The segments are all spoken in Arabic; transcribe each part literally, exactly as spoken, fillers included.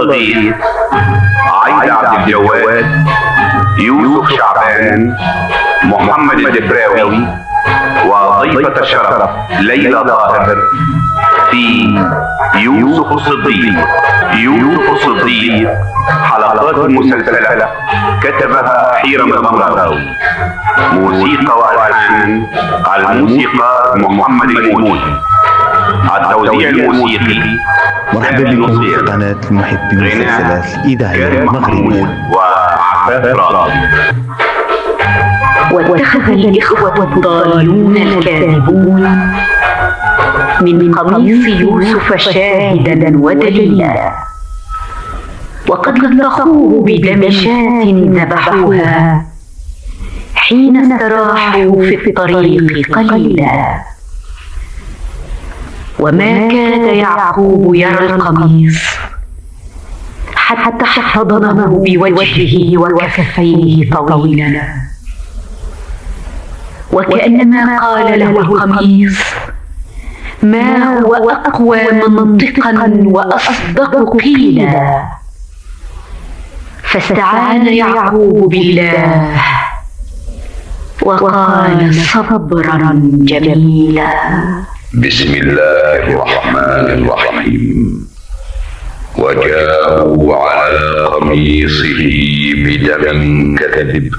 الصديق عايدة عبد الجواد، يوسف شعبان، محمد الدبراوي، وضيفة الشرف ليلى طاهر في يوسف الصديق. يوسف الصديق حلقات مسلسلة كتبها حيرم الغمراوي، موسيقى والحان الموسيقى محمد الموجي، التوزيع الموسيقي مرحبا بكم في قناة محبي المسلسلات الإذاعية المغربية وعفاف راضي. واتخذ الإخوة الضالون الكاذبون من قميص يوسف شاهدا ودليلا، وقد لطخوه بدم شاة ذبحوها حين استراحوا في الطريق قليلا. وما كاد يعقوب يرى القميص حتى احتضنه بوجهه وكفيه طويلا، وكأنما قال له القميص: ما هو أقوى منطقا وأصدق قيلا. فاستعان يعقوب بالله وقال: صبرا جميلا. بسم الله الرحمن الرحيم. وجاءوا على قميصه بدم كذب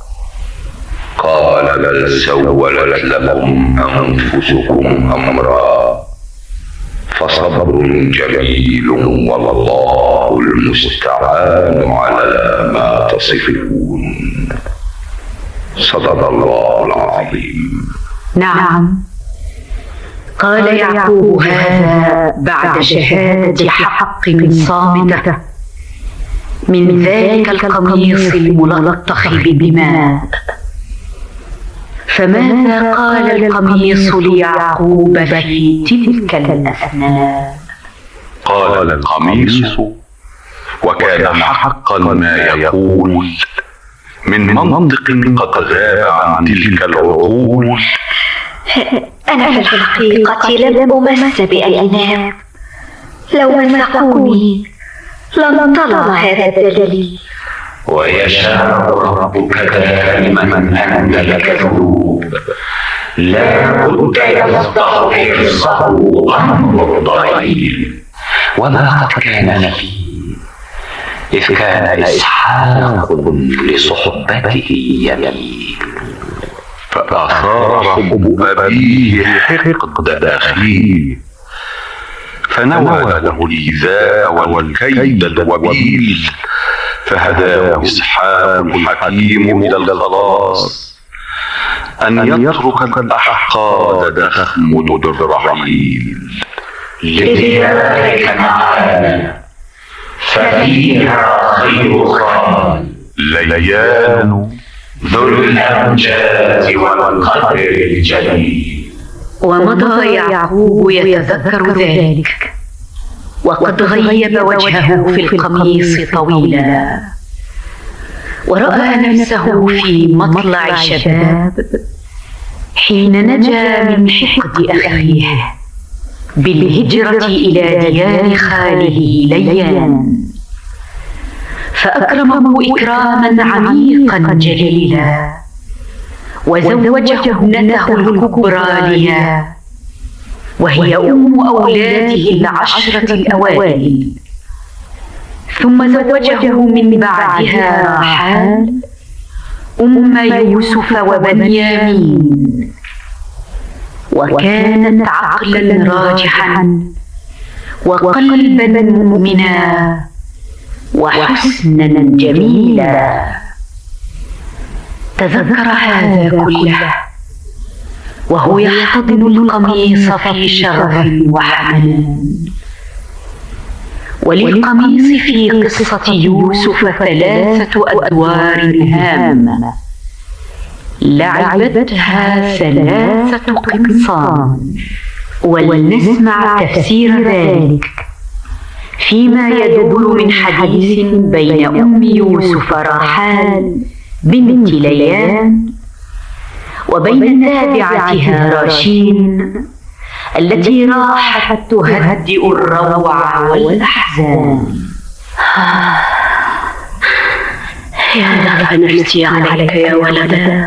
قال بل سولت لكم أنفسكم أمرا فصبر جميل والله المستعان على ما تصفون. صدق الله العظيم. نعم، قال يعقوب هذا بعد شهادة حق صامتة من ذلك القميص الملطخ بدماء. فماذا قال القميص ليعقوب في تلك الأثناء؟ قال القميص: وكان حقا ما يقول من منطق قد غاب عن تلك العقول. أنا في الحقيقة لم أمس بأي ناب، لو مسحوني لانطلع هذا الدليل. ويشاء ربك دائما أن الكذوب لا بد يفضح حرصه أمر الضعيف. وما قد كان فيه إذ كان إسحاق لصحبته يميل، فأثار حب أبيه حقد أخيه فنوى له الإيذاء والكيد الوبيل، فهداه إسحاق الحكيم إلى الخلاص أن يترك الأحقاد تخمد بالرحيل. لذلك معانا ففيها خير خال ليان ذو الأمجاد والقدر الجليل. ومضى يعقوب يتذكر ذلك، وقد غيب وجهه في القميص طويلا، ورأى نفسه في مطلع شباب حين نجا من حقد أخيه بالهجرة إلى ديار خاله ليان، فأكرمه إكراما عميقا جليلا، وزوجه ابنته الكبرى ليا، وهي أم أولاده العشرة الأوائل، ثم زوجه من بعدها راحال أم يوسف وبنيامين. وكانت عقلا راجحا وقلبا مؤمنا وحسنا جميلا. تذكر هذا كله وهو يحتضن القميص في شغف وحنان. وللقميص في قصة يوسف ثلاثة أدوار هامة لعبتها ثلاثة قمصان، ولنسمع تفسير ذلك فيما يدور من حديث بين أم يوسف راحال بنت ليان وبين تابعتها راشين التي راحت تهدئ الروع والأحزان. يا لطف نفسي عليك يا ولدا،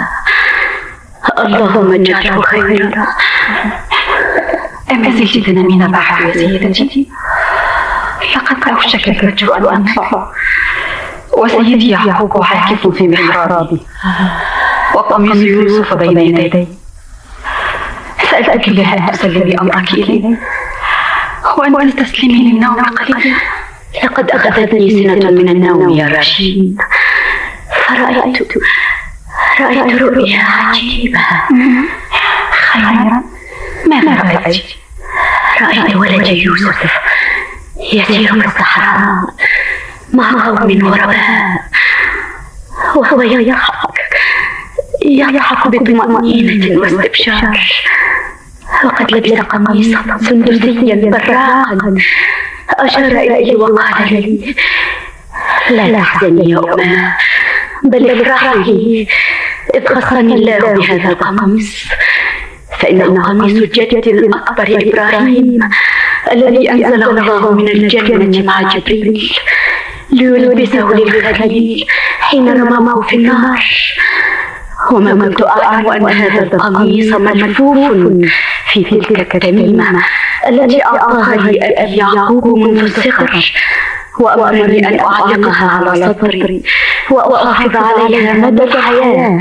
اللهم اجعله خيرا. أما زلت تنامين بعد يا سيدتي؟ لقد أوشك الفجر أن ينفع، وسيدي يعقوب عاكف في محرابي، وقميص يوسف بين يدي. سألتك الله أن تسلمي أمرك إلي وأن تستسلمي للنوم قليلا. لقد أخذتني سنة من النوم يا رشيد، فرأيت رأيت رؤيا عجيبة. خيرا، ماذا رأيت؟ رأيت ولد يوسف يسير في الصحراء مع قوم غرباء، وهو يضحك يضحك بطمأنينة واستبشار، وقد لبس قميصا سندسيا براقا. أشار إلي وقال لي: لا تحزني يا أمه، بل افرحي، إذ خصني الله بهذا القميص، فإنه قميص جدي الأكبر إبراهيم الذي أنزله الله من الجنة مع جبريل ليلبسه للخليل حين رماه في النار. وما كنت أعلم أن هذا القميص ملفوف في تلك التميمة التي أعطاها لي أبي يعقوب منذ الصغر، وأمرني أن أعلقها على صدري وأحافظ عليها مدى الحياة،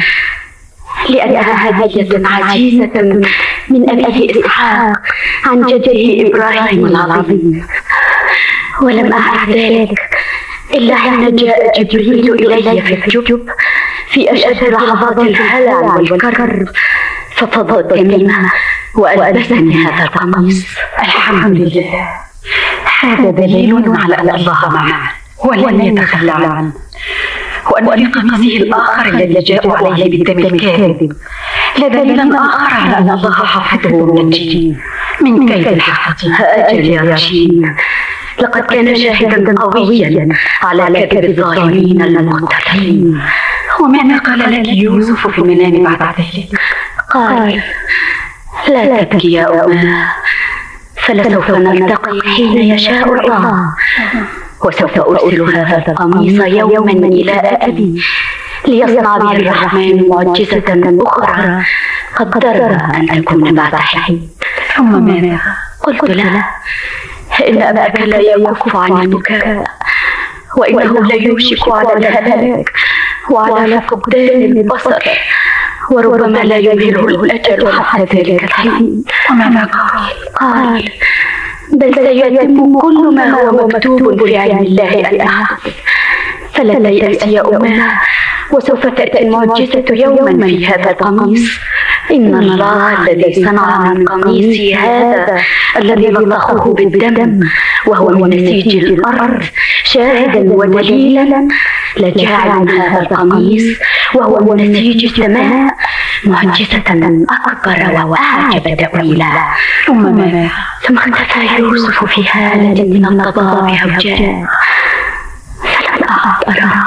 لأنها هدية عزيزة من أبيه إسحاق عن جده إبراهيم العظيم. ولم أعرف ذلك إلا حين جاء جبريل إلي في الجب في أشد لحظات الهلع والكرب، ففضت التميمة وألبسني هذا القميص. الحمد لله، هذا دليل على أن الله معه ولن يتخلى عنه، وأن في قميصه الآخر الذي جاء عليه بالدم الكاذب لدليلا آخر على أن الله حفظه ونجيه من كيد الحسد. أجل يا رشيد، لقد كان شاهدا قويا على كذب الظالمين المقتتلين. وماذا قال لك يوسف في المنام بعد ذلك؟ قال: لا تبكي يا أمه، فلسوف نلتقي حين يشاء الله، وسوف أرسل هذا القميص يوما إلى أبي ليصنع به الرحمن معجزة أخرى قدرها أن تكون بعد حين. ثم ماذا؟ قلت له: إن أباك لا يكف عن البكاء، وإنه لا يوشك على الهلاك وعلى فقدان البصر، وربما لا يمهله الأجل حتى ذلك الحين. وماذا قال؟ قال: بل سيتم كل ما هو مكتوب في علم الله أن يحدث، فلا تيأس يا أمه، وسوف تأتي المعجزة يوما في هذا القميص. إن الله الذي صنع من قميصي هذا الذي لطخه بالدم وهو من نسيج الأرض شاهدا ودليلا لجعل هذا القميص وهو من نسيج السماء معجزة أكبر وأعجب تأويلا. ثم ماذا؟ ثم اختفى يوسف في حالة من الضباب هوجاء، فلم أعد أراه،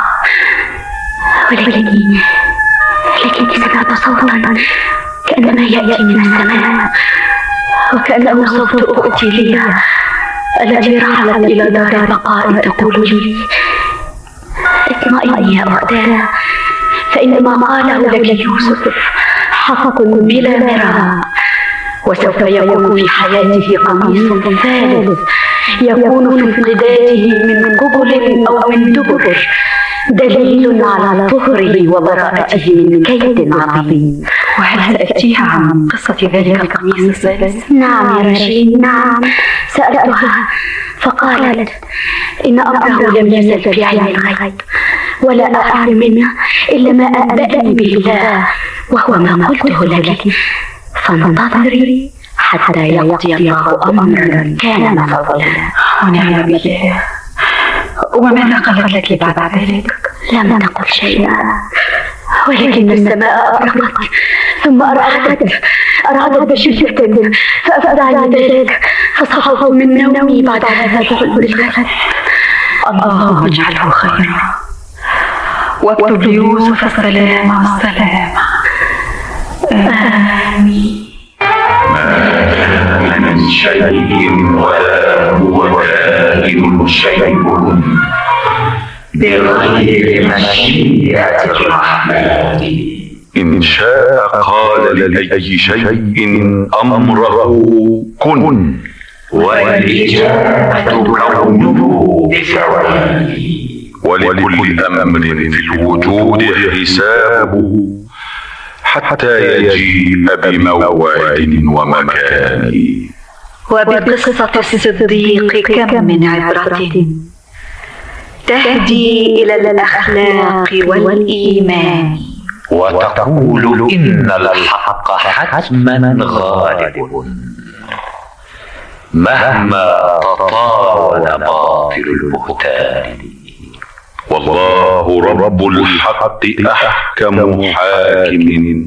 ولكني لكني سمعت صوتا كأنما يأتي من السماء، وكأنه صوت أختي ليا التي رحلت إلى دار البقاء تقول لي: اطمئني يا أختاه، فإن ما قاله لك يوسف حق بلا مراء، وسوف يكون في حياته قميص ثالث يكون في انقداده من قبل أو من دبر، دليل على طهره وبراءته من كيد عظيم. وهل سألتيها عن قصة ذلك القميص الثالث؟ نعم يا رشيد، نعم، سألتها فقالت: إن أمره لم يزل في علم الغيب، ولا أعلم منه إلا ما أنبأني به الله، وهو ما قلته لك، فانتظري حتى يقضي الله أمرا كان مفعولا. ونعم بالله. وماذا قالت لك بعد ذلك؟ لم تقل شيئا، ولكن السماء أبرقت ثم أرعدت أرعدت بشدة، فأفزعني ذلك فصحوه من نومي بعد هذا الحلم الغريب. اللهم اجعله خيرا، واكتب ليوسف السلام والسلام. آمين. ما كان من شيء ولا هو كائن شيء بغير مشيئة الرحمن. إن شاء قال لأي شيء أمره كن، والإجابة كونه بثواني. ولكل أمر في الوجود حسابه حتى يجيء بموعد ومكان. وبقصة الصديق كم من عبرة تهدي إلى الأخلاق والإيمان، وتقول إن الحق حتما غالب مهما تطاول باطل البهتان. والله رب الحق أحكم حاكم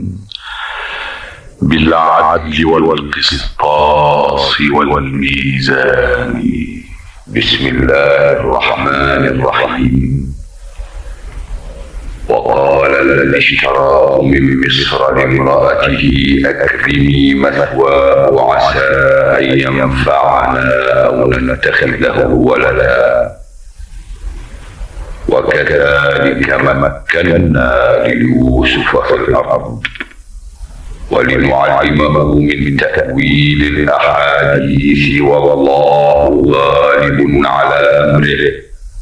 بالعدل والقسطاس والميزان. بسم الله الرحمن الرحيم. وقال الذي اشتراه من مصر لامرأته أكرمي مثواه عسى أن ينفعنا أو نتخذه ولدا. وكذلك مكنا ليوسف في الأرض ولنعلمه من تأويل الأحاديث والله غالب على أمره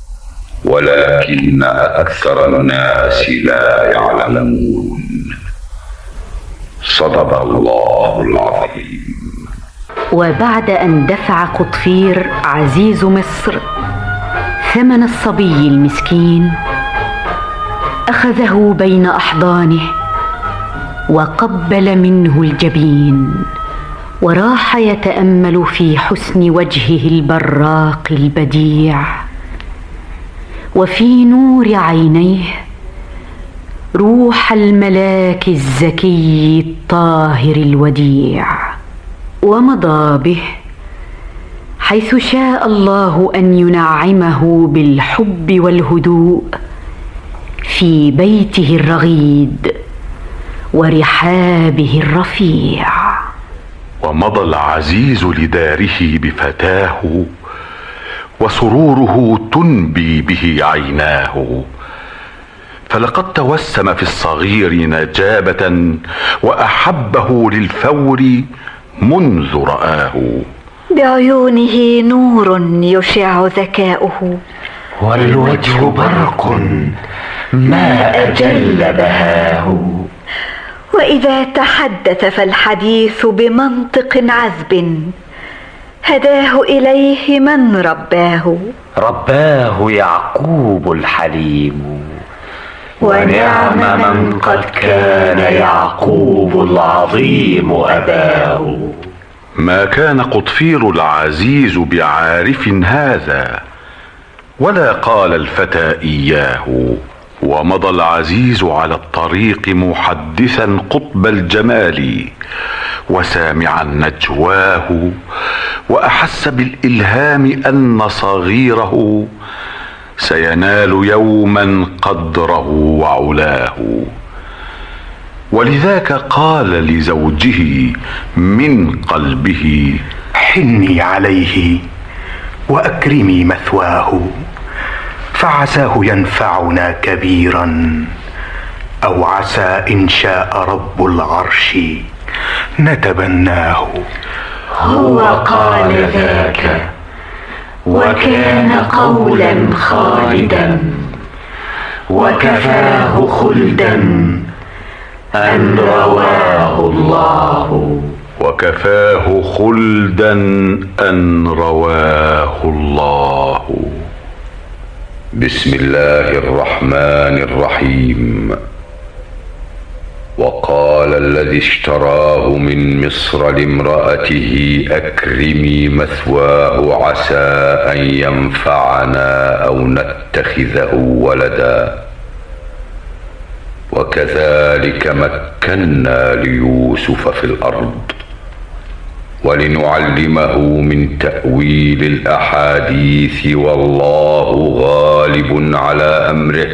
ولكن أكثر الناس لا يعلمون. صدق الله العظيم. وبعد أن دفع قطفير عزيز مصر ثمن الصبي المسكين، أخذه بين أحضانه وقبل منه الجبين، وراح يتأمل في حسن وجهه البراق البديع، وفي نور عينيه روح الملاك الزكي الطاهر الوديع، ومضى به حيث شاء الله أن ينعمه بالحب والهدوء في بيته الرغيد ورحابه الرفيع. ومضى العزيز لداره بفتاه وسروره تنبي به عيناه، فلقد توسم في الصغير نجابة وأحبه للفور منذ رآه. بعيونه نور يشع ذكاؤه، والوجه برق ما أجل بهاه. وإذا تحدث فالحديث بمنطق عذب، هداه إليه من رباه. رباه يعقوب الحليم، ونعم من قد كان يعقوب العظيم أباه. ما كان قطفير العزيز بعارف هذا، ولا قال الفتى إياه. ومضى العزيز على الطريق محدثا قطب الجمال وسامعا نجواه، وأحس بالإلهام أن صغيره سينال يوما قدره وعلاه. ولذاك قال لزوجه من قلبه: حني عليه وأكرمي مثواه، فعساه ينفعنا كبيرا، أو عسى إن شاء رب العرش نتبناه. هو قال ذاك وكان قولا خالدا، وكفاه خلدا أن رواه الله. وكفاه خلدا أن رواه الله. بسم الله الرحمن الرحيم. وقال الذي اشتراه من مصر لامرأته أكرمي مثواه عسى أن ينفعنا أو نتخذه ولدا. وكذلك مكنا ليوسف في الأرض ولنعلمه من تأويل الأحاديث والله غالب على أمره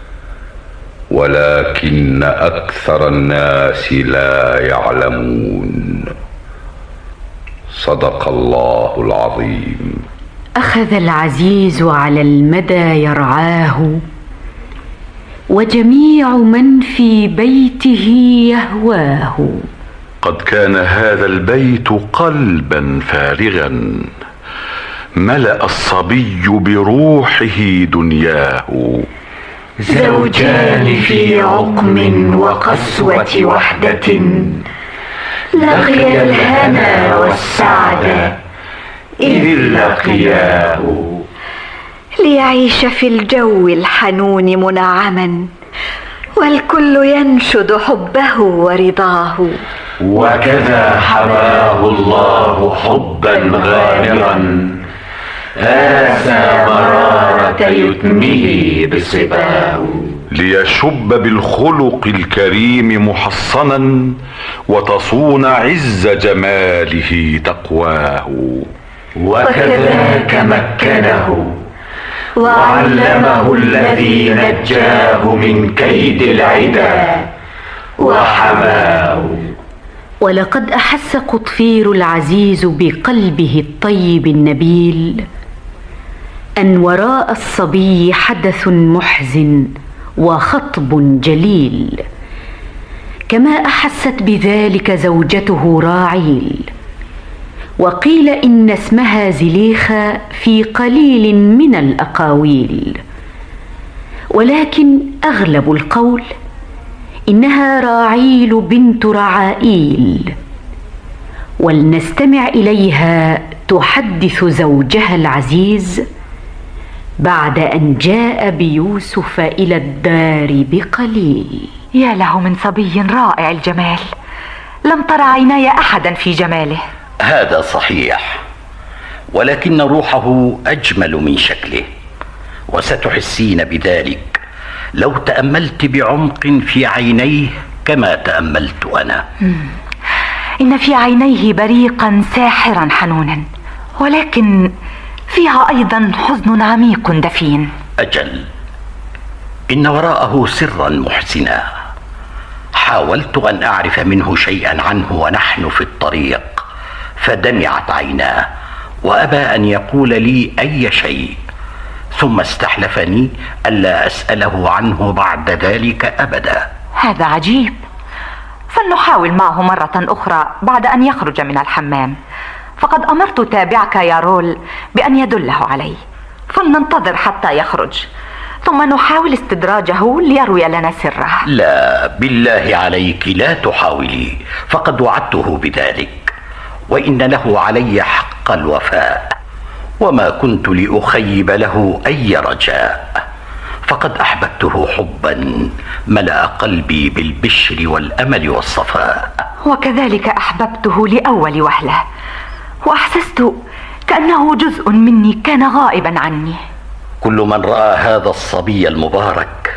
ولكن أكثر الناس لا يعلمون. صدق الله العظيم. أخذ العزيز على المدى يرعاه، وجميع من في بيته يهواه. قد كان هذا البيت قلبا فارغا، ملأ الصبي بروحه دنياه. زوجان في عقم وقسوة وحدة، لقي الهنا والسعد إذ لقياه. ليعيش في الجو الحنون منعما، والكل ينشد حبه ورضاه. وكذا حماه الله حبا غامرا، آسى مرارة يتمه بصباه. ليشب بالخلق الكريم محصنا، وتصون عز جماله تقواه. وكذاك مكنه وعلمه الذي نجاه من كيد العدا وحماه. ولقد أحس قطفير العزيز بقلبه الطيب النبيل أن وراء الصبي حدث محزن وخطب جليل، كما أحست بذلك زوجته راعيل. وقيل إن اسمها زليخة في قليل من الأقاويل، ولكن أغلب القول إنها راعيل بنت رعائيل. ولنستمع إليها تحدث زوجها العزيز بعد أن جاء بيوسف إلى الدار بقليل. يا له من صبي رائع الجمال، لم تر عيناي أحدا في جماله. هذا صحيح، ولكن روحه أجمل من شكله، وستحسين بذلك لو تأملت بعمق في عينيه كما تأملت أنا. مم. إن في عينيه بريقا ساحرا حنونا، ولكن فيها أيضا حزن عميق دفين. أجل، إن وراءه سرا محزنا. حاولت أن أعرف منه شيئا عنه ونحن في الطريق، فدمعت عيناه وأبى أن يقول لي أي شيء، ثم استحلفني ألا أسأله عنه بعد ذلك أبدا. هذا عجيب، فلنحاول معه مرة أخرى بعد أن يخرج من الحمام، فقد أمرت تابعك يا رول بأن يدله علي، فلننتظر حتى يخرج، ثم نحاول استدراجه ليروي لنا سره. لا، بالله عليك لا تحاولي، فقد وعدته بذلك، وإن له علي حق الوفاء، وما كنت لأخيب له أي رجاء، فقد أحببته حبا ملأ قلبي بالبشر والأمل والصفاء. وكذلك أحببته لأول وهلة، وأحسست كأنه جزء مني كان غائبا عني. كل من رأى هذا الصبي المبارك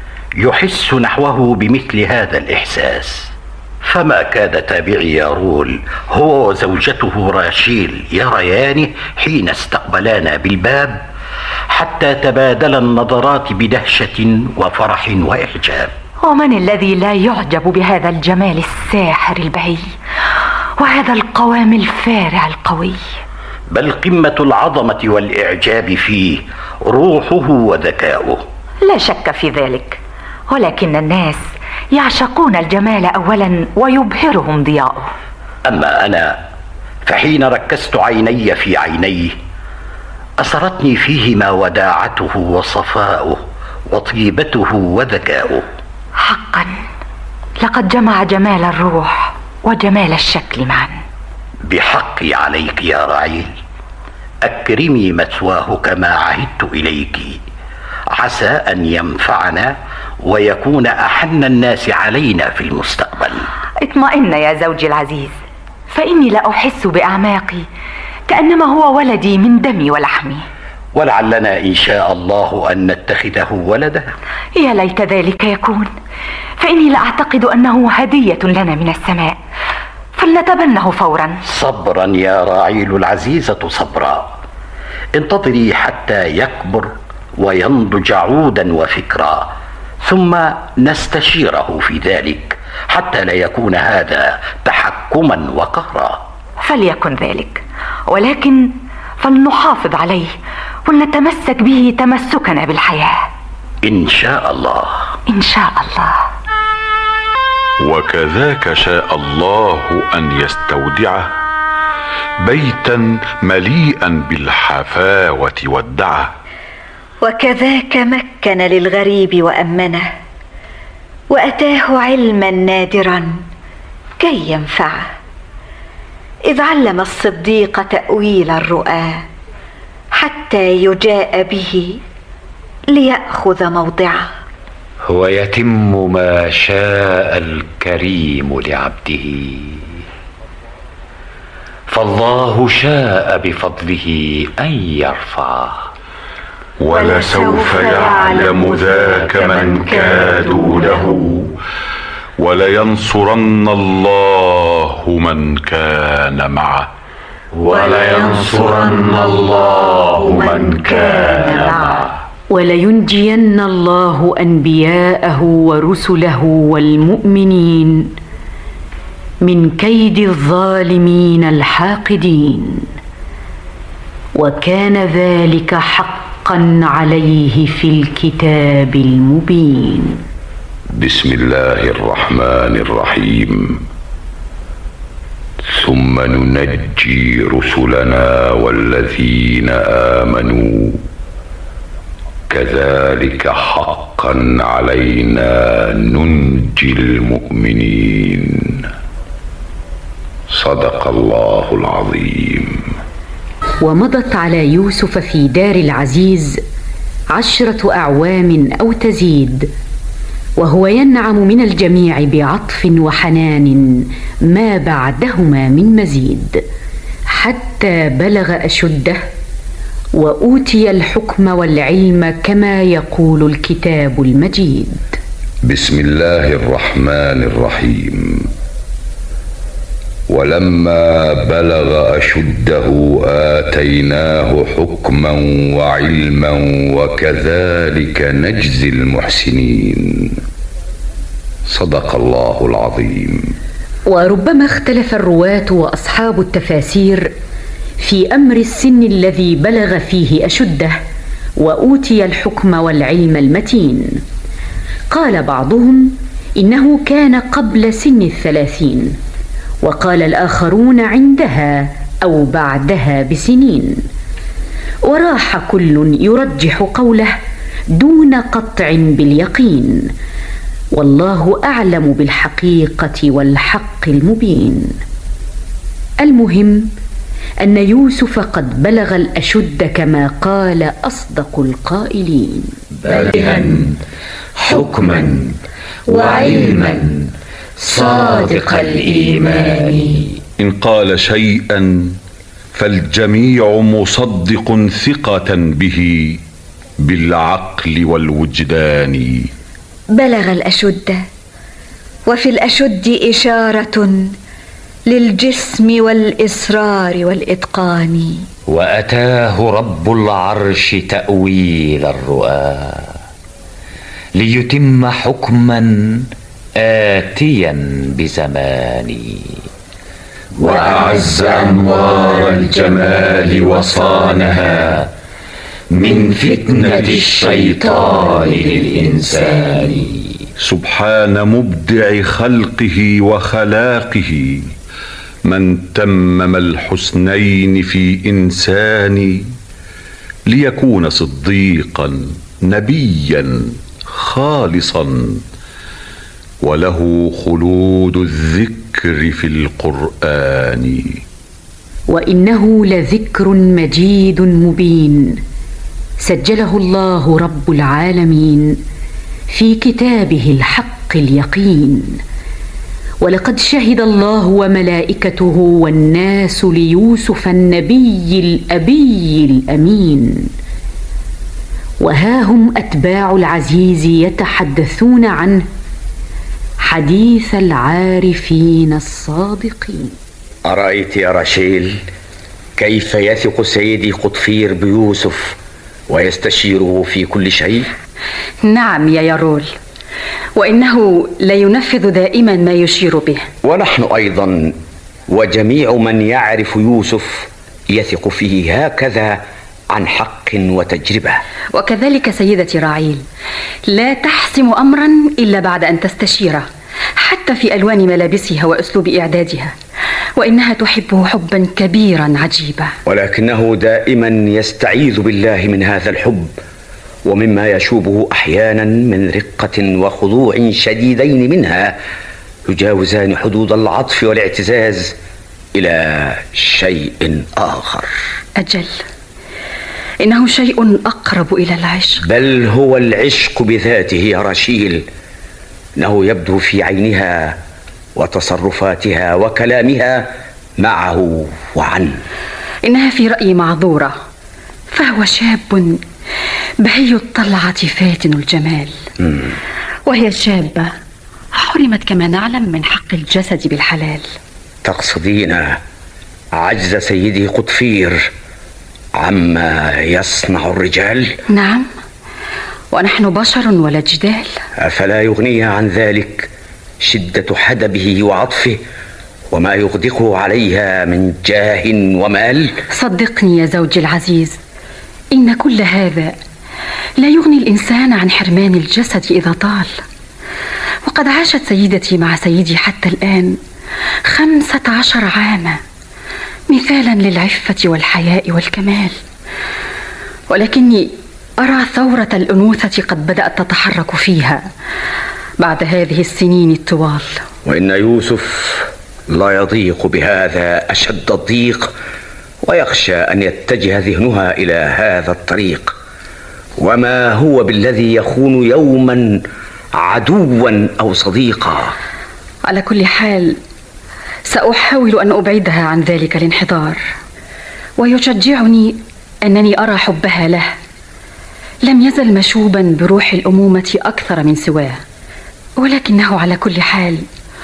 يحس نحوه بمثل هذا الإحساس، فما كاد تابعي يا رول هو وزوجته راشيل يريانه حين استقبلانا بالباب، حتى تبادل النظرات بدهشة وفرح وإعجاب. ومن الذي لا يعجب بهذا الجمال الساحر البهي وهذا القوام الفارع القوي؟ بل قمة العظمة والإعجاب فيه روحه وذكاؤه. لا شك في ذلك، ولكن الناس يعشقون الجمال أولا ويبهرهم ضياؤه. أما أنا فحين ركزت عيني في عينيه أسرتني فيهما وداعته وصفاؤه وطيبته وذكاؤه. حقا لقد جمع جمال الروح وجمال الشكل معا. بحقي عليك يا رعيل، أكرمي مثواه كما عهدت إليك، عسى أن ينفعنا ويكون أحن الناس علينا في المستقبل. اطمئن يا زوجي العزيز، فإني لا أحس بأعماقي كأنما هو ولدي من دمي ولحمي. ولعلنا إن شاء الله أن نتخذه ولدا. يا ليت ذلك يكون، فإني لا أعتقد أنه هدية لنا من السماء، فلنتبنه فورا. صبرا يا راعيل العزيزة صبرا، انتظري حتى يكبر وينضج عودا وفكرا، ثم نستشيره في ذلك حتى لا يكون هذا تحكما وقهرا. فليكن ذلك، ولكن فلنحافظ عليه ولنتمسك به تمسكنا بالحياة. إن شاء الله. إن شاء الله. وكذاك شاء الله أن يستودعه بيتا مليئا بالحفاوة والدعة. وكذاك مكن للغريب وأمنه، وأتاه علما نادرا كي ينفعه، إذ علم الصديق تأويل الرؤى حتى يجاء به ليأخذ موضعه. ويتم ما شاء الكريم لعبده، فالله شاء بفضله أن يرفعه. ولسوف يعلم ذاك من كادوا له، ولينصرن الله من كان معه. ولينصرن الله من كان معه. ولينجين الله أنبياءه ورسله والمؤمنين من كيد الظالمين الحاقدين، وكان ذلك حقا عليه في الكتاب المبين. بسم الله الرحمن الرحيم. ثم ننجي رسلنا والذين آمنوا كذلك حقا علينا ننجي المؤمنين. صدق الله العظيم. ومضت على يوسف في دار العزيز عشرة أعوام أو تزيد، وهو ينعم من الجميع بعطف وحنان ما بعدهما من مزيد، حتى بلغ أشده وأوتي الحكم والعلم كما يقول الكتاب المجيد. بسم الله الرحمن الرحيم. ولما بلغ أشده آتيناه حكما وعلما وكذلك نجزي المحسنين. صدق الله العظيم. وربما اختلف الرواة وأصحاب التفاسير في أمر السن الذي بلغ فيه أشده وأوتي الحكم والعلم المتين. قال بعضهم إنه كان قبل سن الثلاثين، وقال الآخرون عندها أو بعدها بسنين، وراح كل يرجح قوله دون قطع باليقين، والله أعلم بالحقيقة والحق المبين. المهم أن يوسف قد بلغ الأشد كما قال أصدق القائلين: بالغا حكما وعلما صادق الإيمان. إن قال شيئا فالجميع مصدق ثقة به بالعقل والوجدان. بلغ الأشد، وفي الأشد إشارة للجسم والإصرار والإتقان. وأتاه رب العرش تأويل الرؤى ليتم حكما آتيا بزماني. وأعز أنوار الجمال وصانها من فتنة الشيطان للإنسان. سبحان مبدع خلقه وخلاقه من تمم الحسنين في إنسان، ليكون صديقا نبيا خالصا وله خلود الذكر في القرآن. وإنه لذكر مجيد مبين سجله الله رب العالمين في كتابه الحق اليقين. ولقد شهد الله وملائكته والناس ليوسف النبي الأبي الأمين. وها هم أتباع العزيز يتحدثون عنه حديث العارفين الصادقين. أرأيت يا رشيل كيف يثق سيدي قطفير بيوسف ويستشيره في كل شيء؟ نعم يا يارول، وإنه لينفذ دائما ما يشير به. ونحن أيضا وجميع من يعرف يوسف يثق فيه هكذا عن حق وتجربة. وكذلك سيدتي راعيل، لا تحسم أمرا إلا بعد أن تستشيره، حتى في ألوان ملابسها وأسلوب إعدادها، وإنها تحبه حبا كبيرا عجيبا، ولكنه دائما يستعيذ بالله من هذا الحب ومما يشوبه أحيانا من رقة وخضوع شديدين منها يجاوزان حدود العطف والاعتزاز إلى شيء آخر. أجل، إنه شيء أقرب إلى العشق. بل هو العشق بذاته يا رشيل. إنه يبدو في عينها وتصرفاتها وكلامها معه وعنه. إنها في رأيي معذورة، فهو شاب بهي الطلعة فاتن الجمال، م. وهي شابة حرمت كما نعلم من حق الجسد بالحلال. تقصدين عجز سيدي قطفير عما يصنع الرجال؟ نعم، ونحن بشر ولا جدال. أفلا يغني عن ذلك شدة حدبه وعطفه وما يغدقه عليها من جاه ومال؟ صدقني يا زوجي العزيز، إن كل هذا لا يغني الإنسان عن حرمان الجسد إذا طال. وقد عاشت سيدتي مع سيدي حتى الآن خمسة عشر عاما، مثالا للعفة والحياء والكمال، ولكني أرى ثورة الأنوثة قد بدأت تتحرك فيها بعد هذه السنين الطوال. وإن يوسف لا يضيق بهذا أشد الضيق، ويخشى أن يتجه ذهنها إلى هذا الطريق، وما هو بالذي يخون يوما عدوا أو صديقا. على كل حال سأحاول أن أبعدها عن ذلك الانحدار، ويشجعني أنني أرى حبها له لم يزل مشوبا بروح الأمومة أكثر من سواه، ولكنه على كل حال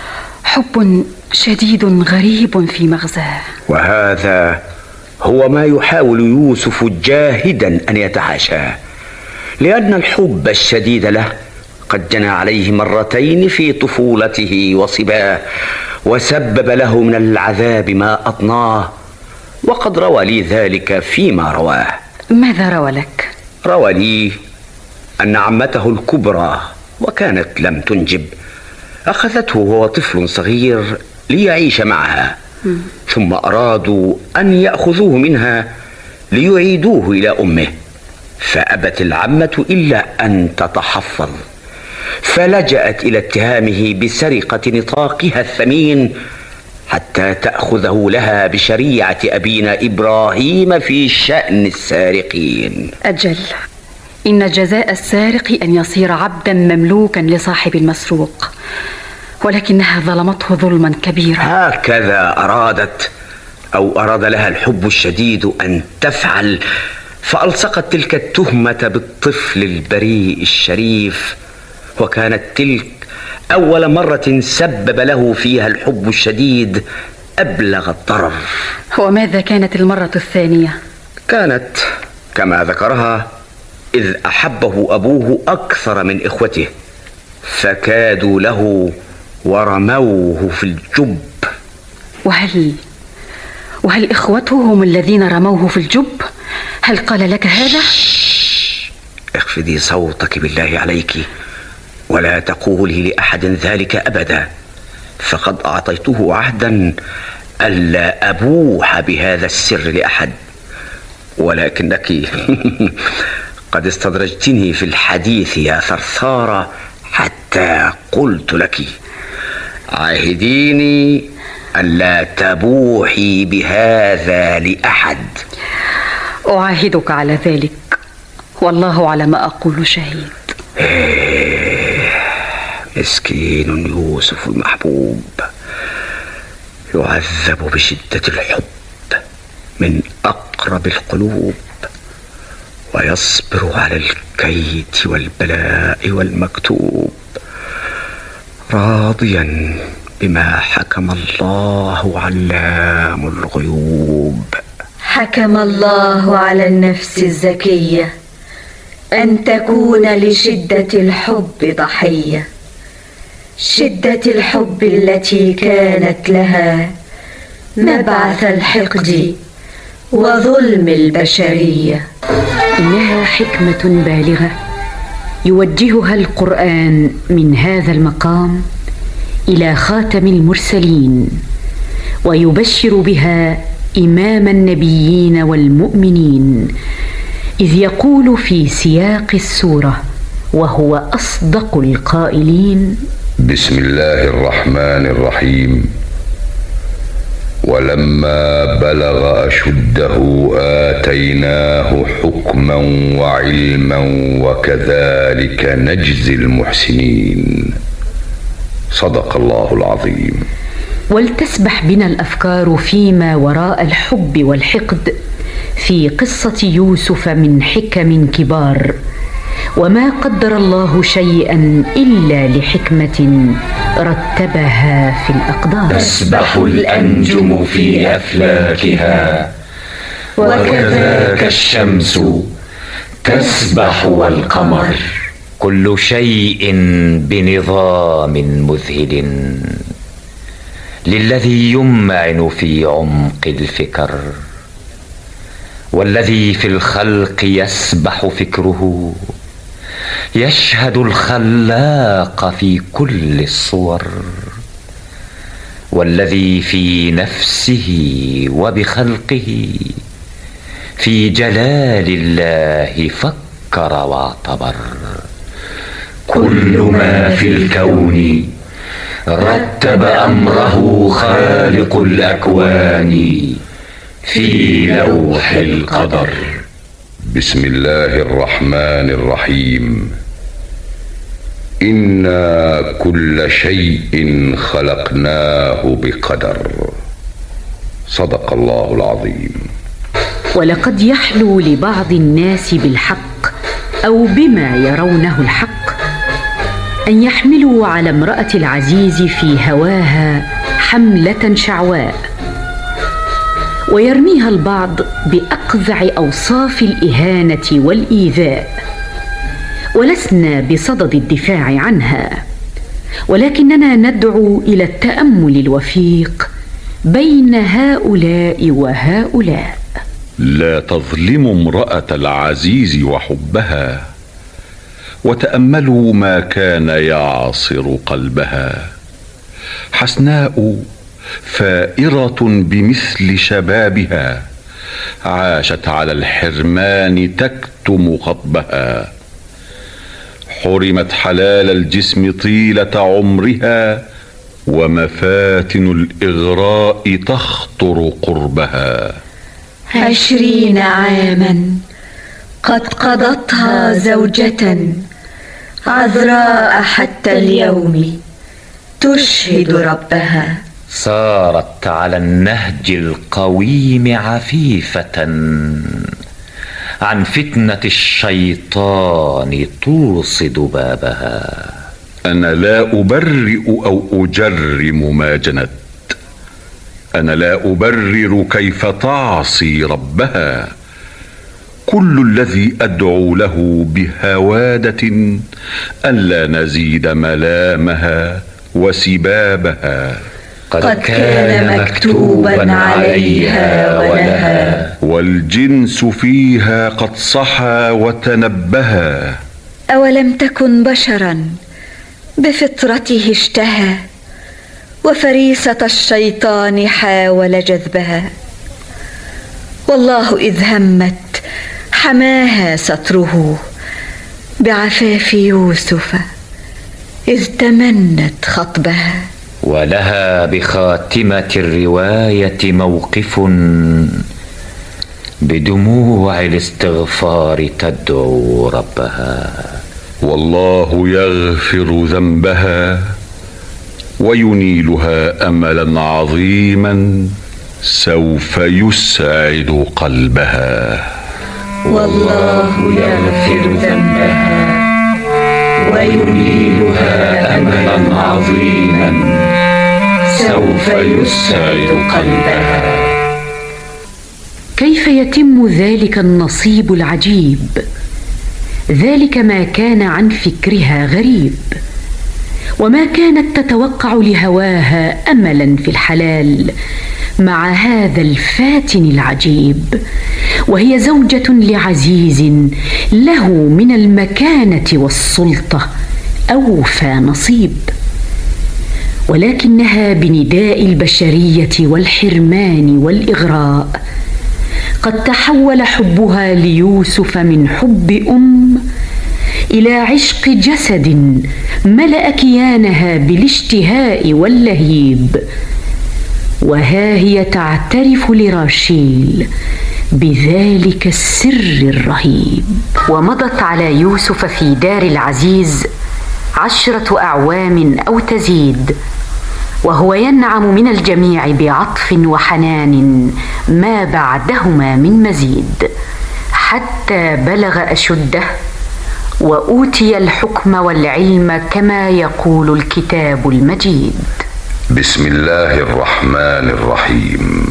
حب شديد غريب في مغزاه. وهذا هو ما يحاول يوسف جاهدا أن يتحاشاه، لأن الحب الشديد له قد جنى عليه مرتين في طفولته وصباه، وسبب له من العذاب ما أطناه، وقد روى لي ذلك فيما رواه. ماذا روى لك؟ روى لي أن عمته الكبرى، وكانت لم تنجب، أخذته وهو طفل صغير ليعيش معها، م. ثم أرادوا أن يأخذوه منها ليعيدوه إلى أمه، فأبت العمة إلا أن تتحفظ، فلجأت إلى اتهامه بسرقة نطاقها الثمين حتى تأخذه لها بشريعة أبينا إبراهيم في شأن السارقين. أجل، إن جزاء السارق أن يصير عبدا مملوكا لصاحب المسروق، ولكنها ظلمته ظلما كبيرا. هكذا أرادت أو أراد لها الحب الشديد أن تفعل، فألصقت تلك التهمة بالطفل البريء الشريف، وكانت تلك أول مرة سبب له فيها الحب الشديد أبلغ الضرر. وماذا كانت المرة الثانية؟ كانت كما ذكرها، إذ أحبه أبوه أكثر من إخوته، فكادوا له ورموه في الجب. وهل وهل إخوته هم الذين رموه في الجب؟ هل قال لك هذا؟ اخفضي صوتك بالله عليك، ولا تقولي لأحد ذلك أبدا، فقد أعطيته عهدا ألا أبوح بهذا السر لأحد، ولكنك قد استدرجتني في الحديث يا ثرثارة حتى قلت لك عاهديني ألا تبوحي بهذا لأحد. أعاهدك على ذلك، والله على ما أقول شهيد. مسكين يوسف المحبوب، يعذب بشدة الحب من أقرب القلوب، ويصبر على الكيد والبلاء والمكتوب، راضيا بما حكم الله علام الغيوب. حكم الله على النفس الزكية أن تكون لشدة الحب ضحية، شدة الحب التي كانت لها مبعث الحقد وظلم البشرية. إنها حكمة بالغة يوجهها القرآن من هذا المقام إلى خاتم المرسلين، ويبشر بها إمام النبيين والمؤمنين، إذ يقول في سياق السورة وهو أصدق القائلين: بسم الله الرحمن الرحيم. ولما بلغ أشده آتيناه حكما وعلما وكذلك نجزي المحسنين. صدق الله العظيم. ولتسبح بنا الأفكار فيما وراء الحب والحقد في قصة يوسف من حكم كبار، وما قدر الله شيئا إلا لحكمة رتبها في الأقدار. تسبح الأنجم في أفلاكها وكذاك الشمس تسبح والقمر، كل شيء بنظام مذهل للذي يمعن في عمق الفكر، والذي في الخلق يسبح فكره يشهد الخلاق في كل الصور، والذي في نفسه وبخلقه في جلال الله فكر واعتبر. كل ما في الكون رتب أمره خالق الأكوان في لوح القدر. بسم الله الرحمن الرحيم. إنا كل شيء خلقناه بقدر. صدق الله العظيم. ولقد يحلو لبعض الناس بالحق أو بما يرونه الحق أن يحملوا على امرأة العزيز في هواها حملة شعواء، ويرميها البعض بأقذع أوصاف الإهانة والإيذاء، ولسنا بصدد الدفاع عنها، ولكننا ندعو إلى التأمل الوفيق بين هؤلاء وهؤلاء. لا تظلموا امرأة العزيز وحبها، وتأملوا ما كان يعصر قلبها. حسناء فائرة بمثل شبابها، عاشت على الحرمان تكتم خطبها، حرمت حلال الجسم طيلة عمرها، ومفاتن الإغراء تخطر قربها. عشرين عاما قد قضتها زوجة عذراء حتى اليوم تشهد ربها، صارت على النهج القويم عفيفة، عن فتنة الشيطان توصد بابها. أنا لا أبرئ أو أجرم ما جنت، أنا لا أبرر كيف تعصي ربها. كل الذي أدعو له بهوادة ألا نزيد ملامها وسبابها. قد كان مكتوبا عليها ولها، والجنس فيها قد صحى وتنبها. أولم تكن بشرا بفطرته اشتهى، وفريسة الشيطان حاول جذبها. والله إذ همت حماها ستره بعفاف يوسف إذ تمنت خطبها. ولها بخاتمة الرواية موقف، بدموع الاستغفار تدعو ربها. والله يغفر ذنبها وينيلها أملا عظيما سوف يسعد قلبها. والله يغفر ذنبها وينيلها أملا عظيما سوف يسعد قلبها. كيف يتم ذلك النصيب العجيب؟ ذلك ما كان عن فكرها غريب، وما كانت تتوقع لهواها أملا في الحلال، مع هذا الفاتن العجيب، وهي زوجة لعزيز له من المكانة والسلطة أوفى نصيب، ولكنها بنداء البشرية والحرمان والإغراء قد تحول حبها ليوسف من حب أم إلى عشق جسد ملأ كيانها بالاشتهاء واللهيب. وها هي تعترف لراشيل بذلك السر الرهيب. ومضت على يوسف في دار العزيز عشرة أعوام أو تزيد، وهو ينعم من الجميع بعطف وحنان ما بعدهما من مزيد، حتى بلغ أشده وأوتي الحكم والعلم كما يقول الكتاب المجيد. بسم الله الرحمن الرحيم.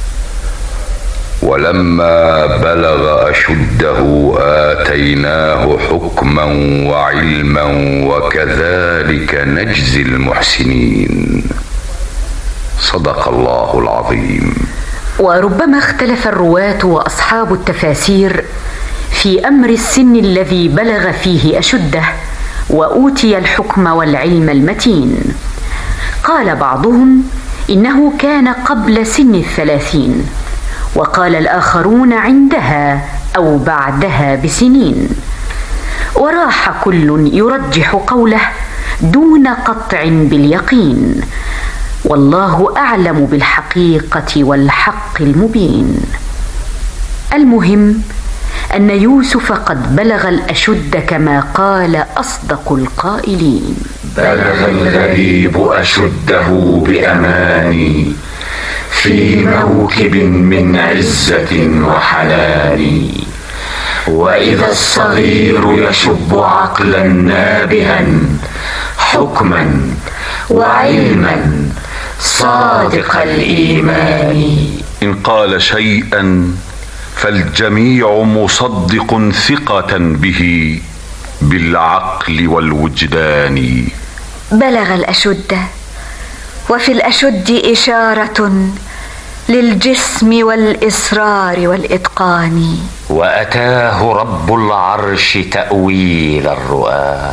ولما بلغ أشده آتيناه حكما وعلما وكذلك نجزي المحسنين. صدق الله العظيم. وربما اختلف الرواة وأصحاب التفاسير في أمر السن الذي بلغ فيه أشده وأوتي الحكم والعلم المتين. قال بعضهم إنه كان قبل سن الثلاثين، وقال الآخرون عندها أو بعدها بسنين، وراح كل يرجح قوله دون قطع باليقين، والله أعلم بالحقيقة والحق المبين. المهم أن يوسف قد بلغ الأشد كما قال أصدق القائلين: بلغ اللبيب أشده بأماني في موكب من عزة وحنان، وإذا الصغير يشب عقلا نابها حكما وعلما صادق الإيمان. إن قال شيئا فالجميع مصدق ثقة به بالعقل والوجدان. بلغ الأشد، وفي الأشد إشارة للجسم والإصرار والإتقان. وأتاه رب العرش تأويل الرؤى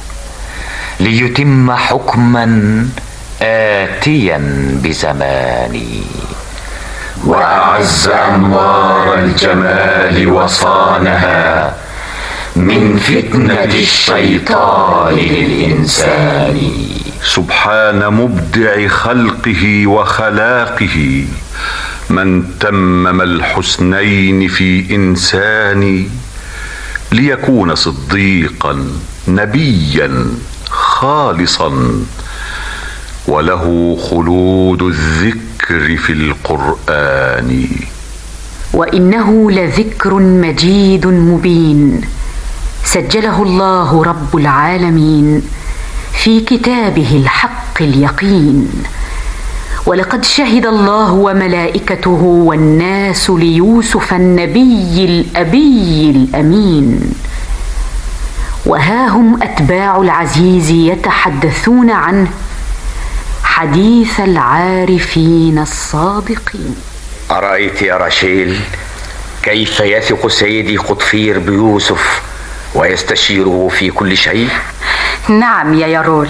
ليتم حكما آتيا بزمان. وأعز أنوار الجمال وصانها من فتنة الشيطان للإنسان. سبحان مبدع خلقه وخلاقه من تمم الحسنين في إنسان، ليكون صديقا نبيا خالصا وله خلود الذكر في القرآن. وإنه لذكر مجيد مبين سجله الله رب العالمين في كتابه الحق اليقين. ولقد شهد الله وملائكته والناس ليوسف النبي الأبي الأمين. وها هم أتباع العزيز يتحدثون عنه حديث العارفين الصادقين. أرأيت يا راشيل كيف يثق سيدي قطفير بيوسف ويستشيره في كل شيء؟ نعم يا يارول،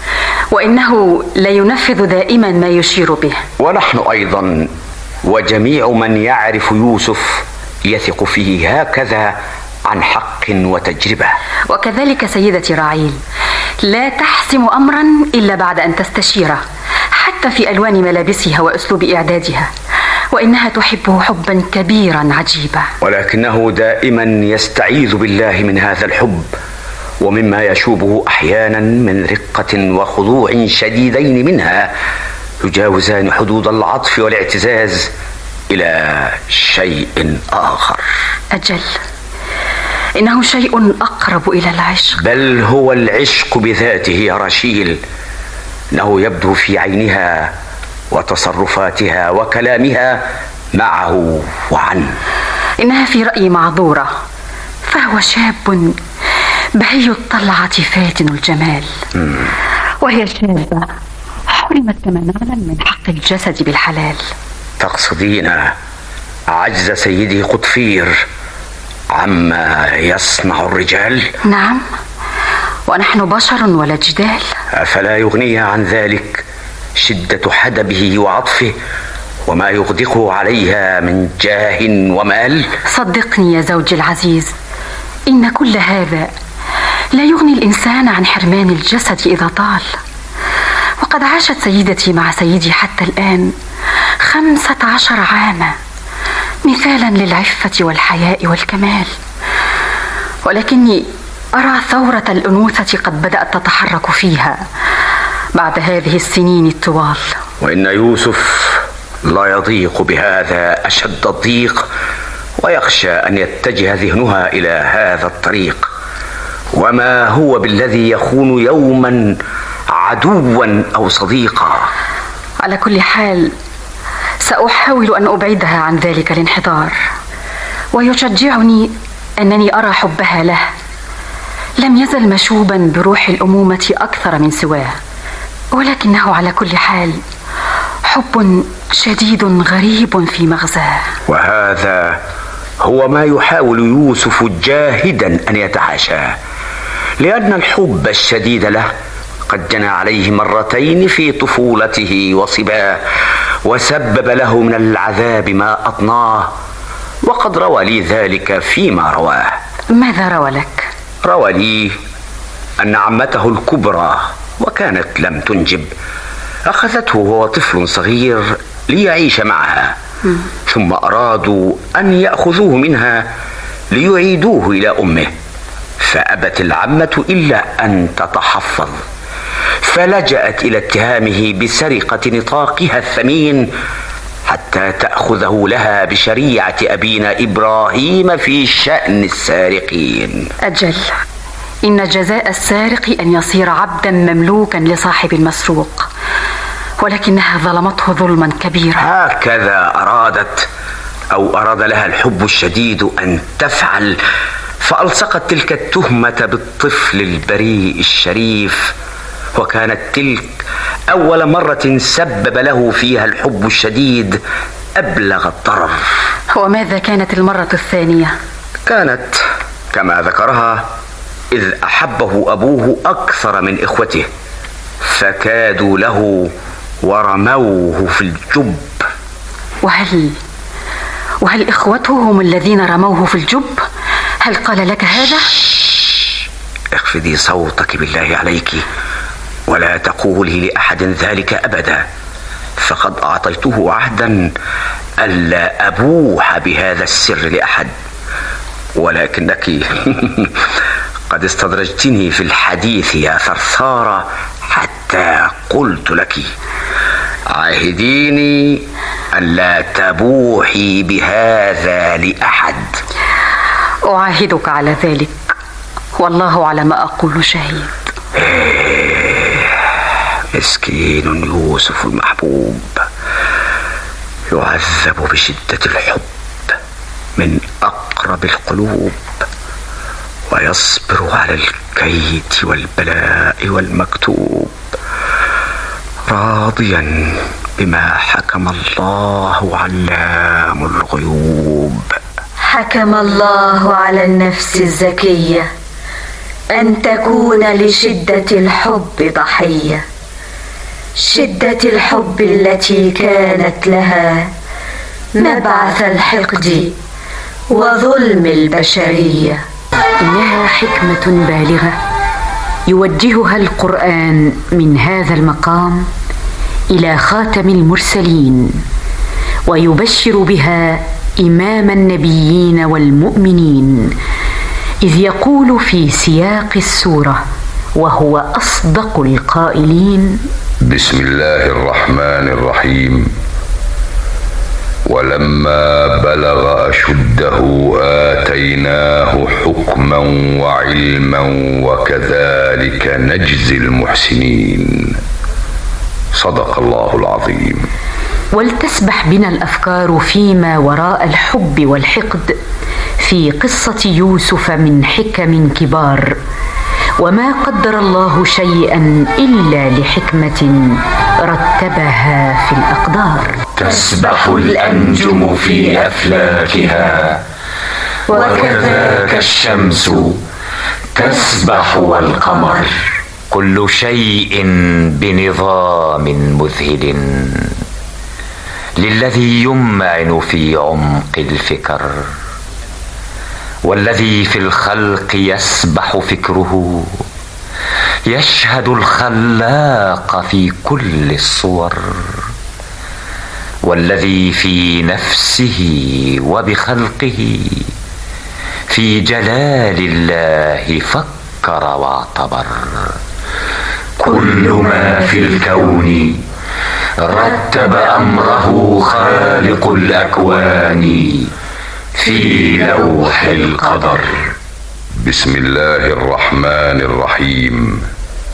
وإنه لينفذ دائما ما يشير به. ونحن أيضا وجميع من يعرف يوسف يثق فيه هكذا عن حق وتجربة. وكذلك سيدتي راعيل لا تحسم أمرا إلا بعد أن تستشيره، حتى في ألوان ملابسها وأسلوب إعدادها، وإنها تحبه حبا كبيرا عجيبا. ولكنه دائما يستعيذ بالله من هذا الحب ومما يشوبه أحيانا من رقة وخضوع شديدين منها يجاوزان حدود العطف والاعتزاز إلى شيء آخر. أجل، إنه شيء أقرب إلى العشق. بل هو العشق بذاته يا راشيل. إنه يبدو في عينها وتصرفاتها وكلامها معه وعنه. إنها في رأيي معذورة، فهو شاب بهي الطلعة فاتن الجمال، وهي شابة حرمت كما نعلم من حق الجسد بالحلال. تقصدين عجز سيدي قطفير عما يصنع الرجال؟ نعم، ونحن بشر ولا جدال. أفلا يغني عن ذلك شدة حدبه وعطفه وما يغدقه عليها من جاه ومال؟ صدقني يا زوجي العزيز، إن كل هذا لا يغني الإنسان عن حرمان الجسد إذا طال. وقد عاشت سيدتي مع سيدي حتى الآن خمسة عشر عاما، مثالا للعفة والحياء والكمال. ولكني أرى ثورة الأنوثة قد بدأت تتحرك فيها بعد هذه السنين الطوال. وإن يوسف لا يضيق بهذا أشد الضيق، ويخشى أن يتجه ذهنها إلى هذا الطريق، وما هو بالذي يخون يوما عدوا أو صديقا. على كل حال سأحاول أن أبعدها عن ذلك الانحدار، ويشجعني أنني أرى حبها له لم يزل مشوبا بروح الأمومة أكثر من سواه، ولكنه على كل حال حب شديد غريب في مغزاه. وهذا هو ما يحاول يوسف جاهدا أن يتحاشاه، لأن الحب الشديد له قد جنى عليه مرتين في طفولته وصباه، وسبب له من العذاب ما أطناه، وقد روى لي ذلك فيما رواه. ماذا روى لك؟ روى لي أن عمته الكبرى، وكانت لم تنجب، أخذته وهو طفل صغير ليعيش معها، م. ثم أرادوا أن يأخذوه منها ليعيدوه إلى أمه، فأبت العمة إلا أن تتحفظ، فلجأت إلى اتهامه بسرقة نطاقها الثمين حتى تأخذه لها بشريعة أبينا إبراهيم في شأن السارقين. أجل، إن جزاء السارق أن يصير عبدا مملوكا لصاحب المسروق، ولكنها ظلمته ظلما كبيرا. هكذا أرادت أو أراد لها الحب الشديد أن تفعل، فألصقت تلك التهمة بالطفل البريء الشريف، وكانت تلك أول مرة سبب له فيها الحب الشديد أبلغ الضرر. وماذا كانت المرة الثانية؟ كانت كما ذكرها، إذ أحبه أبوه أكثر من إخوته، فكادوا له ورموه في الجب. وهل وهل إخوته هم الذين رموه في الجب؟ هل قال لك هذا؟ اخفضي صوتك بالله عليك، ولا تقولي لأحد ذلك أبدا، فقد أعطيته عهدا ألا أبوح بهذا السر لأحد، ولكنك قد استدرجتني في الحديث يا ثرثارة حتى قلت لك عاهديني ألا تبوحي بهذا لأحد. أعاهدك على ذلك، والله على ما أقول شهيد. مسكين يوسف المحبوب، يعذب بشدة الحب من أقرب القلوب، ويصبر على الكيد والبلاء والمكتوب، راضيا بما حكم الله علام الغيوب. حكم الله على النفس الزكية أن تكون لشدة الحب ضحية، شدة الحب التي كانت لها مبعث الحقد وظلم البشرية. إنها حكمة بالغة يوجهها القرآن من هذا المقام إلى خاتم المرسلين، ويبشر بها إمام النبيين والمؤمنين، إذ يقول في سياق السورة وهو أصدق القائلين: بسم الله الرحمن الرحيم. ولما بلغ أشده آتيناه حكما وعلما وكذلك نجزي المحسنين. صدق الله العظيم. ولتسبح بنا الأفكار فيما وراء الحب والحقد في قصة يوسف من حكم كبار، وما قدر الله شيئا إلا لحكمة رتبها في الأقدار. تسبح الأنجم في أفلاكها، وكذاك الشمس تسبح والقمر. كل شيء بنظام مذهل للذي يمعن في عمق الفكر، والذي في الخلق يسبح فكره يشهد الخلاق في كل الصور، والذي في نفسه وبخلقه في جلال الله فكر واعتبر. كل ما في الكون رتب أمره خالق الأكوان في لوح القدر. بسم الله الرحمن الرحيم.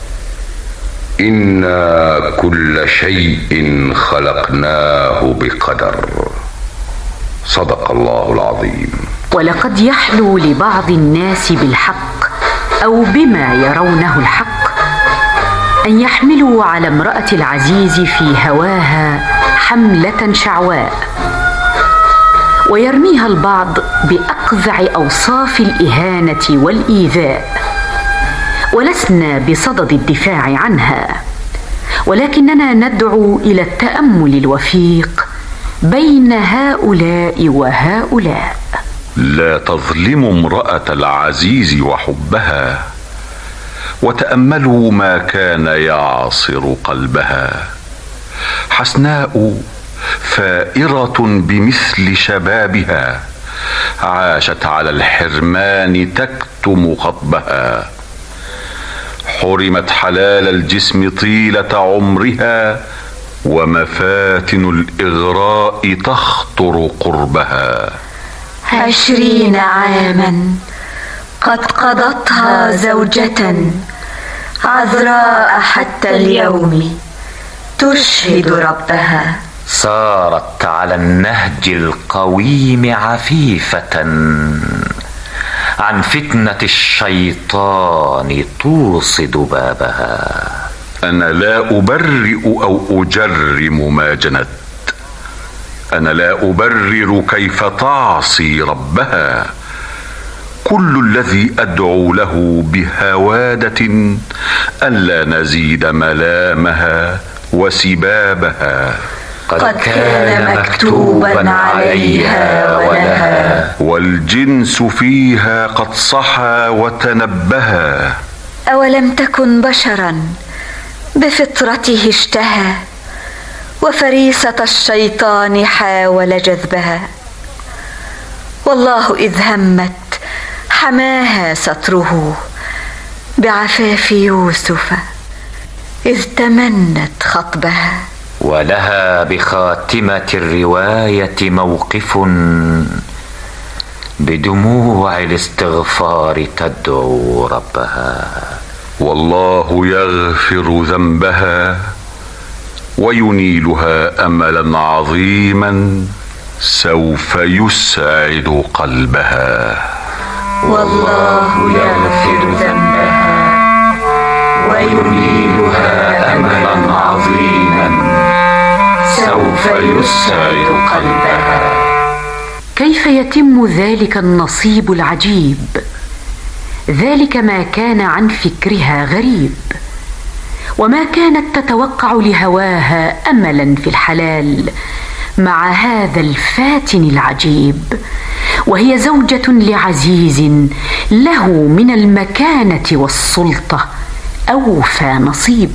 إنا كل شيء خلقناه بقدر. صدق الله العظيم. ولقد يحلو لبعض الناس بالحق أو بما يرونه الحق أن يحملوا على امرأة العزيز في هواها حملة شعواء، ويرميها البعض بأقذع أوصاف الإهانة والإيذاء. ولسنا بصدد الدفاع عنها، ولكننا ندعو إلى التأمل الوفيق بين هؤلاء وهؤلاء. لا تظلموا امرأة العزيز وحبها، وتأملوا ما كان يعصر قلبها. حسناء فائرة بمثل شبابها، عاشت على الحرمان تكتم خطبها. حرمت حلال الجسم طيلة عمرها، ومفاتن الإغراء تخطر قربها. عشرين عاما قد قضتها زوجة عذراء حتى اليوم تشهد ربها. صارت على النهج القويم عفيفة، عن فتنة الشيطان توصد بابها. أنا لا أبرئ أو أجرم ما جنت، أنا لا أبرر كيف تعصي ربها. كل الذي أدعو له بهوادة ألا نزيد ملامها وسبابها. قد كان مكتوبا عليها ولها، والجنس فيها قد صحى وتنبها. أولم تكن بشرا بفطرته اشتهى، وفريسة الشيطان حاول جذبها. والله إذ همت حماها ستره بعفاف يوسف إذ تمنت خطبها. ولها بخاتمة الرواية موقف، بدموع الاستغفار تدعو ربها. والله يغفر ذنبها وينيلها أملا عظيما سوف يسعد قلبها. والله يغفر ذنبها وينيلها أملا عظيما سوف يسعد قلبها. كيف يتم ذلك النصيب العجيب؟ ذلك ما كان عن فكرها غريب، وما كانت تتوقع لهواها أملا في الحلال مع هذا الفاتن العجيب، وهي زوجة لعزيز له من المكانة والسلطة أوفى نصيب.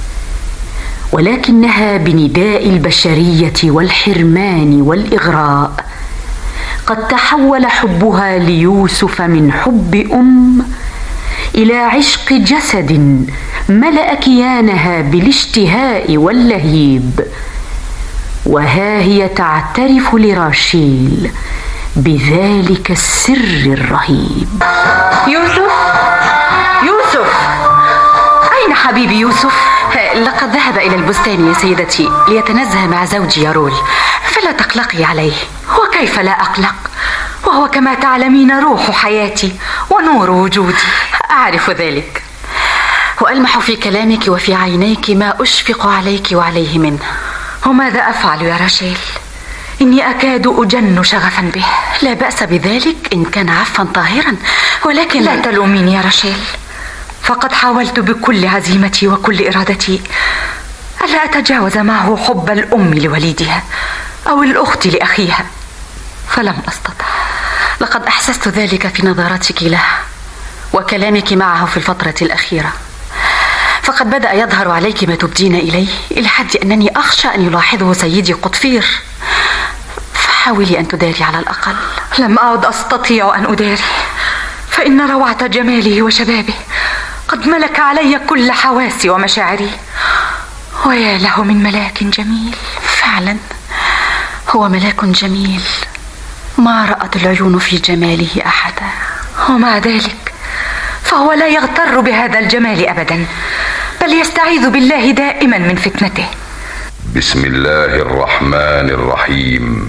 ولكنها بنداء البشرية والحرمان والإغراء قد تحول حبها ليوسف من حب أم إلى عشق جسد ملأ كيانها بالاشتهاء واللهيب. وها هي تعترف لراشيل بذلك السر الرهيب. يوسف يوسف أين حبيبي يوسف؟ لقد ذهب إلى البستان يا سيدتي ليتنزه مع زوجي يارول، فلا تقلقي عليه. وكيف لا أقلق وهو كما تعلمين روح حياتي ونور وجودي؟ أعرف ذلك، وألمح في كلامك وفي عينيك ما أشفق عليك وعليه منه. وماذا أفعل يا رشيل؟ إني أكاد أجن شغفا به. لا بأس بذلك إن كان عفوا طاهرا، ولكن لا تلوميني يا رشيل، فقد حاولت بكل عزيمتي وكل إرادتي ألا أتجاوز معه حب الأم لوليدها أو الأخت لأخيها، فلم أستطع. لقد أحسست ذلك في نظراتك له وكلامك معه في الفترة الأخيرة، فقد بدأ يظهر عليك ما تبدين إليه، إلى حد أنني أخشى أن يلاحظه سيدي قطفير، فحاولي أن تداري على الأقل. لم أعد أستطيع أن أداري، فإن روعة جماله وشبابه قد ملك علي كل حواسي ومشاعري، ويا له من ملاك جميل. فعلا هو ملاك جميل، ما رأت العيون في جماله أحدا، ومع ذلك فهو لا يغتر بهذا الجمال أبدا، بل يستعيذ بالله دائما من فتنته. بسم الله الرحمن الرحيم.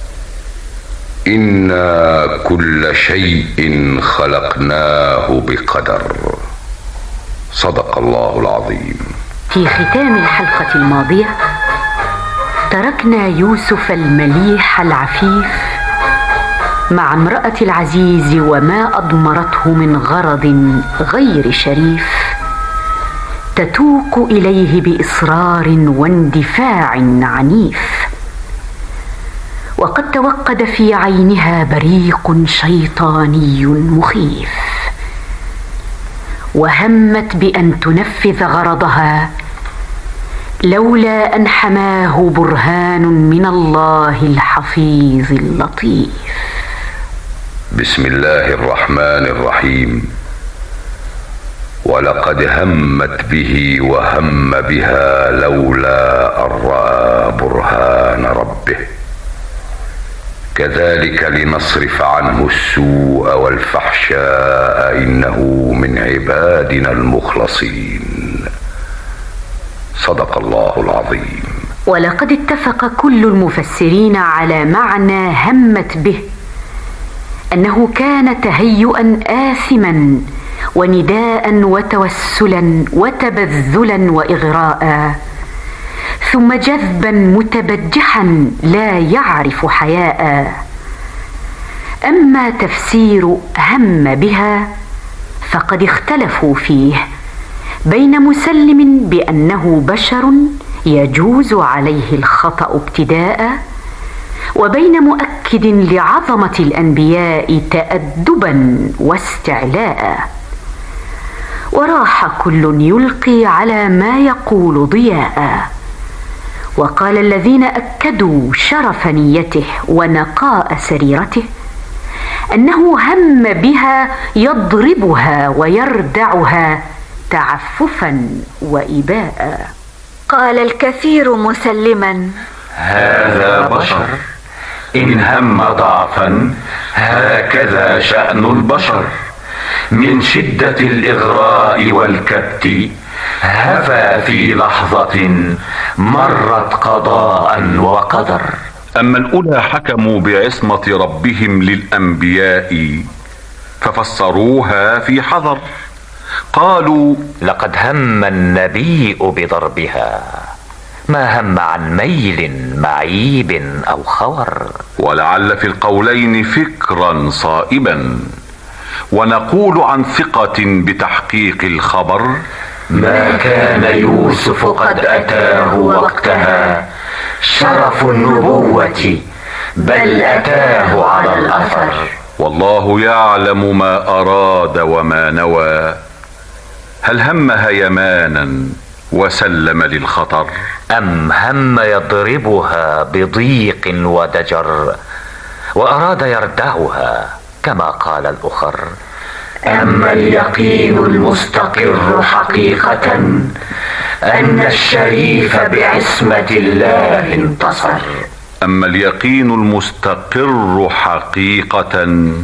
إنا كل شيء خلقناه بقدر. صدق الله العظيم. في ختام الحلقة الماضية تركنا يوسف المليح العفيف مع امرأة العزيز وما أضمرته من غرض غير شريف تتوق إليه بإصرار واندفاع عنيف، وقد توقد في عينها بريق شيطاني مخيف، وهمت بأن تنفذ غرضها لولا أن حماه برهان من الله الحفيظ اللطيف. بسم الله الرحمن الرحيم. ولقد همت به وهم بها لولا أن رأى برهان ربه كذلك لنصرف عنه السوء والفحشاء إنه من عبادنا المخلصين. صدق الله العظيم. ولقد اتفق كل المفسرين على معنى همت به أنه كان تهيئا آثما ونداء وتوسلا وتبذلا وإغراء، ثم جذبا متبجحا لا يعرف حياء. أما تفسير هم بها فقد اختلفوا فيه بين مسلم بأنه بشر يجوز عليه الخطأ ابتداء، وبين مؤكد لعظمة الأنبياء تأدبا واستعلاء. وراح كل يلقي على ما يقول ضياء، وقال الذين أكدوا شرف نيته ونقاء سريرته أنه هم بها يضربها ويردعها تعففا وإباء. قال الكثير مسلما: هذا بشر إن هم ضعفا هكذا شأن البشر، من شدة الإغراء والكبت هفى في لحظة مرت قضاء وقدر. أما الأولى حكموا بعصمة ربهم للأنبياء ففسروها في حذر، قالوا: لقد هم النبي بضربها ما هم عن ميل معيب أو خور. ولعل في القولين فكرا صائبا. ونقول عن ثقة بتحقيق الخبر: ما كان يوسف قد أتاه وقتها شرف النبوة، بل أتاه على الأثر. والله يعلم ما أراد وما نوى. هل هم هيمانا وسلم للخطر، أم هم يضربها بضيق ودجر وأراد يردعها كما قال الأخر: أما اليقين المستقر حقيقة أن الشريف بعصمة الله انتصر. أما اليقين المستقر حقيقة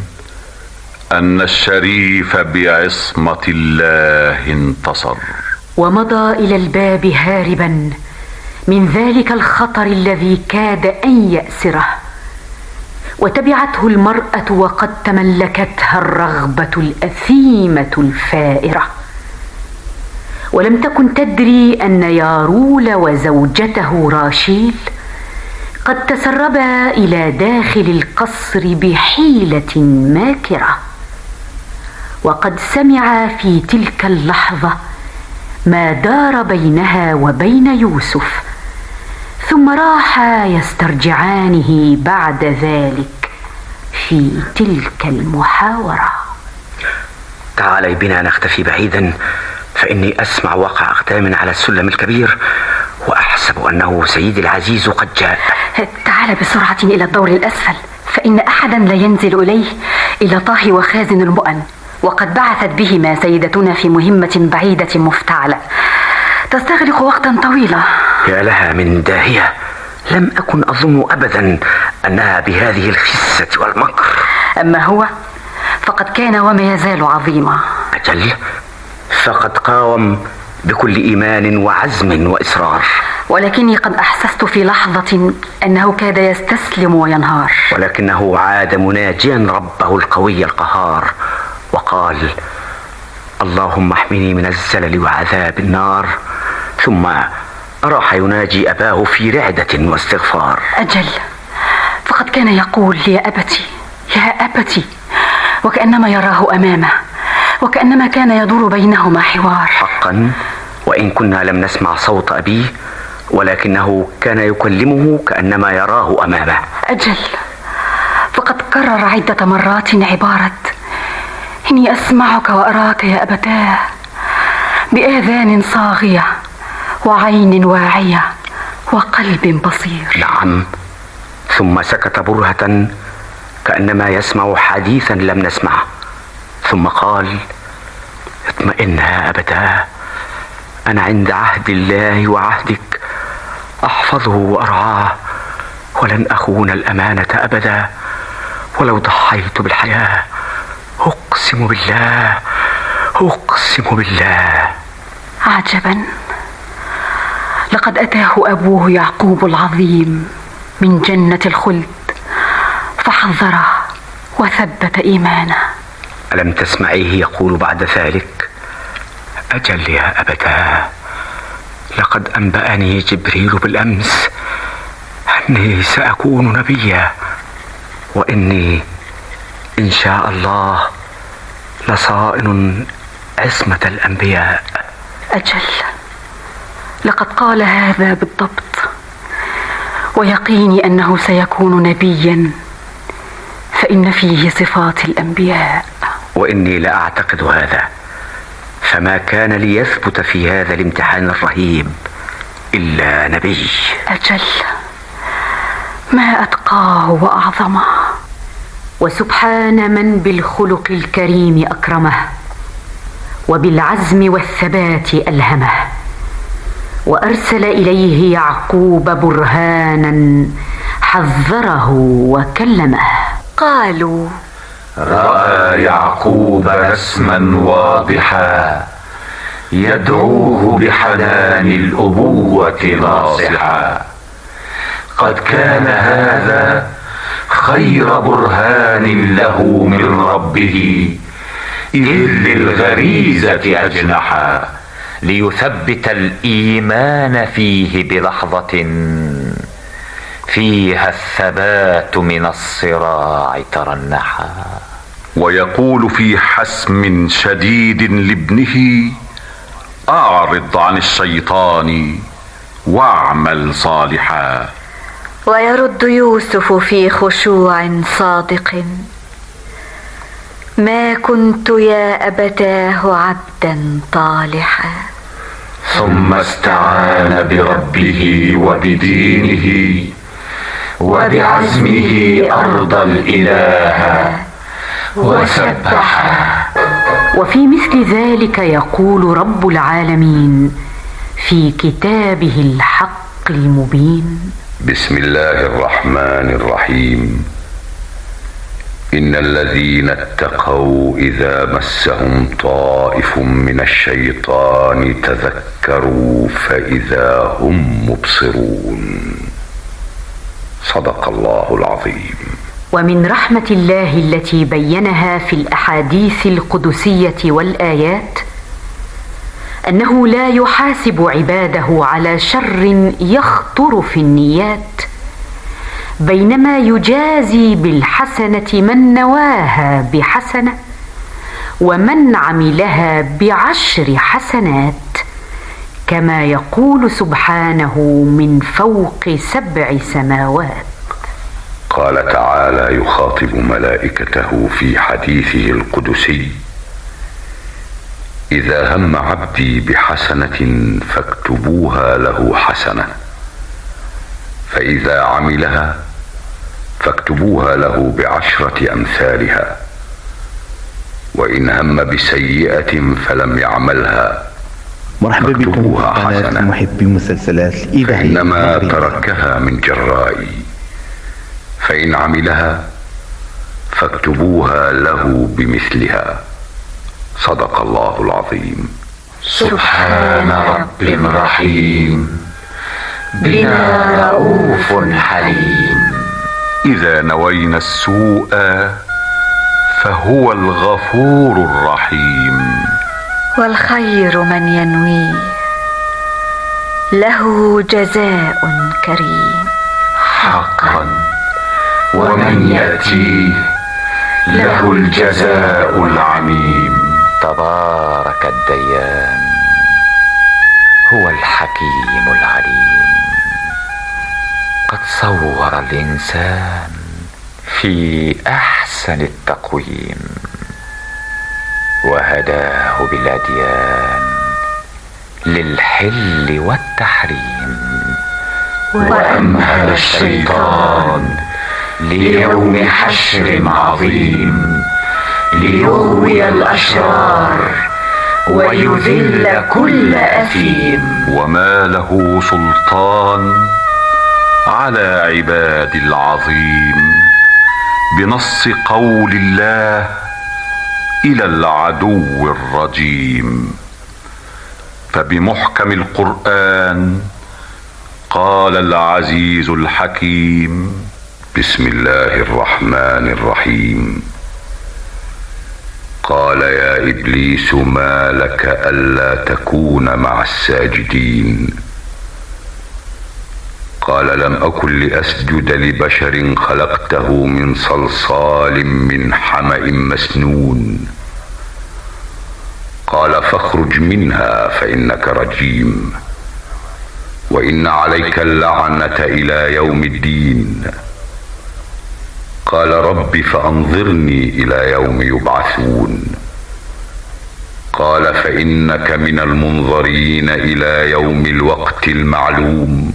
أن الشريف بعصمة الله انتصر. ومضى إلى الباب هاربا من ذلك الخطر الذي كاد أن يأسره، وتبعته المرأة وقد تملكتها الرغبة الأثيمة الفائرة، ولم تكن تدري أن يارول وزوجته راشيل قد تسربا إلى داخل القصر بحيلة ماكرة، وقد سمعا في تلك اللحظة ما دار بينها وبين يوسف، ثم راحا يسترجعانه بعد ذلك في تلك المحاورة. تعالي بنا نختفي بعيدا، فإني أسمع وقع أقدام على السلم الكبير، وأحسب أنه سيدي العزيز قد جاء. تعال بسرعة إلى الدور الأسفل، فإن أحدا لا ينزل إليه إلا طاهي وخازن المؤن، وقد بعثت بهما سيدتنا في مهمة بعيدة مفتعلة تستغرق وقتا طويلا. يا لها من داهية، لم أكن أظن أبدا أنها بهذه الخسة والمكر. أما هو فقد كان وما يزال عظيما. أجل، فقد قاوم بكل إيمان وعزم وإصرار، ولكني قد أحسست في لحظة أنه كاد يستسلم وينهار، ولكنه عاد مناجيا ربه القوي القهار وقال: اللهم احمني من الزلل وعذاب النار، ثم راح يناجي أباه في رعدة واستغفار. أجل، فقد كان يقول: يا أبتي يا أبتي، وكأنما يراه أمامه، وكأنما كان يدور بينهما حوار. حقا، وإن كنا لم نسمع صوت أبيه، ولكنه كان يكلمه كأنما يراه أمامه. أجل، فقد كرر عدة مرات عبارة إني أسمعك وأراك يا أبتاه، بآذان صاغية وعين واعية وقلب بصير. نعم، ثم سكت برهة كأنما يسمع حديثا لم نسمعه، ثم قال: اطمئن يا أبتاه، أنا عند عهد الله وعهدك، أحفظه وأرعاه، ولن أخون الأمانة أبدا، ولو ضحيت بالحياة أقسم بالله أقسم بالله. عجبا، لقد أتاه أبوه يعقوب العظيم من جنة الخلد فحذره وثبت إيمانه. ألم تسمعيه يقول بعد ذلك: أجل يا أبتاه، لقد أنبأني جبريل بالأمس أني سأكون نبيا، وإني إن شاء الله لصائن عصمة الأنبياء. أجل، لقد قال هذا بالضبط، ويقيني أنه سيكون نبيا، فإن فيه صفات الأنبياء. وإني لا أعتقد هذا، فما كان ليثبت في هذا الامتحان الرهيب إلا نبي. أجل، ما أتقاه وأعظمه. وسبحان من بالخلق الكريم أكرمه، وبالعزم والثبات ألهمه، وأرسل إليه يعقوب برهانا حذره وكلمه. قالوا: رأى يعقوب رسما واضحا يدعوه بحنان الأبوة ناصحا، قد كان هذا خير برهان له من ربه، إذ للغريزة أجنحا، ليثبت الإيمان فيه بلحظة فيها الثبات من الصراع ترنحا. ويقول في حسم شديد لابنه: أعرض عن الشيطان واعمل صالحا. ويرد يوسف في خشوع صادق: ما كنت يا أبتاه عبدا طالحا. ثم استعان بربه وبدينه وبعزمه أرضى الإله وسبحا. وفي مثل ذلك يقول رب العالمين في كتابه الحق المبين: بسم الله الرحمن الرحيم. إن الذين اتقوا إذا مسهم طائف من الشيطان تذكروا فإذا هم مبصرون. صدق الله العظيم. ومن رحمة الله التي بينها في الأحاديث القدسية والآيات أنه لا يحاسب عباده على شر يخطر في النيات، بينما يجازي بالحسنة من نواها بحسنة ومن عملها بعشر حسنات، كما يقول سبحانه من فوق سبع سماوات. قال تعالى يخاطب ملائكته في حديثه القدسي: إذا هم عبدي بحسنة فاكتبوها له حسنة، فإذا عملها فاكتبوها له بعشرة أمثالها، وإن هم بسيئة فلم يعملها مرحبا بكم قناة محبي مسلسلات الإذاعية، فإنما تركها من جرائي، فإن عملها فاكتبوها له بمثلها. صدق الله العظيم. سبحان رب رحيم بنا رؤوف حليم. إذا نوينا السوء فهو الغفور الرحيم، والخير من ينويه له جزاء كريم حقا، ومن يأتيه له الجزاء العميم. تبارك الديان هو الحكيم العليم، قد صور الإنسان في أحسن التقويم، وهداه بالأديان للحل والتحريم، وأمهل الشيطان ليوم حشر عظيم، ليغوي الأشرار ويذل كل أثيم. وما له سلطان على عباد العظيم، بنص قول الله إلى العدو الرجيم. فبمحكم القرآن قال العزيز الحكيم: بسم الله الرحمن الرحيم. قال يا إبليس ما لك ألا تكون مع الساجدين؟ قال لم أكن لأسجد لبشر خلقته من صلصال من حمأ مسنون. قال فاخرج منها فإنك رجيم، وإن عليك اللعنة إلى يوم الدين. قال رب فأنظرني إلى يوم يبعثون. قال فإنك من المنظرين إلى يوم الوقت المعلوم.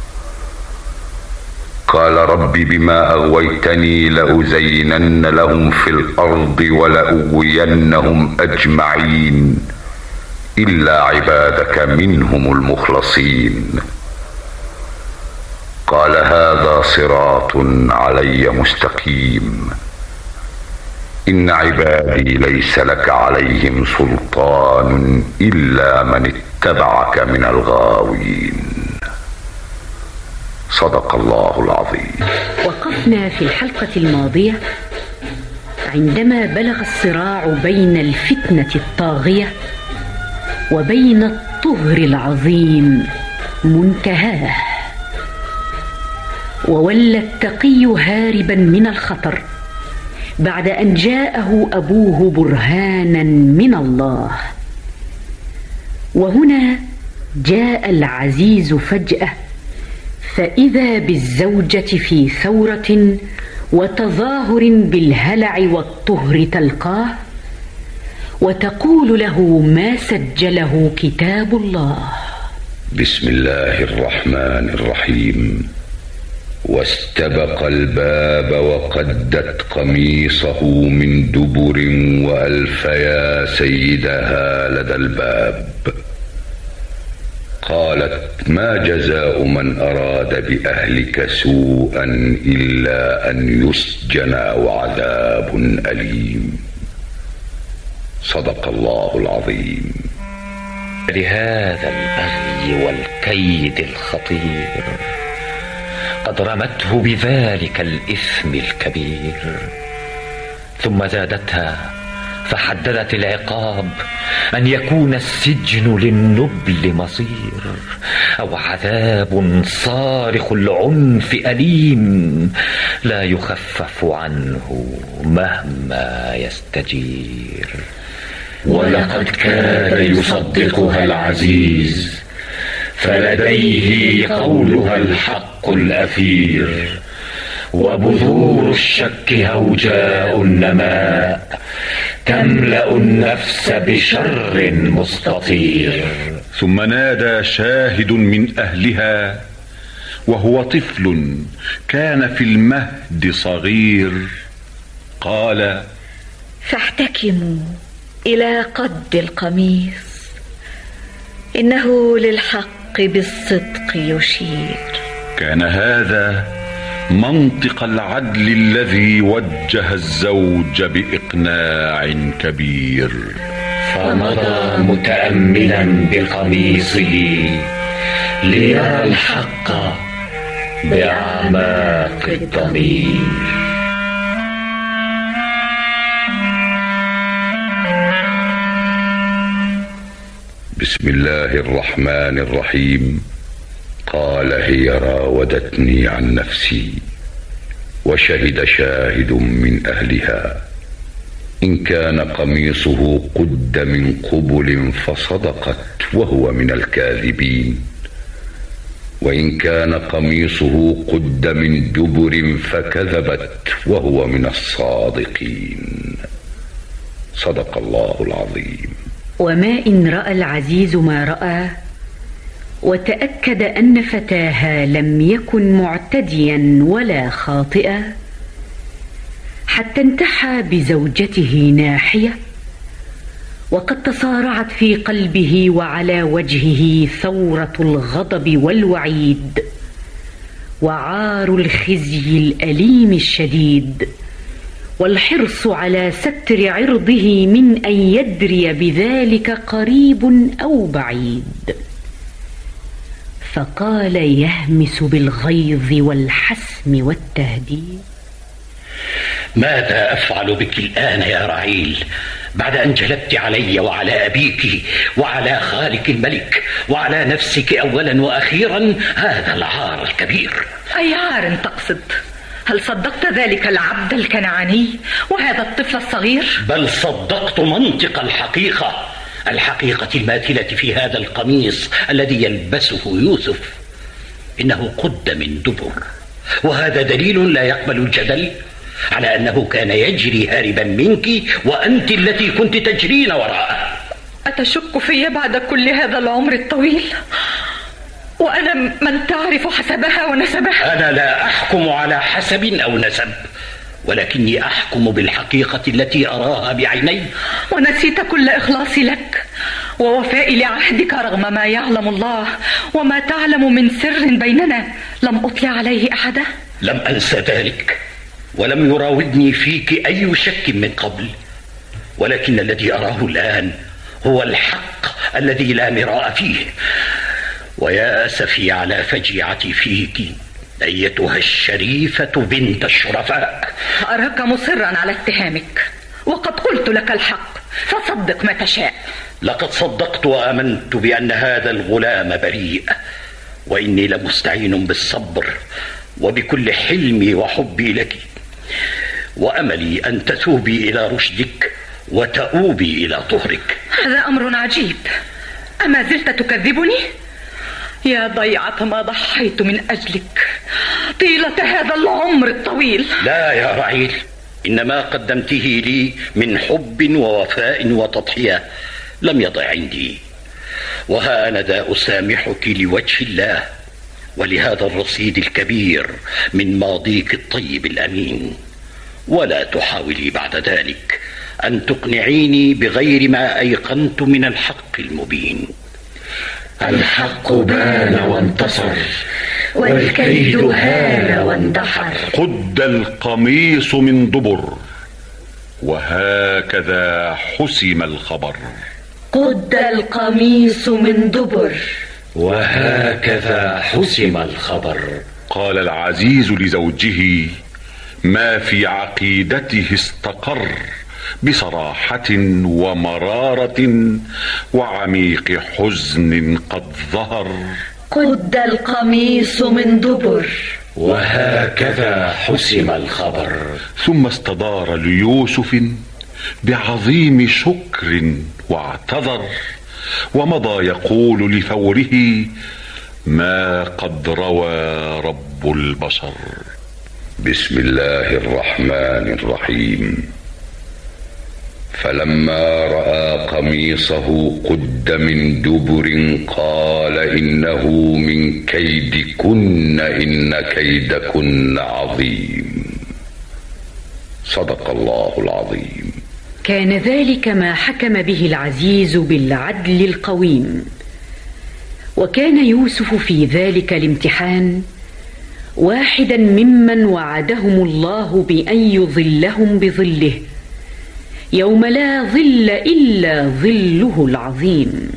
قال رب بما أغويتني لأزينن لهم في الأرض ولأغوينهم أجمعين إلا عبادك منهم المخلصين. قال هذا صراط علي مستقيم. إن عبادي ليس لك عليهم سلطان إلا من اتبعك من الغاوين. صدق الله العظيم. وقفنا في الحلقة الماضية عندما بلغ الصراع بين الفتنة الطاغية وبين الطهر العظيم منتهاه، وولى التقي هاربا من الخطر بعد أن جاءه أبوه برهانا من الله. وهنا جاء العزيز فجأة، فإذا بالزوجة في ثورة وتظاهر بالهلع والطهر تلقاه، وتقول له ما سجله كتاب الله. بسم الله الرحمن الرحيم. واستبق الباب وقدت قميصه من دبر وألف يا سيدها لدى الباب. قالت ما جزاء من أراد بأهلك سوءا إلا أن يسجن أو عذاب أليم. صدق الله العظيم. لهذا البغي والكيد الخطير قد رمته بذلك الإثم الكبير، ثم زادتها فحددت العقاب أن يكون السجن للنبل مصير، أو عذاب صارخ العنف أليم لا يخفف عنه مهما يستجير. ولقد كان يصدقها العزيز، فلديه قولها الحق الأثير، وبذور الشك هوجاء النماء تملأ النفس بشر مستطير. ثم نادى شاهد من أهلها وهو طفل كان في المهد صغير، قال: فاحتكموا إلى قد القميص، إنه للحق بالصدق يشير. كان هذا منطق العدل الذي وجه الزوج بإقناع كبير. فمضى متأملا بقميصه ليرى الحق بأعماق الضمير. بسم الله الرحمن الرحيم. قال: هي راودتني عن نفسي، وشهد شاهد من أهلها، إن كان قميصه قد من قبل فصدقت وهو من الكاذبين، وإن كان قميصه قد من دبر فكذبت وهو من الصادقين. صدق الله العظيم. وما إن رأى العزيز ما رأى، وتأكد أن فتاها لم يكن معتديا ولا خاطئا، حتى انتحى بزوجته ناحية، وقد تصارعت في قلبه وعلى وجهه ثورة الغضب والوعيد، وعار الخزي الأليم الشديد، والحرص على ستر عرضه من أن يدري بذلك قريب أو بعيد. فقال يهمس بالغيظ والحسم والتهديد: ماذا أفعل بك الآن يا رعيل، بعد أن جلبت علي وعلى أبيك وعلى خالك الملك وعلى نفسك أولا وأخيرا هذا العار الكبير؟ أي عار تقصد؟ هل صدقت ذلك العبد الكنعاني وهذا الطفل الصغير؟ بل صدقت منطق الحقيقة، الحقيقة الماثلة في هذا القميص الذي يلبسه يوسف. إنه قد من دبر، وهذا دليل لا يقبل الجدل على أنه كان يجري هاربا منك، وأنت التي كنت تجرين وراءه. أتشك في بعد كل هذا العمر الطويل، وأنا من تعرف حسبها ونسبها؟ أنا لا أحكم على حسب أو نسب، ولكني أحكم بالحقيقة التي أراها بعيني. ونسيت كل إخلاصي لك ووفائي لعهدك رغم ما يعلم الله وما تعلم من سر بيننا لم أطلع عليه أحدا؟ لم أنسى ذلك، ولم يراودني فيك أي شك من قبل، ولكن الذي أراه الآن هو الحق الذي لا مراء فيه. ويا أسفي على فجيعتي فيك أيتها الشريفة بنت الشرفاء. أراك مصرا على اتهامك، وقد قلت لك الحق، فصدق ما تشاء. لقد صدقت وآمنت بأن هذا الغلام بريء، وإني لمستعين بالصبر وبكل حلمي وحبي لك، وأملي أن تتوبي إلى رشدك وتؤوبي إلى طهرك. هذا أمر عجيب، أما زلت تكذبني؟ يا ضيعة ما ضحيت من أجلك طيلة هذا العمر الطويل. لا يا رعيل، إنما قدمته لي من حب ووفاء وتضحية لم يضع عندي، وها أنا ذا أسامحك لوجه الله ولهذا الرصيد الكبير من ماضيك الطيب الأمين. ولا تحاولي بعد ذلك أن تقنعيني بغير ما أيقنت من الحق المبين. الحق بان وانتصر، والكيد هان واندحر. قد القميص من دبر، وهكذا حسم الخبر. قد القميص من دبر، وهكذا حسم الخبر. قال العزيز لزوجه ما في عقيدته استقر بصراحة ومرارة وعميق حزن قد ظهر: قد القميص من دبر، وهكذا حسم الخبر. ثم استدار ليوسف بعظيم شكر واعتذر، ومضى يقول لفوره ما قد روى رب البشر. بسم الله الرحمن الرحيم. فلما رأى قميصه قد من دبر قال إنه من كيدكن إن كيدكن عظيم. صدق الله العظيم. كان ذلك ما حكم به العزيز بالعدل القويم. وكان يوسف في ذلك الامتحان واحدا ممن وعدهم الله بأن يظلهم بظله يوم لا ظل إلا ظله العظيم.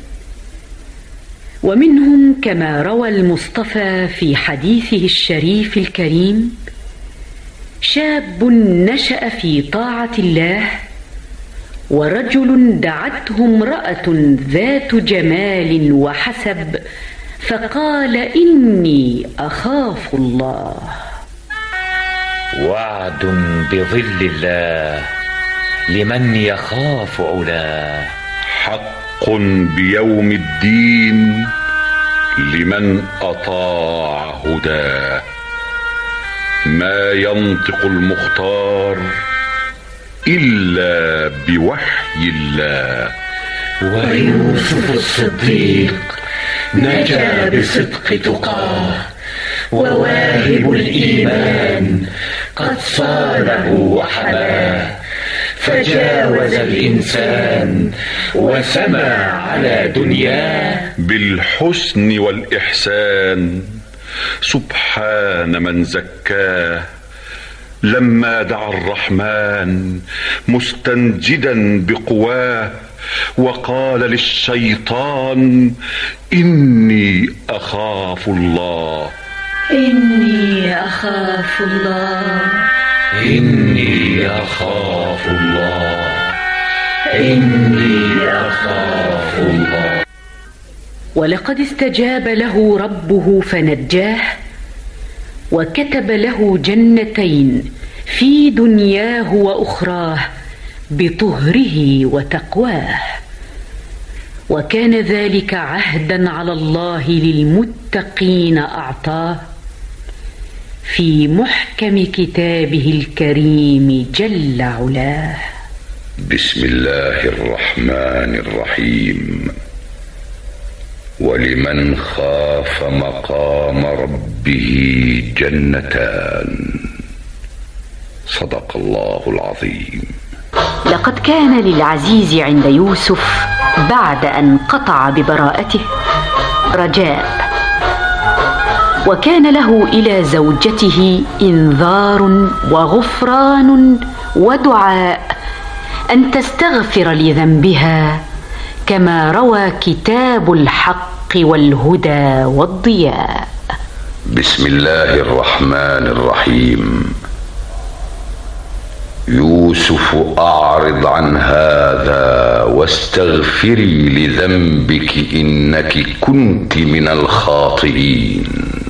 ومنهم كما روى المصطفى في حديثه الشريف الكريم: شاب نشأ في طاعة الله، ورجل دعته امرأة ذات جمال وحسب فقال إني أخاف الله. وعد بظل الله لمن يخاف علاه، حق بيوم الدين لمن أطاع هداه. ما ينطق المختار إلا بوحي الله. ويوسف الصديق نجا بصدق تقاه، وواهب الإيمان قد صانه وحماه. فجاوز الإنسان وسمى على دنياه بالحسن والإحسان. سبحان من زكاه لما دعا الرحمن مستنجدا بقواه، وقال للشيطان إني أخاف الله. إني أخاف الله، إني أخاف الله، إني أخاف الله. ولقد استجاب له ربه فنجاه، وكتب له جنتين في دنياه وأخراه بطهره وتقواه. وكان ذلك عهدا على الله للمتقين أعطاه في محكم كتابه الكريم جل علاه. بسم الله الرحمن الرحيم. ولمن خاف مقام ربه جنتان. صدق الله العظيم. لقد كان للعزيز عند يوسف بعد أن قطع ببراءته رجاء، وكان له إلى زوجته إنذار وغفران ودعاء أن تستغفر لذنبها، كما روى كتاب الحق والهدى والضياء. بسم الله الرحمن الرحيم. يوسف أعرض عن هذا واستغفري لذنبك إنك كنت من الخاطئين.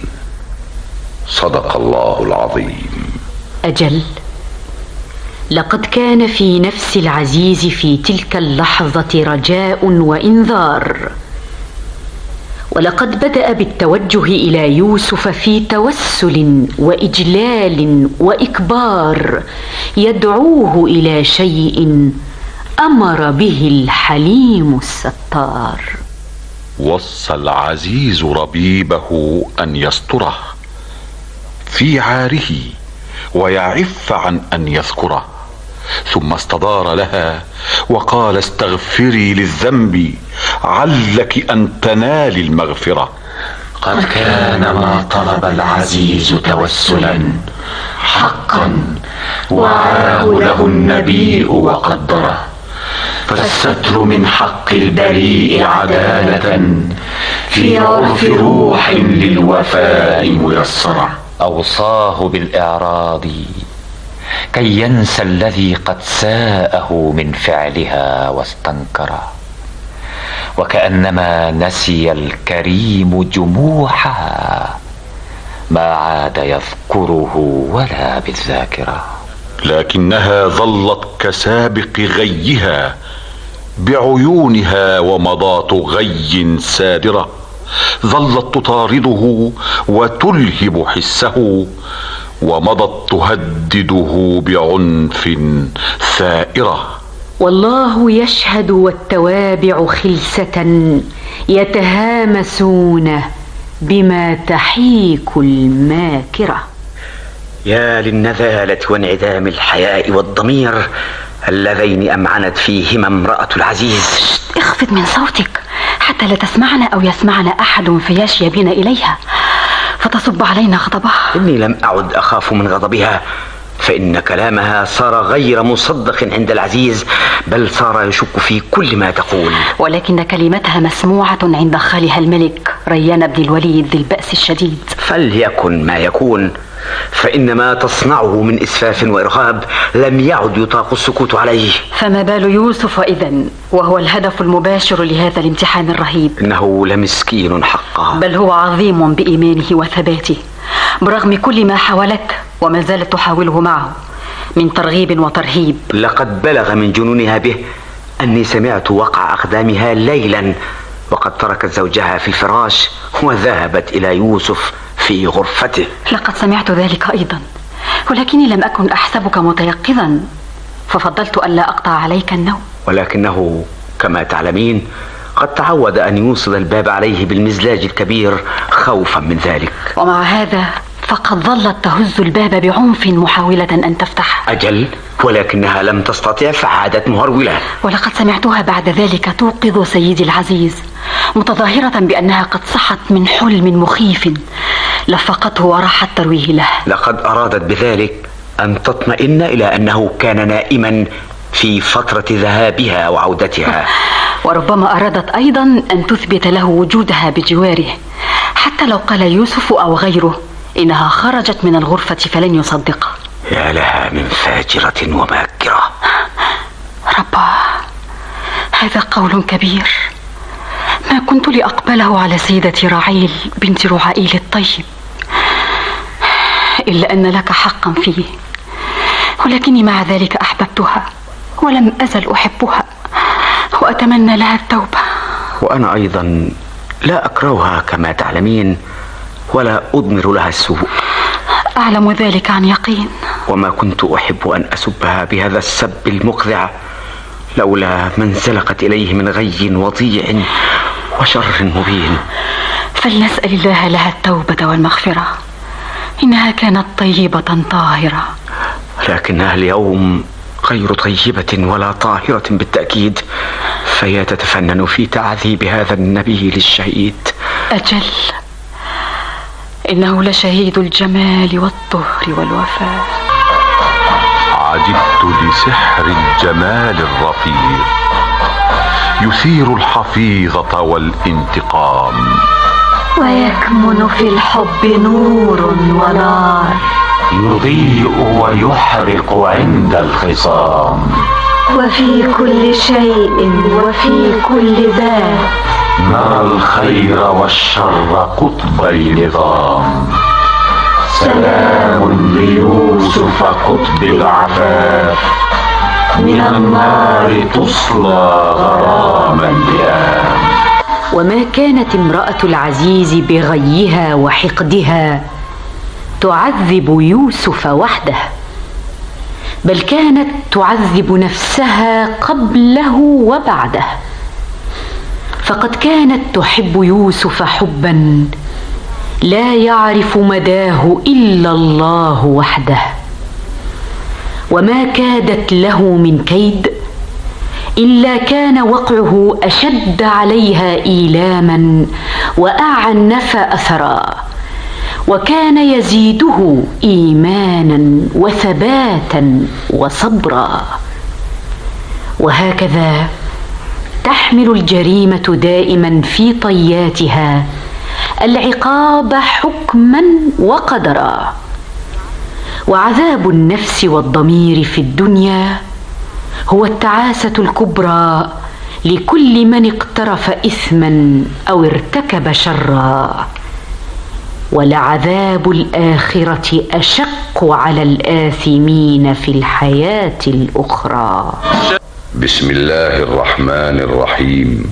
صدق الله العظيم. أجل، لقد كان في نفس العزيز في تلك اللحظة رجاء وإنذار، ولقد بدأ بالتوجه إلى يوسف في توسل وإجلال وإكبار يدعوه إلى شيء أمر به الحليم الستار. وصى العزيز ربيبه أن يستره في عاره ويعف عن أن يذكره، ثم استدار لها وقال استغفري للذنب علك أن تنالي المغفرة. قد كان ما طلب العزيز توسلا حقا، وعاه له النبي وقدره، فالستر من حق البريء عدالة في عرف روح للوفاء ميسرة. أوصاه بالإعراض كي ينسى الذي قد ساءه من فعلها واستنكره، وكأنما نسي الكريم جموحها ما عاد يذكره ولا بالذاكرة. لكنها ظلت كسابق غيها بعيونها ومضات غي سادرة، ظلت تطارده وتلهب حسه، ومضت تهدده بعنف ثائرة. والله يشهد والتوابع خلسة يتهامسون بما تحيك الماكرة. يا للنذالة وانعدام الحياء والضمير اللذين أمعنت فيهما امرأة العزيز. اخفض من صوتك حتى لا تسمعنا أو يسمعنا أحد فيشي بنا إليها فتصب علينا غضبها. إني لم أعد أخاف من غضبها، فإن كلامها صار غير مصدق عند العزيز، بل صار يشك في كل ما تقول. ولكن كلمتها مسموعة عند خالها الملك ريان بن الوليد ذي البأس الشديد. فليكن ما يكون، فإن ما تصنعه من إسفاف وإرهاب لم يعد يطاق السكوت عليه. فما بال يوسف إذن وهو الهدف المباشر لهذا الامتحان الرهيب؟ إنه لمسكين حقا، بل هو عظيم بإيمانه وثباته برغم كل ما حاولت وما زالت تحاوله معه من ترغيب وترهيب. لقد بلغ من جنونها به أني سمعت وقع أقدامها ليلا وقد تركت زوجها في الفراش وذهبت إلى يوسف في غرفته. لقد سمعت ذلك أيضا، ولكني لم أكن أحسبك متيقظا ففضلت ألا أقطع عليك النوم. ولكنه كما تعلمين قد تعود أن يوصل الباب عليه بالمزلاج الكبير خوفا من ذلك. ومع هذا فقد ظلت تهز الباب بعنف محاولة أن تفتح. أجل، ولكنها لم تستطع فعادت مهرولة. ولقد سمعتها بعد ذلك توقظ سيدي العزيز متظاهرة بأنها قد صحت من حلم مخيف لفقته وراحت ترويه له. لقد أرادت بذلك أن تطمئن إلى أنه كان نائما في فترة ذهابها وعودتها. وربما أرادت أيضا أن تثبت له وجودها بجواره، حتى لو قال يوسف أو غيره إنها خرجت من الغرفة فلن يصدقها. يا لها من فاجرة وماكرة. رباه، هذا قول كبير، ما كنت لأقبله على سيدتي رعيل بنت رعائيل الطيب، إلا أن لك حقا فيه، ولكني مع ذلك أحببتها ولم أزل أحبها وأتمنى لها التوبة. وأنا أيضا لا أكرهها كما تعلمين، ولا أضمر لها السوء. أعلم ذلك عن يقين. وما كنت أحب أن أسبها بهذا السب المقذع لولا من زلقت إليه من غي وضيع وشر مبين. فلنسأل الله لها التوبة والمغفرة، إنها كانت طيبة طاهرة. لكنها اليوم غير طيبة ولا طاهرة بالتأكيد، فهي تتفنن في تعذيب هذا النبي الشهيد. أجل، إنه لشهيد الجمال والطهر والوفاء. عجبت لسحر الجمال الرفيع يثير الحفيظة والانتقام، ويكمن في الحب نور ونار يضيء ويحرق عند الخصام، وفي كل شيء وفي كل ذات نرى الخير والشر قطبي نظام. سلام ليوسف قطب العفاف، من النار تصلى غراما لئام. وما كانت امرأة العزيز بغيها وحقدها تعذب يوسف وحده، بل كانت تعذب نفسها قبله وبعده، فقد كانت تحب يوسف حبا لا يعرف مداه إلا الله وحده، وما كادت له من كيد إلا كان وقعه أشد عليها إيلاما وأعنف أثرا، وكان يزيده إيمانا وثباتا وصبرا. وهكذا تحمل الجريمة دائما في طياتها العقاب حكما وقدرا، وعذاب النفس والضمير في الدنيا هو التعاسة الكبرى لكل من اقترف إثما أو ارتكب شرا، ولعذاب الآخرة أشق على الآثمين في الحياة الأخرى. بسم الله الرحمن الرحيم.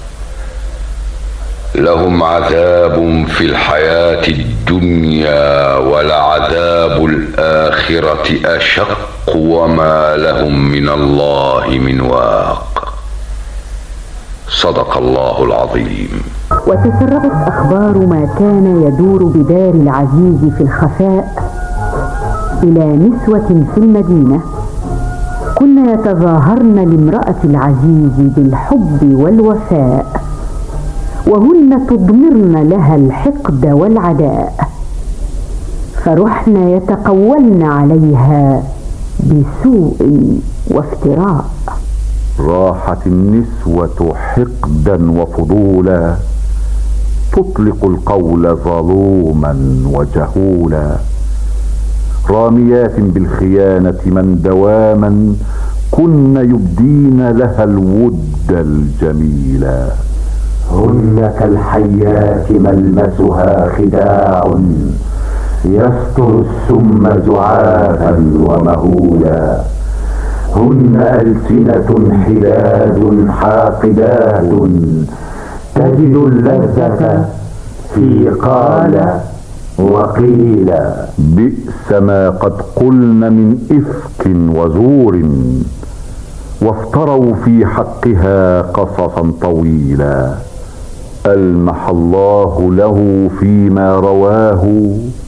لهم عذاب في الحياة الدنيا ولعذاب الآخرة أشق وما لهم من الله من واق. صدق الله العظيم. وتسربت أخبار ما كان يدور بدار العزيز في الخفاء إلى نسوة في المدينة كن يتظاهرن لامرأة العزيز بالحب والوفاء، وهن تضمرن لها الحقد والعداء، فرحن يتقولن عليها بسوء وافتراء. راحت النسوة حقدا وفضولا، تطلق القول ظلوما وجهولا، راميات بالخيانة من دواما كن يبدين لها الود الجميلا. هن كالحيات ملمسها خداع، يستر السم زعافا ومهولا. هن ألسنة حداد حاقدات، تجد اللذة في قال وقيل. بئس ما قد قلن من إفك وزور، وافتروا في حقها قصصا طويلا. ألمح الله له فيما رواه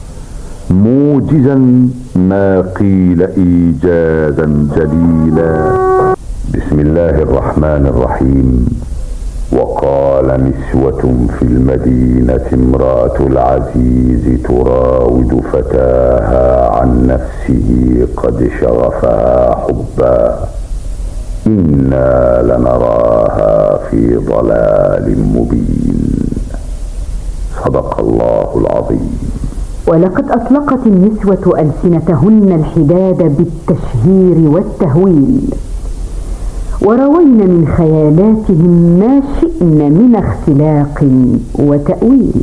موجزا ما قيل إيجازا جليلا. بسم الله الرحمن الرحيم. وقال نسوة في المدينة امرأة العزيز تراود فتاها عن نفسه قد شغفها حبا، إنا لنراها في ضلال مبين. صدق الله العظيم. ولقد أطلقت النسوة ألسنتهن الحداد بالتشهير والتهويل، وروين من خيالاتهم ما شئن من اختلاق وتأويل،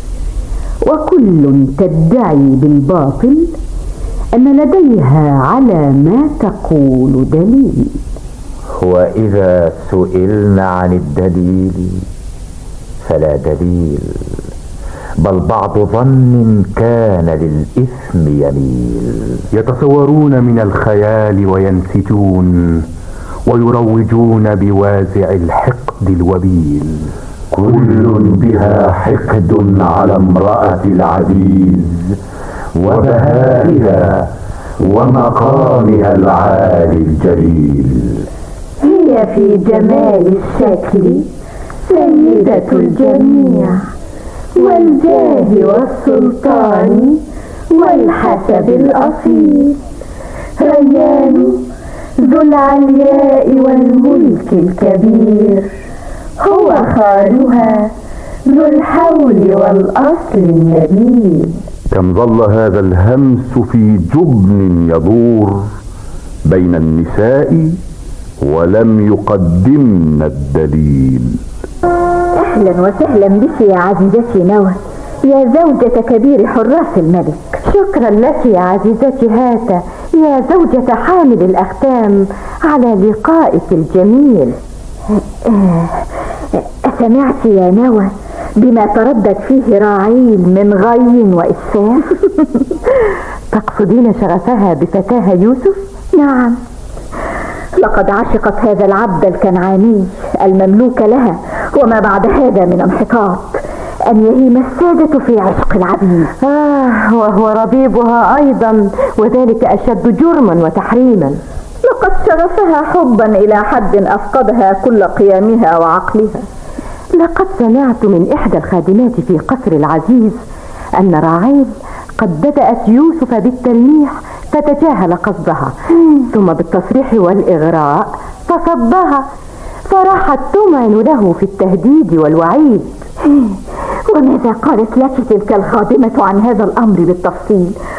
وكل تدعي بالباطل أن لديها على ما تقول دليل. وإذا سئلن عن الدليل فلا دليل، بل بعض ظن كان للإثم يميل. يتصورون من الخيال وينسجون، ويروجون بوازع الحقد الوبيل. كل بها حقد على امرأة العزيز وبهائها ومقامها العالي الجليل. هي في جمال الشكل سيدة الجميع، والجاه والسلطان والحسب الأصيل. ريان ذو العلياء والملك الكبير، هو خالها ذو الحول والأصل النبيل. كم ظل هذا الهمس في جبن يدور بين النساء ولم يقدمن الدليل. أهلا وسهلا بك يا عزيزتي نوى، يا زوجة كبير حراس الملك. شكرا لك يا عزيزتي هاتة، يا زوجة حامل الأختام، على لقائك الجميل. أسمعت يا نوى بما تردد فيه راعيل من غي وإسفاف؟ تقصدين شغفها بفتاها يوسف؟ نعم، لقد عشقت هذا العبد الكنعاني المملوك لها، وما بعد هذا من انحطاط أن يهيم السادة في عشق العبيد. آه، وهو ربيبها أيضا، وذلك أشد جرما وتحريما. لقد شغفها حبا إلى حد أفقدها كل قيامها وعقلها. لقد سمعت من إحدى الخادمات في قصر العزيز أن راعيل قد بدأت يوسف بالتلميح فتجاهل قصدها، ثم بالتصريح والإغراء فصدها، فراحت تمعن له في التهديد والوعيد. وماذا قالت لك تلك الخادمة عن هذا الأمر بالتفصيل؟ قولي.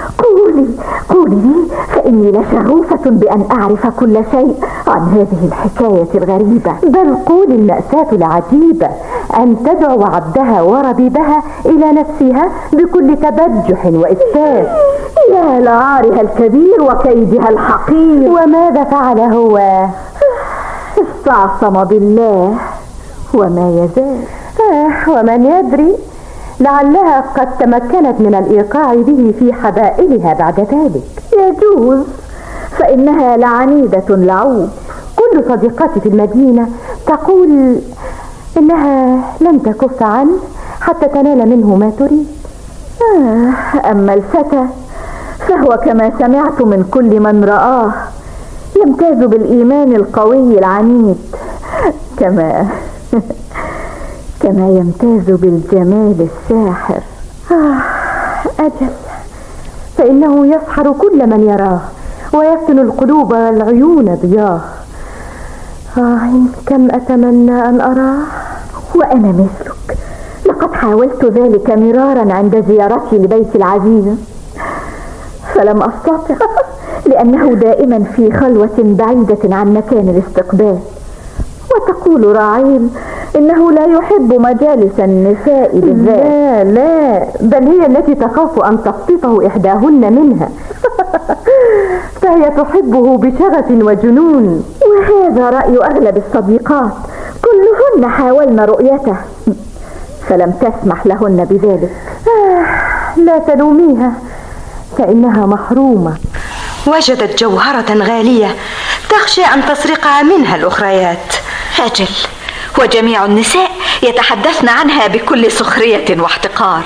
قولي قولي لي، فإني لشغوفة بأن أعرف كل شيء عن هذه الحكاية الغريبة. بل قولي المأساة العجيبة أن تدعو عبدها وربيبها إلى نفسها بكل تبجح وإسفاف. يا لعارها الكبير وكيدها الحقير. وماذا فعل هو؟ استعصم بالله وما يزال. آه ومن يدري، لعلها قد تمكنت من الإيقاع به في حبائلها بعد ذلك. يجوز، فإنها لعنيدة لعوب. كل صديقتي في المدينة تقول إنها لن تكف عنه حتى تنال منه ما تريد. آه أما الفتى فهو كما سمعت من كل من رآه يمتاز بالإيمان القوي العنيد، كما كما يمتاز بالجمال الساحر. آه أجل، فإنه يسحر كل من يراه ويفتن القلوب والعيون ضياه. آه كم أتمنى أن أراه. وأنا مثلك، لقد حاولت ذلك مرارا عند زيارتي لبيت العزيز فلم أستطع، لأنه دائما في خلوة بعيدة عن مكان الاستقبال. وتقول راعيل إنه لا يحب مجالس النساء بالذات. لا لا، بل هي التي تخاف أن تخطفه إحداهن منها فهي تحبه بشغف وجنون. وهذا رأي أغلب الصديقات، كلهن حاولن رؤيته فلم تسمح لهن بذلك. آه لا تلوميها، فإنها محرومة. وجدت جوهرة غالية تخشى أن تسرقها منها الأخريات. أجل، وجميع النساء يتحدثن عنها بكل سخرية واحتقار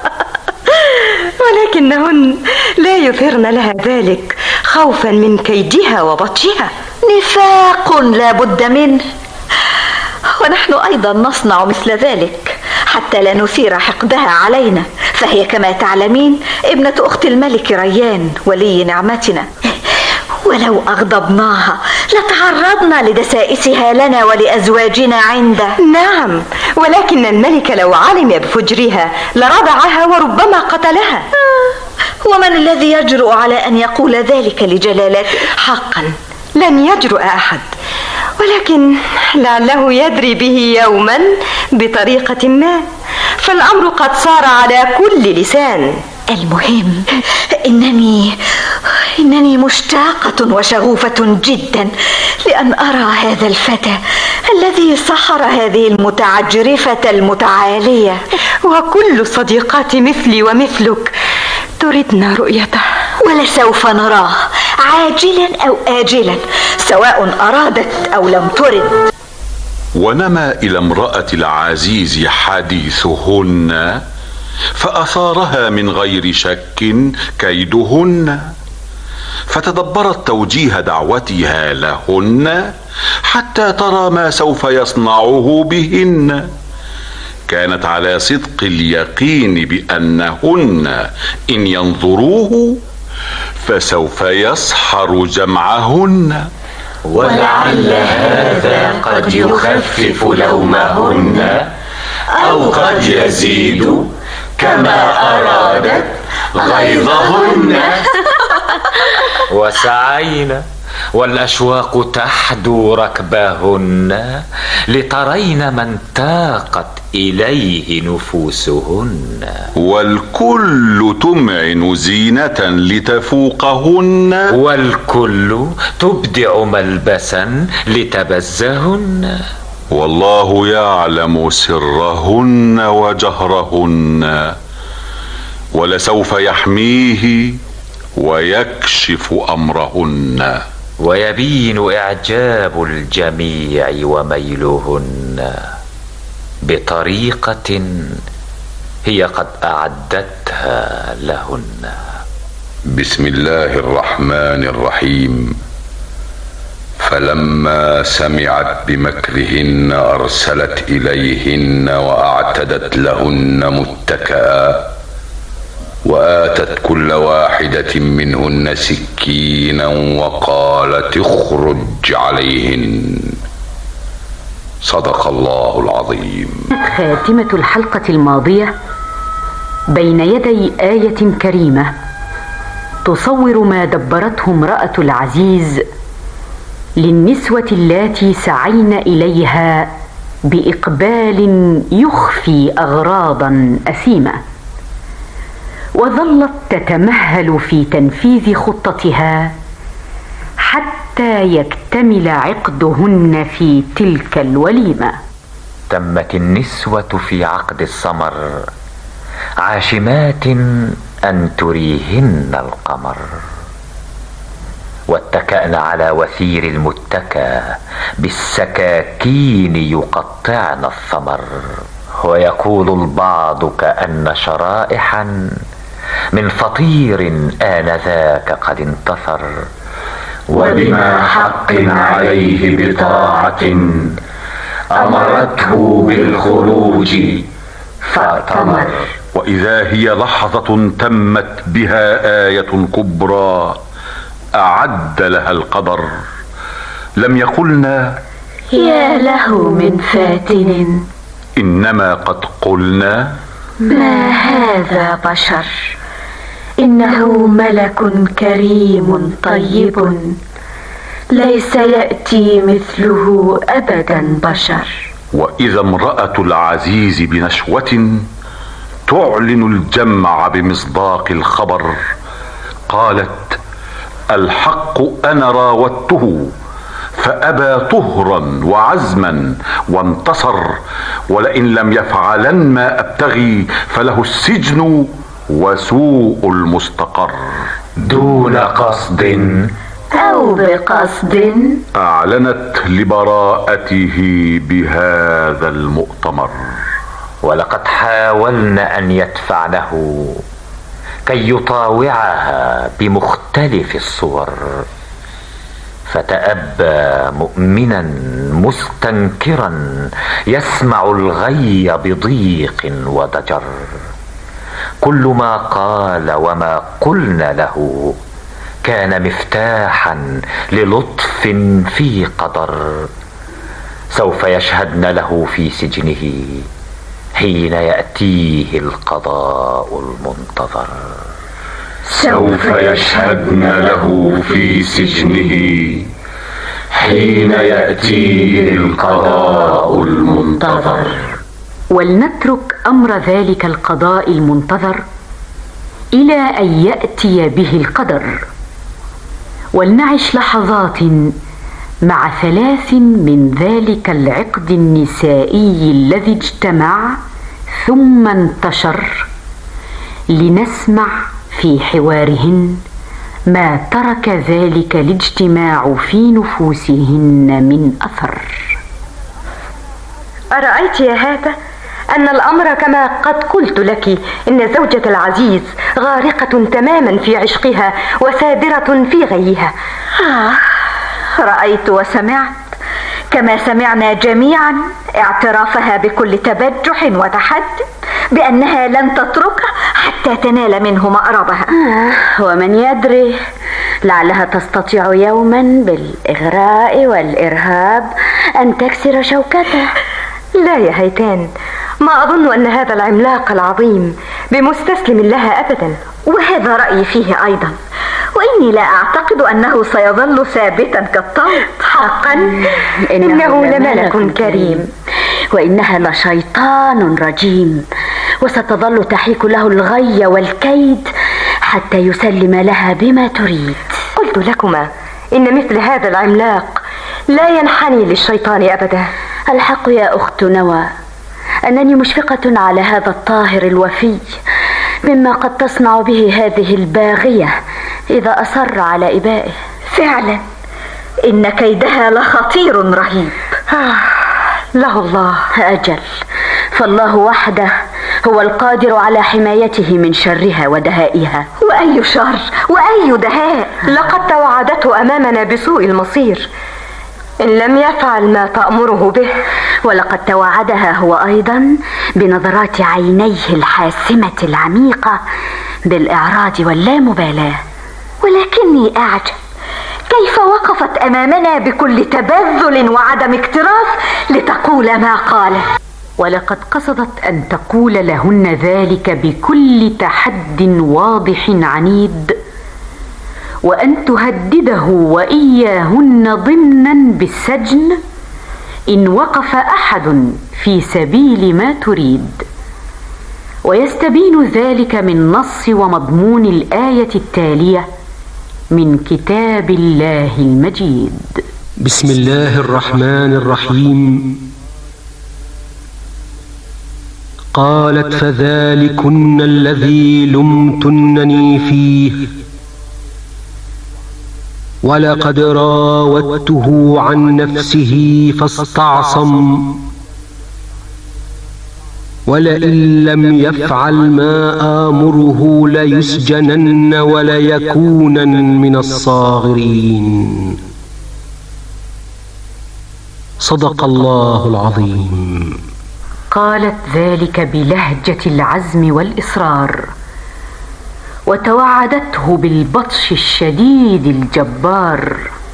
ولكنهن لا يظهرن لها ذلك خوفا من كيدها وبطشها. نفاق لا بد منه، ونحن أيضا نصنع مثل ذلك حتى لا نثير حقدها علينا، فهي كما تعلمين ابنة أخت الملك ريان ولي نعمتنا، ولو أغضبناها لتعرضنا لدسائسها لنا ولأزواجنا عنده. نعم، ولكن الملك لو علم بفجرها لردعها وربما قتلها. ومن الذي يجرؤ على أن يقول ذلك لجلالته؟ حقا لن يجرؤ أحد، ولكن لعله يدري به يوما بطريقة ما، فالأمر قد صار على كل لسان. المهم إنني إنني مشتاقة وشغوفة جدا لأن أرى هذا الفتى الذي سحر هذه المتعجرفة المتعالية، وكل صديقاتي مثلي ومثلك تردن رؤيته، ولسوف نراه عاجلا أو آجلا، سواء أرادت أو لم ترد. ونما إلى امرأة العزيز حديثهن فأثارها من غير شك كيدهن، فتدبرت توجيه دعوتها لهن حتى ترى ما سوف يصنعه بهن. كانت على صدق اليقين بأنهن إن ينظروه فسوف يسحر جمعهن، ولعل هذا قد يخفف لومهن أو قد يزيد كما أرادت غيظهن. وسعينا والأشواق تحدو ركبهن لترين من تاقت إليه نفوسهن، والكل تمعن زينة لتفوقهن، والكل تبدع ملبسا لتبزهن، والله يعلم سرهن وجهرهن، ولسوف يحميه ويكشف أمرهن، ويبين إعجاب الجميع وميلهن بطريقة هي قد أعدتها لهن. بسم الله الرحمن الرحيم. فلما سمعت بمكرهن أرسلت إليهن وأعتدت لهن متكئا، وآتت كل واحدة منهن سكينا وقالت اخرج عليهن. صدق الله العظيم. خاتمة الحلقة الماضية بين يدي آية كريمة تصور ما دبرته امرأة العزيز للنسوة اللاتي سعين إليها بإقبال يخفي أغراضا أثيمة، وظلت تتمهل في تنفيذ خطتها حتى يكتمل عقدهن في تلك الوليمة. تمت النسوة في عقد السمر عاشمات أن تريهن القمر، واتكأن على وثير المتكى بالسكاكين يقطعن الثمر. ويقول البعض كأن شرائحا من فطير آنذاك قد انتثر، وبما حق عليه بطاعة أمرته بالخروج فأتمر. وإذا هي لحظة تمت بها آية كبرى أعد لها القدر، لم يقلنا يا له من فاتن، إنما قد قلنا ما هذا بشر، إنه ملك كريم طيب، ليس يأتي مثله أبدا بشر. وإذا امرأة العزيز بنشوة تعلن الجمع بمصداق الخبر قالت: الحق أنا راودته فأبى طهرا وعزما وانتصر، ولئن لم يفعلن ما أبتغي فله السجن وسوء المستقر. دون قصد أو بقصد أعلنت لبراءته بهذا المؤتمر. ولقد حاولن أن يدفعنه كي يطاوعها بمختلف الصور، فتأبى مؤمنا مستنكرا يسمع الغي بضيق وضجر. كل ما قال وما قلنا له كان مفتاحا للطف في قدر. سوف يشهدن له في سجنه حين يأتيه القضاء المنتظر. سوف يشهدن له في سجنه حين يأتيه القضاء المنتظر. ولنترك أمر ذلك القضاء المنتظر إلى أن يأتي به القدر، ولنعش لحظات مع ثلاث من ذلك العقد النسائي الذي اجتمع ثم انتشر، لنسمع في حوارهن ما ترك ذلك الاجتماع في نفوسهن من أثر. أرأيت يا هذا أن الأمر كما قد قلت لك، إن زوجة العزيز غارقة تماما في عشقها وسادرة في غيها. آه رأيت وسمعت كما سمعنا جميعا اعترافها بكل تبجح وتحدي بأنها لن تتركه حتى تنال منه مأربها. آه ومن يدري، لعلها تستطيع يوما بالإغراء والإرهاب أن تكسر شوكته. لا يا هيتان، ما أظن أن هذا العملاق العظيم بمستسلم لها أبدا، وهذا رأيي فيه أيضا، وإني لا أعتقد أنه سيظل ثابتا كالطود. حقا إنه لملك كريم، وإنها لشيطان رجيم، وستظل تحيك له الغي والكيد حتى يسلم لها بما تريد. قلت لكما إن مثل هذا العملاق لا ينحني للشيطان أبدا. الحق يا أخت نوى أنني مشفقة على هذا الطاهر الوفي مما قد تصنع به هذه الباغية إذا أصر على إبائه. فعلا إن كيدها لخطير رهيب. آه له الله. أجل، فالله وحده هو القادر على حمايته من شرها ودهائها. وأي شر وأي دهاء! لقد توعدته أمامنا بسوء المصير إن لم يفعل ما تأمره به، ولقد توعدها هو أيضا بنظرات عينيه الحاسمة العميقة بالإعراض واللامبالاة. ولكني أعجب كيف وقفت أمامنا بكل تبذل وعدم اكتراث لتقول ما قاله. ولقد قصدت أن تقول لهن ذلك بكل تحد واضح عنيد، وأن تهدده وإياهن ضمنا بالسجن إن وقف أحد في سبيل ما تريد. ويستبين ذلك من نص ومضمون الآية التالية من كتاب الله المجيد. بسم الله الرحمن الرحيم. قالت فذلكن الذي لمتنني فيه ولقد راودته عن نفسه فاستعصم ولئن لم يفعل ما آمره ليسجنن وليكونن من الصاغرين. صدق الله العظيم. قالت ذلك بلهجة العزم والإصرار، وتوعدته بالبطش الشديد الجبار،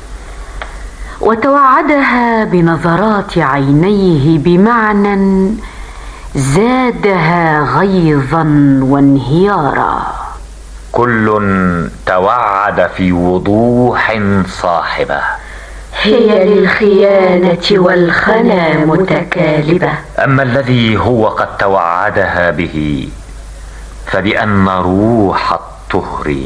وتوعدها بنظرات عينيه بمعنى زادها غيظا وانهيارا. كل توعد في وضوح صاحبه، هي للخيانة والخنا متكالبة. أما الذي هو قد توعدها به فبأن روح الطهر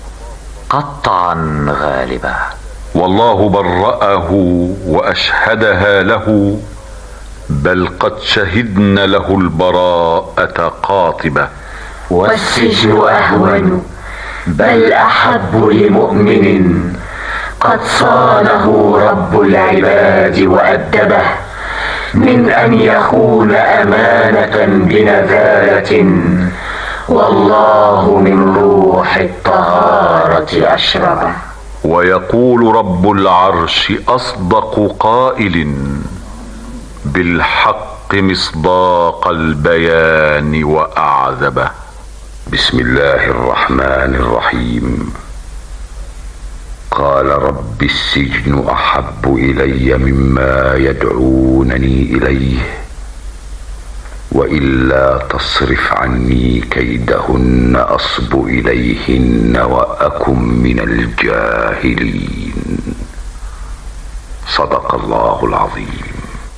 قطعا غالبة. والله برأه وأشهدها له، بل قد شهدن له البراءة قاطبة. والسجن أهون بل أحب لمؤمن قد صانه رب العباد وأدبه، من أن يخون أمانة بنذالة، والله من روح الطهارة أشربه. ويقول رب العرش أصدق قائل، بالحق مصداق البيان وأعذبه. بسم الله الرحمن الرحيم. قال رب السجن أحب إلي مما يدعونني إليه، وإلا تصرف عني كيدهن أصب إليهن وأكن من الجاهلين. صدق الله العظيم.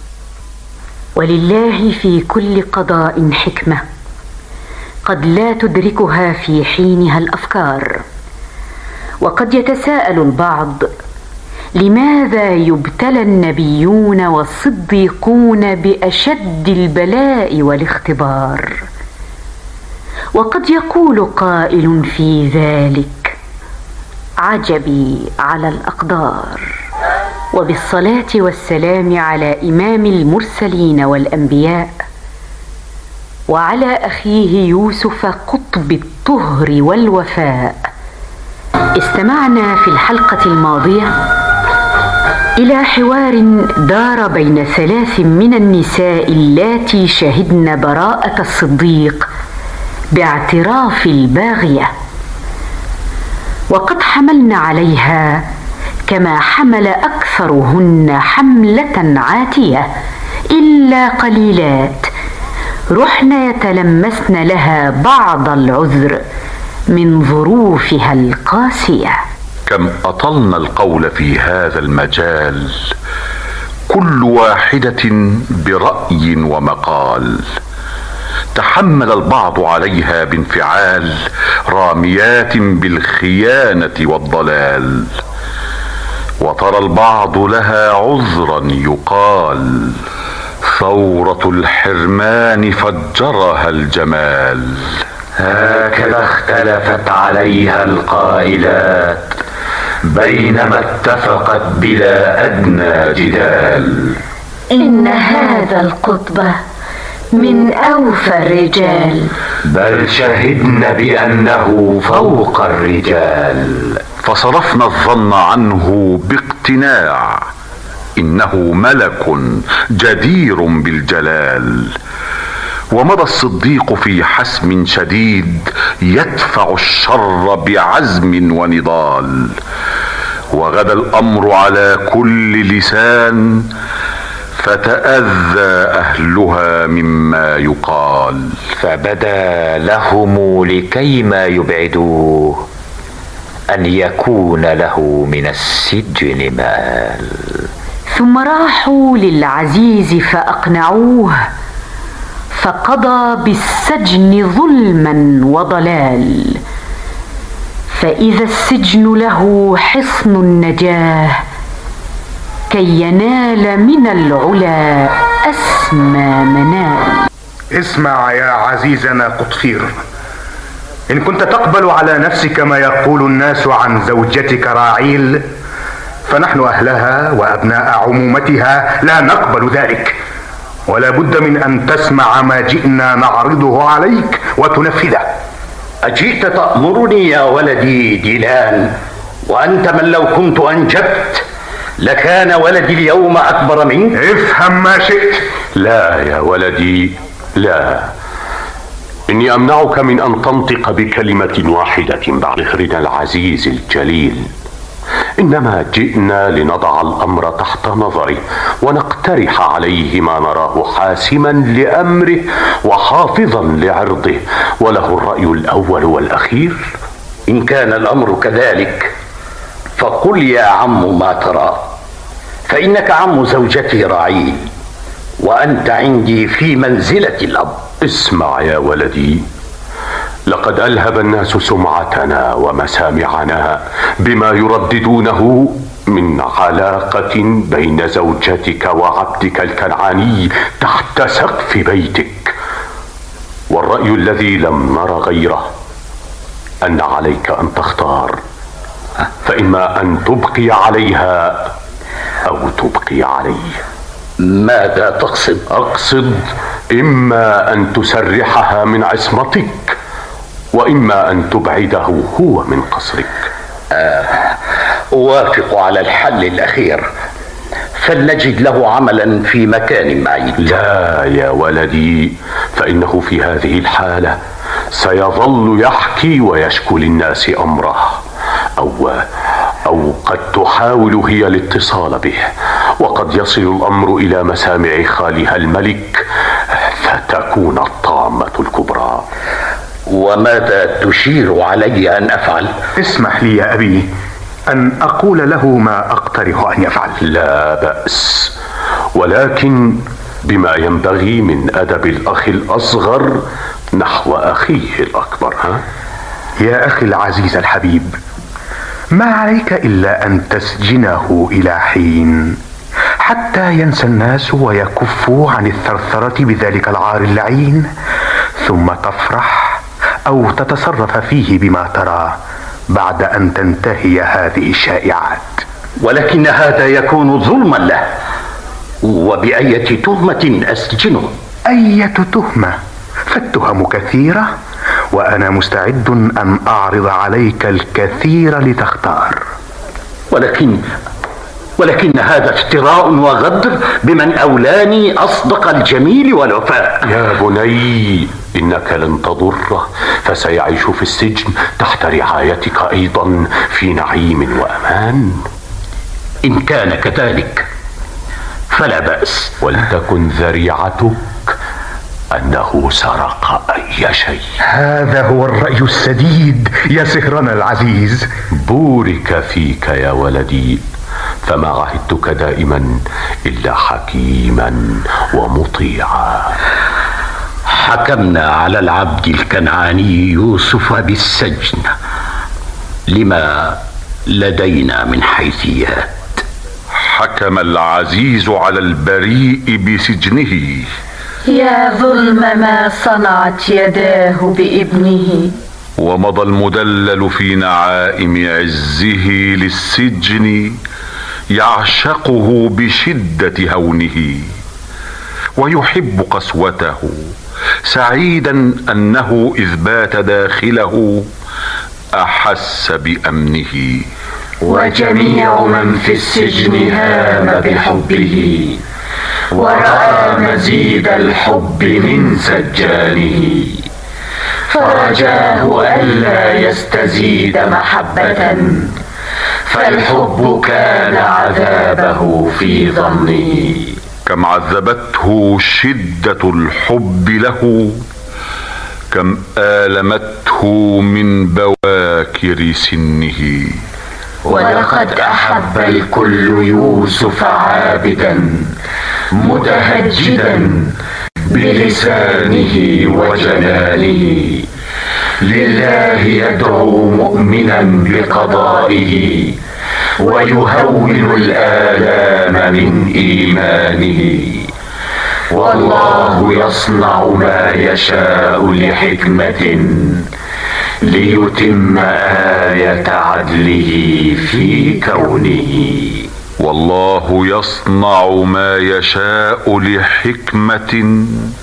ولله في كل قضاء حكمة قد لا تدركها في حينها الأفكار. وقد يتساءل البعض لماذا يبتلى النبيون والصديقون بأشد البلاء والاختبار؟ وقد يقول قائل في ذلك عجبي على الأقدار. وبالصلاة والسلام على إمام المرسلين والأنبياء وعلى أخيه يوسف قطب الطهر والوفاء، استمعنا في الحلقة الماضية إلى حوار دار بين ثلاث من النساء اللاتي شهدن براءة الصديق باعتراف الباغية، وقد حملن عليها كما حمل أكثرهن حملة عاتية إلا قليلات رحن يتلمسن لها بعض العذر من ظروفها القاسية. كم أطلنا القول في هذا المجال، كل واحدة برأي ومقال، تحمل البعض عليها بانفعال راميات بالخيانة والضلال، وترى البعض لها عذرا يقال ثورة الحرمان فجرها الجمال. هكذا اختلفت عليها القائلات بينما اتفقت بلا أدنى جدال. إن هذا القطب من أوفى الرجال، بل شهدن بأنه فوق الرجال. فصرفنا الظن عنه باقتناع، إنه ملك جدير بالجلال. ومضى الصديق في حسم شديد يدفع الشر بعزم ونضال، وغدا الأمر على كل لسان فتأذى أهلها مما يقال. فبدا لهم لكيما يبعدوه أن يكون له من السجن مآل. ثم راحوا للعزيز فأقنعوه، فقضى بالسجن ظلما وضلال، فإذا السجن له حصن النجاة كي ينال من العلا أسمى منال. اسمع يا عزيزنا قطفير، إن كنت تقبل على نفسك ما يقول الناس عن زوجتك راعيل، فنحن أهلها وأبناء عمومتها لا نقبل ذلك، ولا بد من أن تسمع ما جئنا نعرضه عليك وتنفذه. أجئت تأمرني يا ولدي ديلان، وأنت من لو كنت أنجبت لكان ولدي اليوم أكبر منك؟ افهم ما شئت. لا يا ولدي لا، إني أمنعك من أن تنطق بكلمة واحدة بعد خيرنا العزيز الجليل. إنما جئنا لنضع الأمر تحت نظره ونقترح عليه ما نراه حاسما لأمره وحافظا لعرضه، وله الرأي الأول والأخير. إن كان الأمر كذلك فقل يا عم ما ترى، فإنك عم زوجتي راعيل، وأنت عندي في منزلة الأب. اسمع يا ولدي، لقد ألهب الناس سمعتنا ومسامعنا بما يرددونه من علاقة بين زوجتك وعبدك الكنعاني تحت سقف بيتك، والرأي الذي لم نر غيره أن عليك أن تختار، فإما أن تبقي عليها أو تبقي عليه. ماذا تقصد؟ أقصد إما أن تسرحها من عصمتك، وإما أن تبعده هو من قصرك. آه، أوافق على الحل الأخير، فلنجد له عملا في مكان بعيد. لا يا ولدي، فإنه في هذه الحالة سيظل يحكي ويشكو للناس أمره، أو أو قد تحاول هي الاتصال به، وقد يصل الأمر إلى مسامع خالها الملك فتكون الطامة الكبرى. وماذا تشير علي أن أفعل؟ اسمح لي يا أبي أن أقول له ما أقترح أن يفعل. لا بأس، ولكن بما ينبغي من أدب الأخ الأصغر نحو أخيه الأكبر. ها؟ يا أخي العزيز الحبيب، ما عليك إلا أن تسجنه إلى حين حتى ينسى الناس ويكفوا عن الثرثرة بذلك العار اللعين، ثم تفرح أو تتصرف فيه بما ترى بعد أن تنتهي هذه الشائعات. ولكن هذا يكون ظلما له، وبأية تهمة أسجنه؟ أية تهمة؟ فالتهم كثيرة، وأنا مستعد أن أعرض عليك الكثير لتختار. ولكن ولكن هذا افتراء وغدر بمن أولاني أصدق الجميل والوفاء. يا بني، إنك لن تضره، فسيعيش في السجن تحت رعايتك أيضا في نعيم وأمان. إن كان كذلك فلا بأس. ولتكن ذريعتك أنه سرق أي شيء. هذا هو الرأي السديد يا سهرنا العزيز. بورك فيك يا ولدي، فما عهدتك دائما إلا حكيما ومطيعا. حكمنا على العبد الكنعاني يوسف بالسجن لما لدينا من حيثيات. حكم العزيز على البريء بسجنه. يا ظلم ما صنعت يداه بابنه. ومضى المدلل في نعائم عزه للسجن يعشقه بشدة هونه، ويحب قسوته، سعيدا أنه إذ بات داخله أحس بأمنه. وجميع من في السجن هام بحبه، ورأى مزيد الحب من سجانه، فرجاه ألا يستزيد محبة، فالحب كان عذابه في ظنه. كم عذبته شدة الحب له، كم آلمته من بواكر سنه. ولقد أحب الكل يوسف عابدا متهجدا بلسانه وجلاله، لله يدعو مؤمنا بقضائه ويهون الآلام من إيمانه. والله يصنع ما يشاء لحكمة ليتم آية عدله في كونه. والله يصنع ما يشاء لحكمة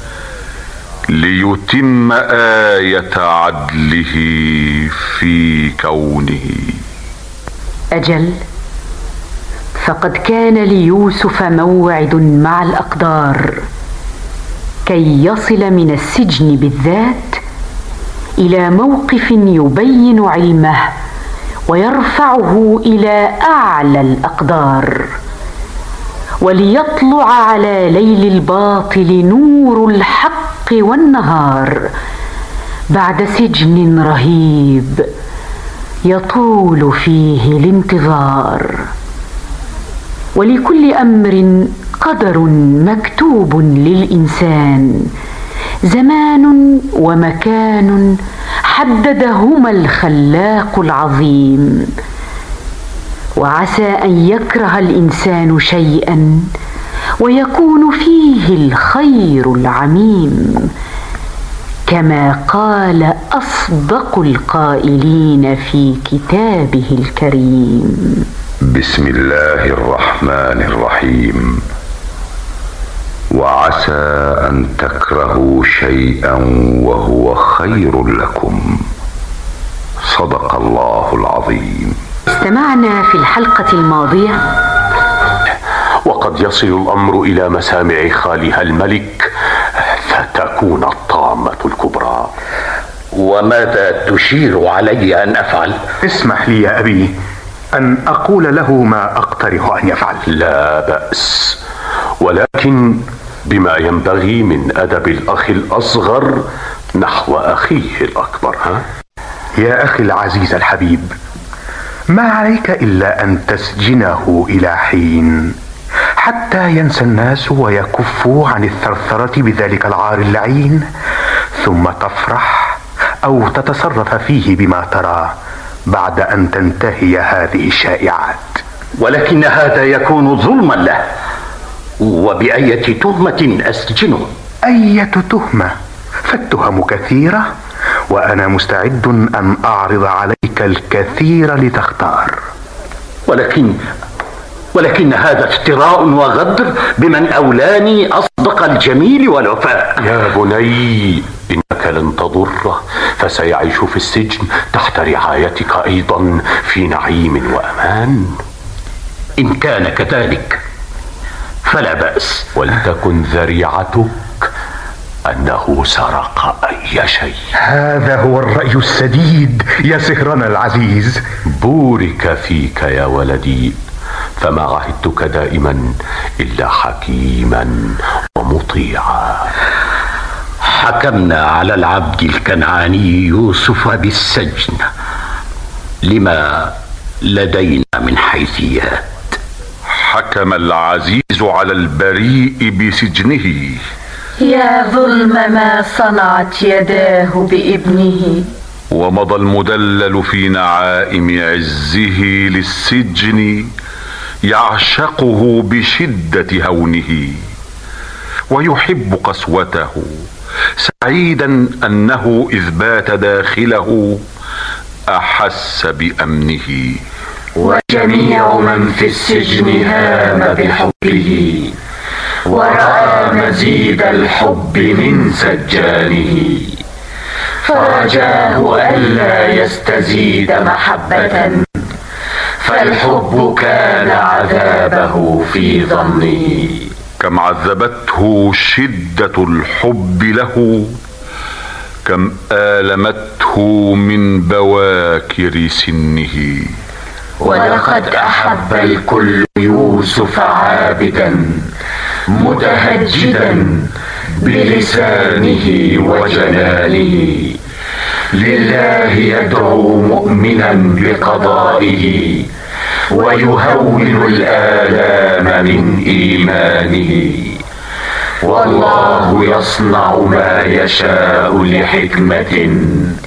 ليتم آية عدله في كونه. أجل، فقد كان ليوسف موعد مع الأقدار كي يصل من السجن بالذات إلى موقف يبين علمه ويرفعه إلى أعلى الأقدار، وليطلع على ليل الباطل نور الحق والنهار بعد سجن رهيب يطول فيه الانتظار. ولكل أمر قدر مكتوب للإنسان، زمان ومكان حددهما الخلاق العظيم. وعسى أن يكره الإنسان شيئا ويكون فيه الخير العميم، كما قال أصدق القائلين في كتابه الكريم. بسم الله الرحمن الرحيم. وعسى أن تكرهوا شيئا وهو خير لكم. صدق الله العظيم. استمعنا في الحلقة الماضية وقد يصل الأمر إلى مسامع خالها الملك فتكون الطامة الكبرى. وماذا تشير علي أن أفعل؟ اسمح لي يا أبي أن أقول له ما أقترح أن يفعل. لا بأس، ولكن بما ينبغي من أدب الأخ الأصغر نحو أخيه الأكبر. ها؟ يا أخي العزيز الحبيب، ما عليك إلا أن تسجنه إلى حين حتى ينسى الناس ويكفوا عن الثرثرة بذلك العار اللعين، ثم تفرح أو تتصرف فيه بما ترى بعد أن تنتهي هذه الشائعات. ولكن هذا يكون ظلما له. وبأية تهمة أسجنه؟ أية تهمة؟ فالتهم كثيرة، وأنا مستعد أن أعرض عليك الكثير لتختار. ولكن ولكن هذا افتراء وغدر بمن أولاني أصدق الجميل والوفاء. يا بني، إنك لن تضره، فسيعيش في السجن تحت رعايتك أيضا في نعيم وأمان. إن كان كذلك فلا بأس. ولتكن ذريعتك أنه سرق أي شيء. هذا هو الرأي السديد يا سهرنا العزيز. بورك فيك يا ولدي، فما عهدتك دائما إلا حكيما ومطيعا. حكمنا على العبد الكنعاني يوسف بالسجن لما لدينا من حيثيات. حكم العزيز على البريء بسجنه. يا ظلم ما صنعت يداه بابنه. ومضى المدلل في نعائم عزه للسجن يعشقه بشدة هونه ويحب قسوته، سعيدا أنه إذ بات داخله أحس بأمنه. وجميع من في السجن هام بحبه، ورأى مزيد الحب من سجانه، فرجاه ألا يستزيد محبة، فالحب كان عذابه في ظنه. كم عذبته شدة الحب له، كم آلمته من بواكر سنه. ولقد أحب الكل يوسف عابدا متهجدا بلسانه وجلاله، لله يدعو مؤمنا بقضائه ويهون الآلام من إيمانه. والله يصنع ما يشاء لحكمة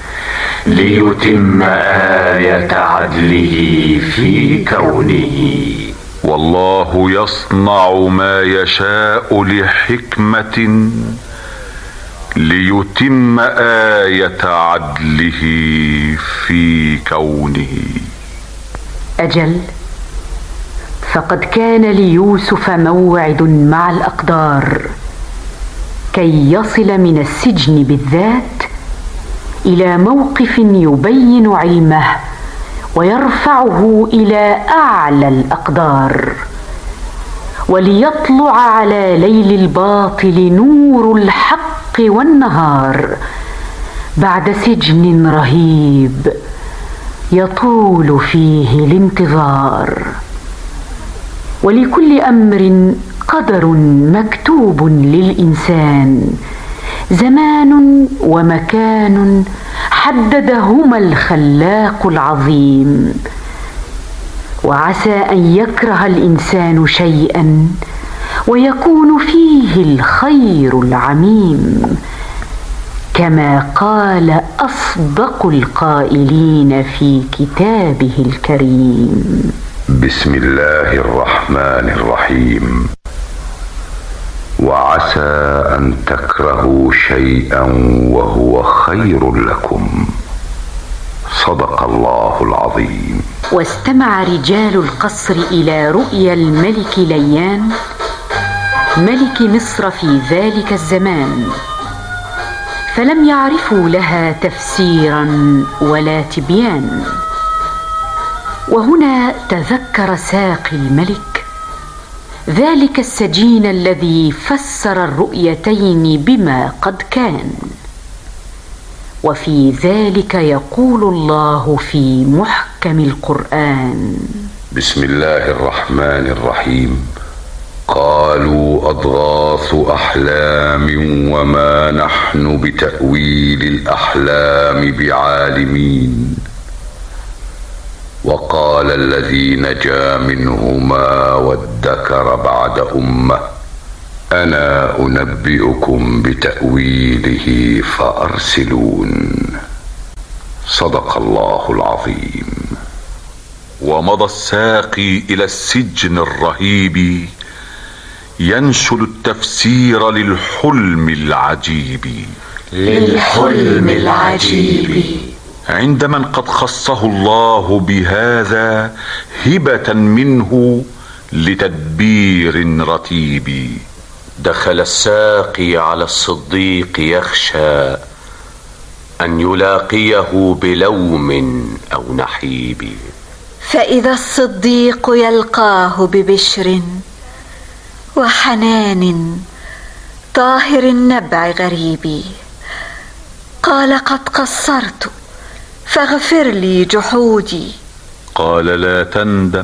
ليتم آية عدله في كونه. والله يصنع ما يشاء لحكمة ليتم آية عدله في كونه. أجل، فقد كان ليوسف موعد مع الأقدار كي يصل من السجن بالذات إلى موقف يبين علمه ويرفعه إلى أعلى الأقدار، وليطلع على ليل الباطل نور الحق والنهار بعد سجن رهيب يطول فيه الانتظار. ولكل أمر قدر مكتوب للإنسان، زمان ومكان حددهما الخلاق العظيم. وعسى أن يكره الإنسان شيئا ويكون فيه الخير العميم، كما قال أصدق القائلين في كتابه الكريم. بسم الله الرحمن الرحيم. وعسى أن تكرهوا شيئا وهو خير لكم. صدق الله العظيم. واستمع رجال القصر إلى رؤيا الملك ليان ملك مصر في ذلك الزمان، فلم يعرفوا لها تفسيرا ولا تبيان. وهنا تذكر ساقي الملك ذلك السجين الذي فسر الرؤيتين بما قد كان. وفي ذلك يقول الله في محكم القرآن: بسم الله الرحمن الرحيم. قالوا أضغاث أحلام وما نحن بتأويل الأحلام بعالمين. وقال الذي نجا منهما وادكر بعد أمة أنا أنبئكم بتأويله فأرسلون. صدق الله العظيم. ومضى الساقي إلى السجن الرهيب ينشد التفسير للحلم العجيب. للحلم العجيب عند من قد خصه الله بهذا هبة منه لتدبير رتيب. دخل الساقي على الصديق يخشى أن يلاقيه بلوم أو نحيب، فإذا الصديق يلقاه ببشر وحنان طاهر النبع غريب، قال قد قصرت فاغفر لي جحودي. قال لا تندم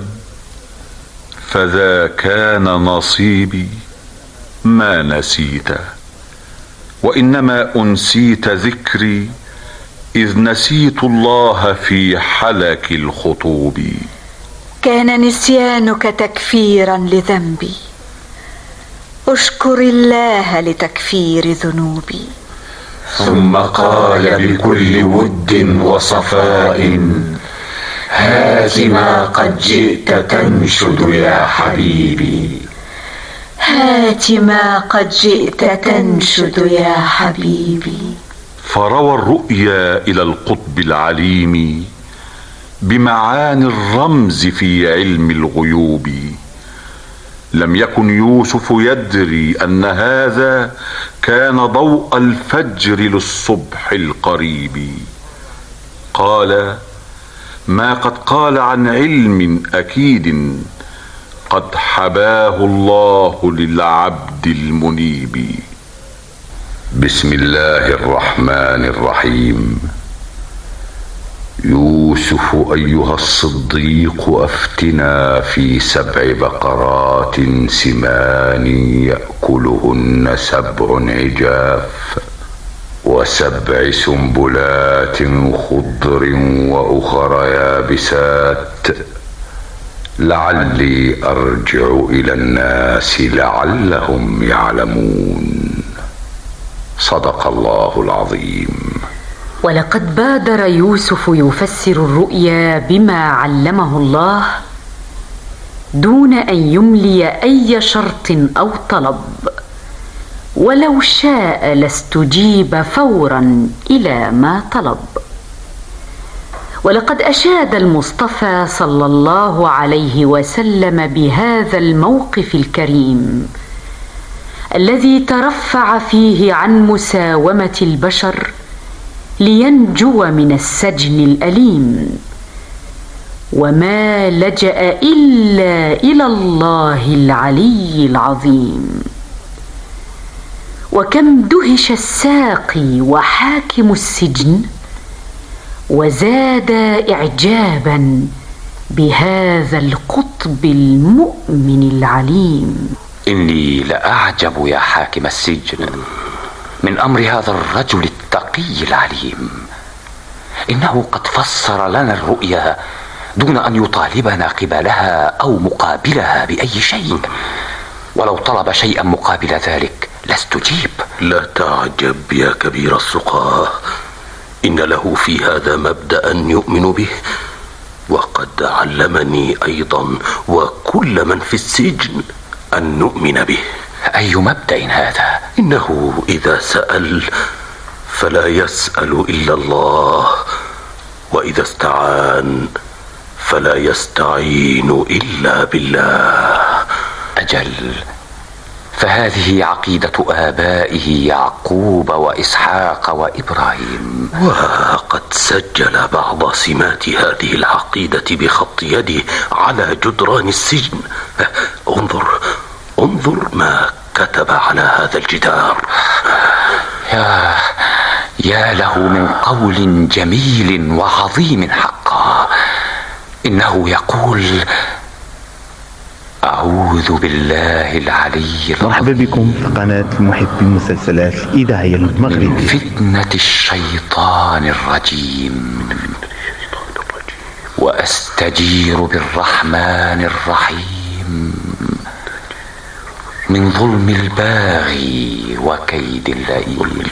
فذا كان نصيبي، ما نسيت وإنما أنسيت ذكري إذ نسيت الله في حلك الخطوب. كان نسيانك تكفيرا لذنبي، أشكر الله لتكفير ذنوبي. ثم قال بكل ود وصفاء هات ما قد جئت تنشد يا حبيبي. هات ما قد جئت تنشد يا حبيبي. فروى الرؤيا إلى القطب العليم بمعاني الرمز في علم الغيوب. لم يكن يوسف يدري أن هذا كان ضوء الفجر للصبح القريب. قال ما قد قال عن علم أكيد قد حباه الله للعبد المنيب. بسم الله الرحمن الرحيم. يوسف أيها الصديق أفتنا في سبع بقرات سمان يأكلهن سبع عجاف وسبع سنبلات خضر وأخر يابسات لعلي أرجع إلى الناس لعلهم يعلمون. صدق الله العظيم. ولقد بادر يوسف يفسر الرؤيا بما علمه الله دون أن يملي أي شرط أو طلب، ولو شاء لاستجيب فورا إلى ما طلب. ولقد أشاد المصطفى صلى الله عليه وسلم بهذا الموقف الكريم الذي ترفع فيه عن مساومة البشر لينجو من السجن الأليم، وما لجأ إلا إلى الله العلي العظيم. وكم دهش الساقي وحاكم السجن وزاد إعجابا بهذا القطب المؤمن العليم. إني لأعجب يا حاكم السجن من أمر هذا الرجل التقي العليم. إنه قد فسر لنا الرؤيا دون أن يطالبنا قبلها أو مقابلها بأي شيء، ولو طلب شيئا مقابل ذلك لاستجيب. لا تعجب يا كبير السقاه، إن له في هذا مبدأ يؤمن به، وقد علمني أيضا وكل من في السجن أن نؤمن به. أي مبدأ هذا؟ إنه إذا سأل فلا يسأل إلا الله، وإذا استعان فلا يستعين إلا بالله. أجل، فهذه عقيدة آبائه يعقوب وإسحاق وإبراهيم. وقد سجل بعض سمات هذه العقيدة بخط يده على جدران السجن. انظر انظر ما كتب على هذا الجدار. يا يا له من قول جميل وعظيم حقا. إنه يقول: أعوذ بالله العلي العظيم. مرحبا بكم في قناة محب المسلسلات الإذاعية المغربية. من فتنة الشيطان الرجيم، وأستجير بالرحمن الرحيم من ظلم الباغي وكيد اللئيم.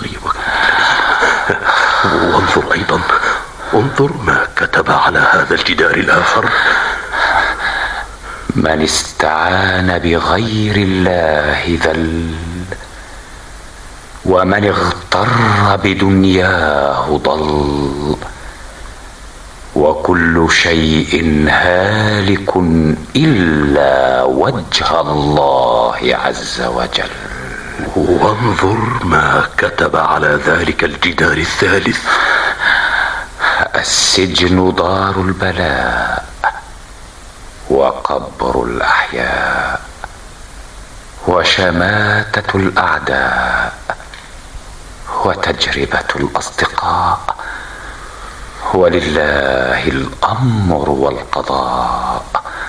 وانظر أيضا، انظر ما كتب على هذا الجدار الآخر: من استعان بغير الله ذل، ومن اغتر بدنياه ضل، وكل شيء هالك إلا وجه الله عز وجل. وانظر ما كتب على ذلك الجدار الثالث: السجن دار البلاء، وقبر الأحياء، وشماتة الأعداء، وتجربة الأصدقاء، ولله الأمر والقضاء،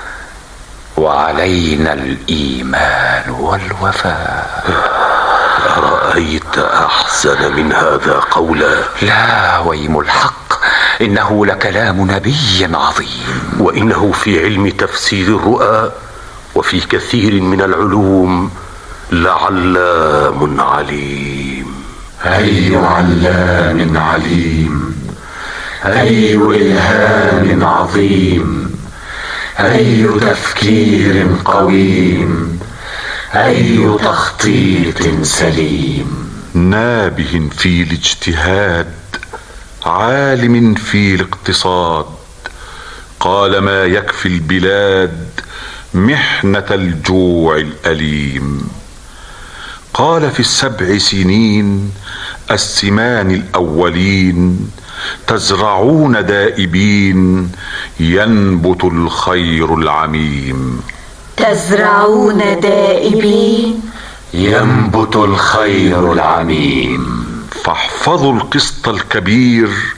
وعلينا الإيمان والوفاء. أرأيت أحسن من هذا قولا؟ لا ويم الحق، إنه لكلام نبي عظيم، وإنه في علم تفسير الرؤى وفي كثير من العلوم لعلام عليم. أي علام عليم، أي إلهام عظيم، أي تفكير قويم، أي تخطيط سليم. نابه في الاجتهاد، عالم في الاقتصاد، قال ما يكفي البلاد محنة الجوع الأليم. قال في السبع سنين السمان الأولين تزرعون دائبين ينبت الخير العميم. تزرعون دائبين ينبت الخير العميم. فاحفظوا القسط الكبير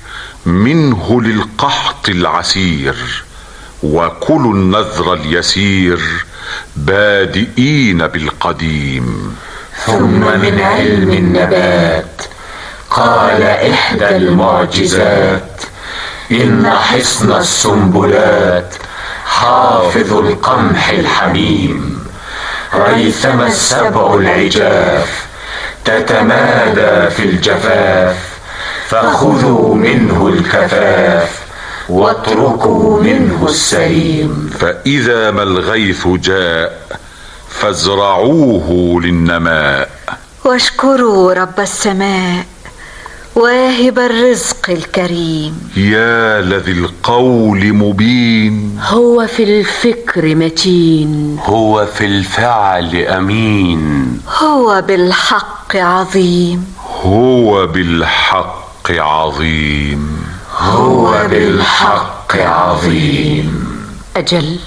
منه للقحط العسير، وكلوا النذر اليسير بادئين بالقديم. ثم من علم النبات قال إحدى المعجزات: إن حصن السنبلات حافظ القمح الحميم، ريثما السبع العجاف تتمادى في الجفاف، فخذوا منه الكفاف واتركوا منه السريم. فإذا ما الغيث جاء فازرعوه للنماء، واشكروا رب السماء واهب الرزق الكريم. يا لذي القول مبين، هو في الفكر متين، هو في الفعل أمين، هو بالحق عظيم، هو بالحق عظيم، هو بالحق عظيم. أجل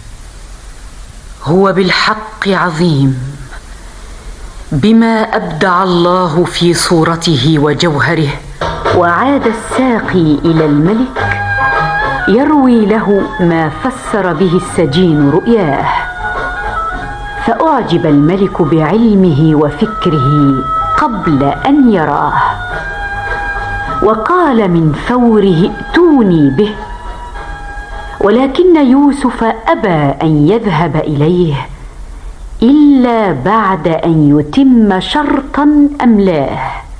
هو بالحق عظيم، بما أبدع الله في صورته وجوهره. وعاد الساقي إلى الملك يروي له ما فسر به السجين رؤياه، فأعجب الملك بعلمه وفكره قبل أن يراه، وقال من فوره: ائتوني به. ولكن يوسف أبى أن يذهب إليه إلا بعد أن يتم شرطا أملاه،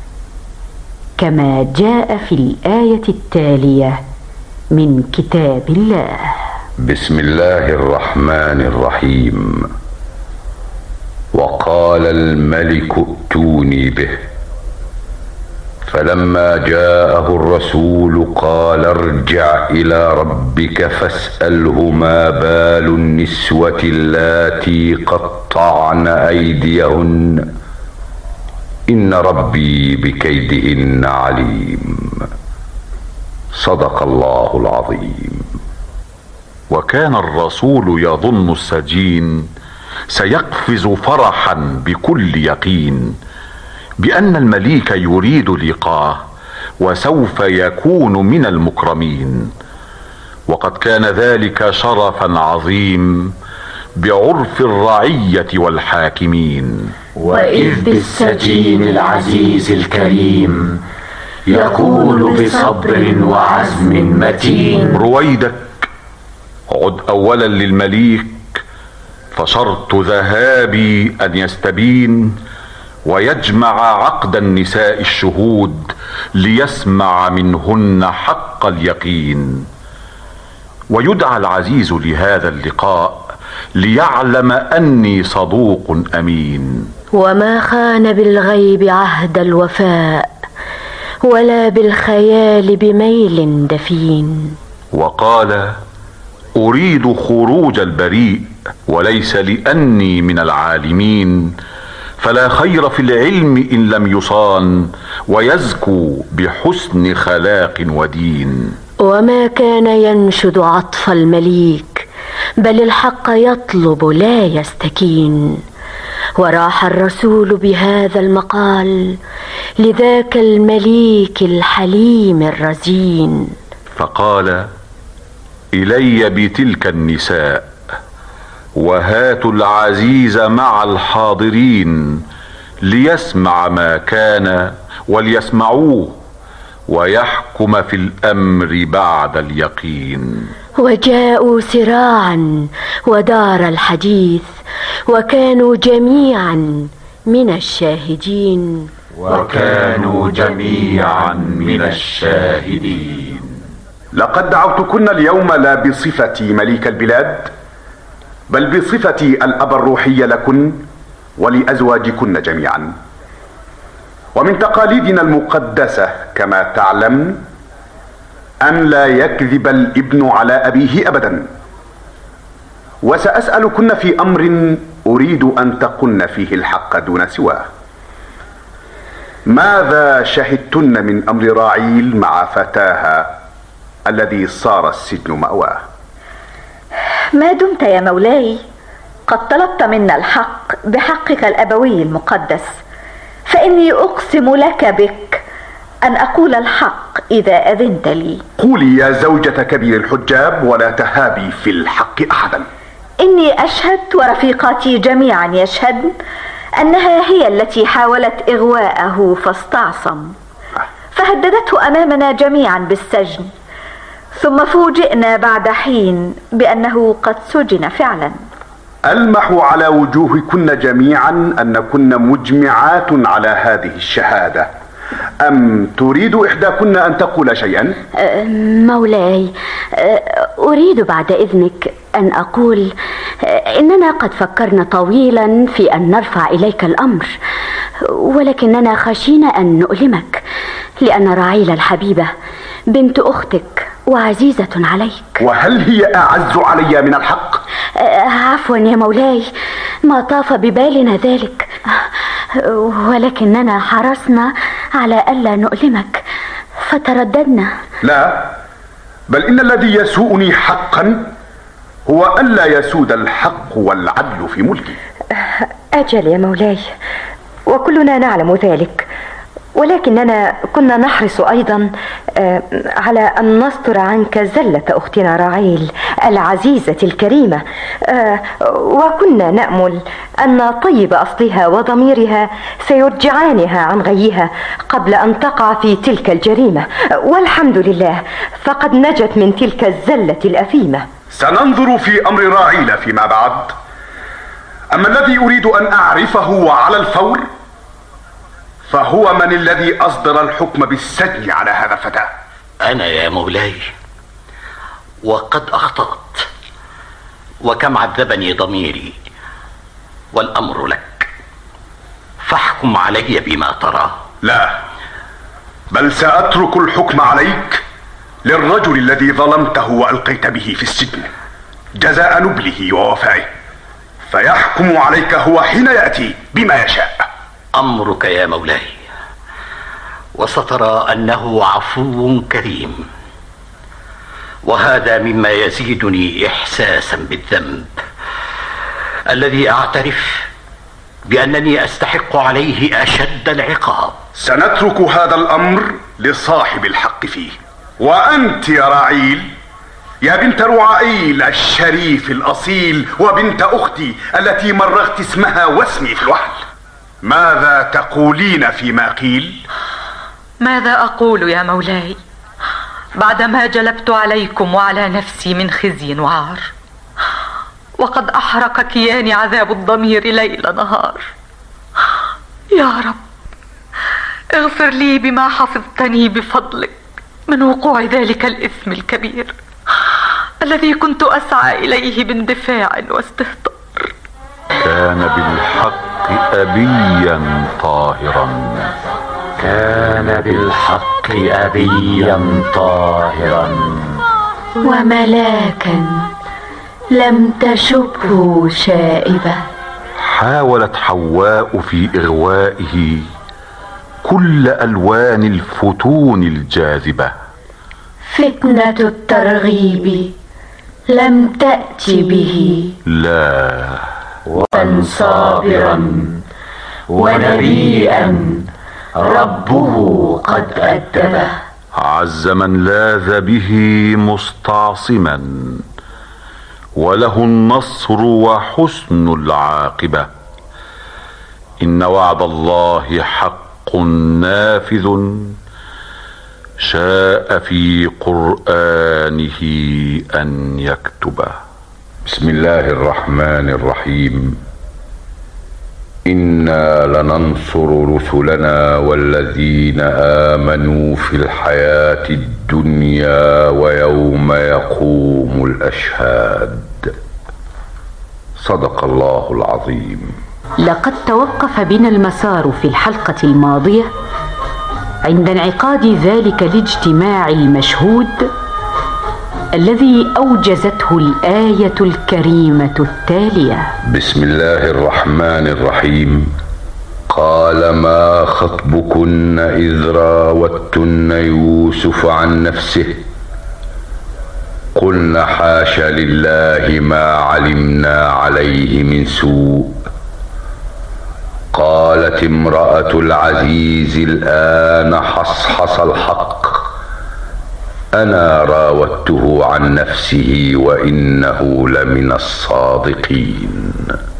كما جاء في الآية التالية من كتاب الله. بسم الله الرحمن الرحيم. وقال الملك ائتوني به، فلما جاءه الرسول قال ارجع إلى ربك فاسأله ما بال النسوة اللاتي قطعن أيديهن إن ربي بكيدهن عليم. صدق الله العظيم. وكان الرسول يظن السجين سيقفز فرحا بكل يقين بأن المليك يريد لقاه وسوف يكون من المكرمين، وقد كان ذلك شرفا عظيم بعرف الرعية والحاكمين. وإذ بالسجين العزيز الكريم يقول بصبر وعزم متين: رويدك عد أولا للمليك، فشرط ذهابي أن يستبين ويجمع عقد النساء الشهود ليسمع منهن حق اليقين، ويدعى العزيز لهذا اللقاء ليعلم أني صدوق أمين. وما خان بالغيب عهد الوفاء، ولا بالخيال بميل دفين. وقال: أريد خروج البريء، وليس لأني من العالمين، فلا خير في العلم إن لم يصان، ويزكو بحسن خلاق ودين. وما كان ينشد عطف المليك، بل الحق يطلب لا يستكين. وراح الرسول بهذا المقال لذاك المليك الحليم الرزين، فقال: إلي بتلك النساء، وهاتوا العزيز مع الحاضرين، ليسمع ما كان وليسمعوه، ويحكم في الأمر بعد اليقين. وجاءوا سراعا ودار الحديث، وكانوا جميعا من الشاهدين. وكانوا جميعا من الشاهدين. لقد دعوتكن اليوم لا بصفتي مليك البلاد، بل بصفتي الأب الروحي لكن ولأزواجكن جميعا. ومن تقاليدنا المقدسة كما تعلم أن لا يكذب الابن على أبيه أبدا. وسأسألكن في أمر أريد أن تقلن فيه الحق دون سواه. ماذا شهدتن من أمر راعيل مع فتاها الذي صار السجن مأواه؟ ما دمت يا مولاي قد طلبت منا الحق بحقك الأبوي المقدس، فإني أقسم لك بك أن أقول الحق إذا أذنت لي. قولي يا زوجة كبير الحجاب ولا تهابي في الحق أحدا. إني أشهد ورفيقاتي جميعا يشهدن أنها هي التي حاولت إغواءه فاستعصم، فهددته أمامنا جميعا بالسجن، ثم فوجئنا بعد حين بأنه قد سجن فعلا. ألمح على وجوهكن جميعا أنكن مجمعات على هذه الشهادة، أم تريد إحداكن أن تقول شيئا؟ أه مولاي، أه أريد بعد إذنك أن أقول إننا قد فكرنا طويلا في أن نرفع إليك الأمر، ولكننا خشينا أن نؤلمك، لأن راعيل الحبيبة بنت أختك وعزيزة عليك. وهل هي أعز علي من الحق؟ أه عفوا يا مولاي، ما طاف ببالنا ذلك، ولكننا حرصنا على ألا نؤلمك فترددنا. لا، بل إن الذي يسوءني حقا هو ألا يسود الحق والعدل في ملكي. أجل يا مولاي، وكلنا نعلم ذلك، ولكننا كنا نحرص أيضا على أن نستر عنك زلة أختنا راعيل العزيزة الكريمة، وكنا نأمل أن طيب أصلها وضميرها سيرجعانها عن غيها قبل أن تقع في تلك الجريمة، والحمد لله فقد نجت من تلك الزلة الأثيمة. سننظر في أمر راعيل فيما بعد. أما الذي أريد أن أعرفه وعلى الفور فهو من الذي أصدر الحكم بالسجن على هذا الفتى. أنا يا مولاي، وقد أخطأت، وكم عذبني ضميري، والأمر لك، فاحكم علي بما ترى. لا، بل سأترك الحكم عليك للرجل الذي ظلمته وألقيت به في السجن جزاء نبله ووفائه، فيحكم عليك هو حين يأتي بما يشاء. أمرك يا مولاي، وسترى أنه عفو كريم، وهذا مما يزيدني إحساسا بالذنب الذي أعترف بأنني أستحق عليه أشد العقاب. سنترك هذا الأمر لصاحب الحق فيه. وأنت يا راعيل، يا بنت رعائيل الشريف الأصيل وبنت أختي التي مرغت اسمها واسمي في الوحل، ماذا تقولين فيما قيل؟ ماذا أقول يا مولاي بعدما جلبت عليكم وعلى نفسي من خزي وعار، وقد أحرق كياني عذاب الضمير ليل نهار. يا رب اغفر لي بما حفظتني بفضلك من وقوع ذلك الإثم الكبير الذي كنت أسعى إليه باندفاع واستهتار. كان بالحق أبيا طاهرا، كان بالحق أبيا طاهرا، وملاكا لم تشبه شائبة. حاولت حواء في إغوائه كل ألوان الفتون الجاذبة. فتنة الترغيب لم تأت به، لا، وكان صابرا ونبيئا ربه قد أدبه. عز من لاذ به مستعصما، وله النصر وحسن العاقبة. إن وعد الله حق نافذ، شاء في قرآنه أن يكتبه. بسم الله الرحمن الرحيم. إنا لننصر رسلنا والذين آمنوا في الحياة الدنيا ويوم يقوم الأشهاد. صدق الله العظيم. لقد توقف بنا المسار في الحلقة الماضية عند انعقاد ذلك الاجتماع المشهود الذي أوجزته الآية الكريمة التالية: بسم الله الرحمن الرحيم. قال ما خطبكن إذ راوتن يوسف عن نفسه قلن حاش لله ما علمنا عليه من سوء قالت امرأة العزيز الآن حصحص الحق، أنا راودته عن نفسه وإنه لمن الصادقين.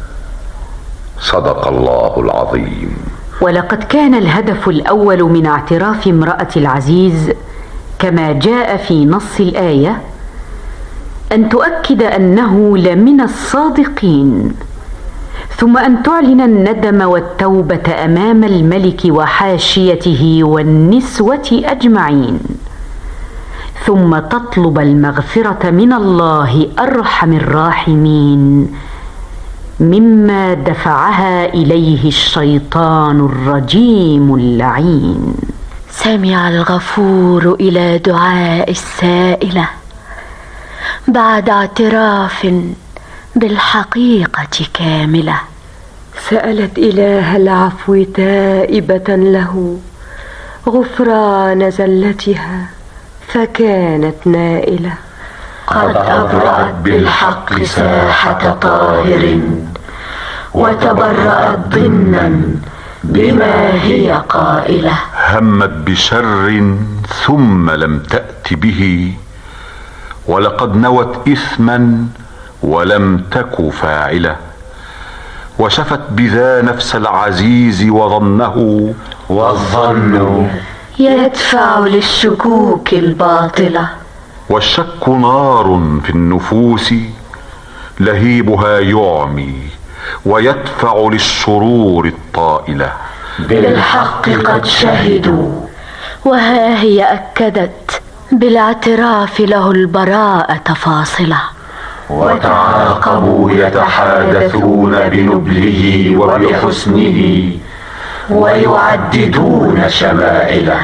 صدق الله العظيم. ولقد كان الهدف الأول من اعتراف امرأة العزيز كما جاء في نص الآية أن تؤكد أنه لمن الصادقين، ثم أن تعلن الندم والتوبة أمام الملك وحاشيته والنسوة أجمعين، ثم تطلب المغفرة من الله أرحم الراحمين مما دفعها إليه الشيطان الرجيم اللعين. سمع الغفور إلى دعاء السائلة بعد اعتراف بالحقيقة كاملة. سألت إله العفو تائبة له غفران زلتها فكانت نائلة. قد أبرأت بالحق ساحة طاهر وتبرأت ضمنا بما هي قائلة. همت بشر ثم لم تأت به، ولقد نوت إثما ولم تك فاعلة، وشفت بذا نفس العزيز وظنه، والظن يدفع للشكوك الباطلة. والشك نار في النفوس لهيبها يعمي ويدفع للشرور الطائلة. بالحق قد شهدوا وها هي أكدت بالاعتراف له البراءة فاصلة. وتعاقبوا يتحادثون بنبله وبحسنه ويعددون شمائله.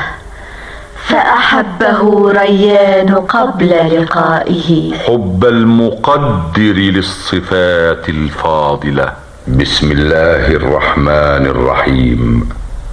فأحبه ريان قبل لقائه حب المقدر للصفات الفاضلة. بسم الله الرحمن الرحيم.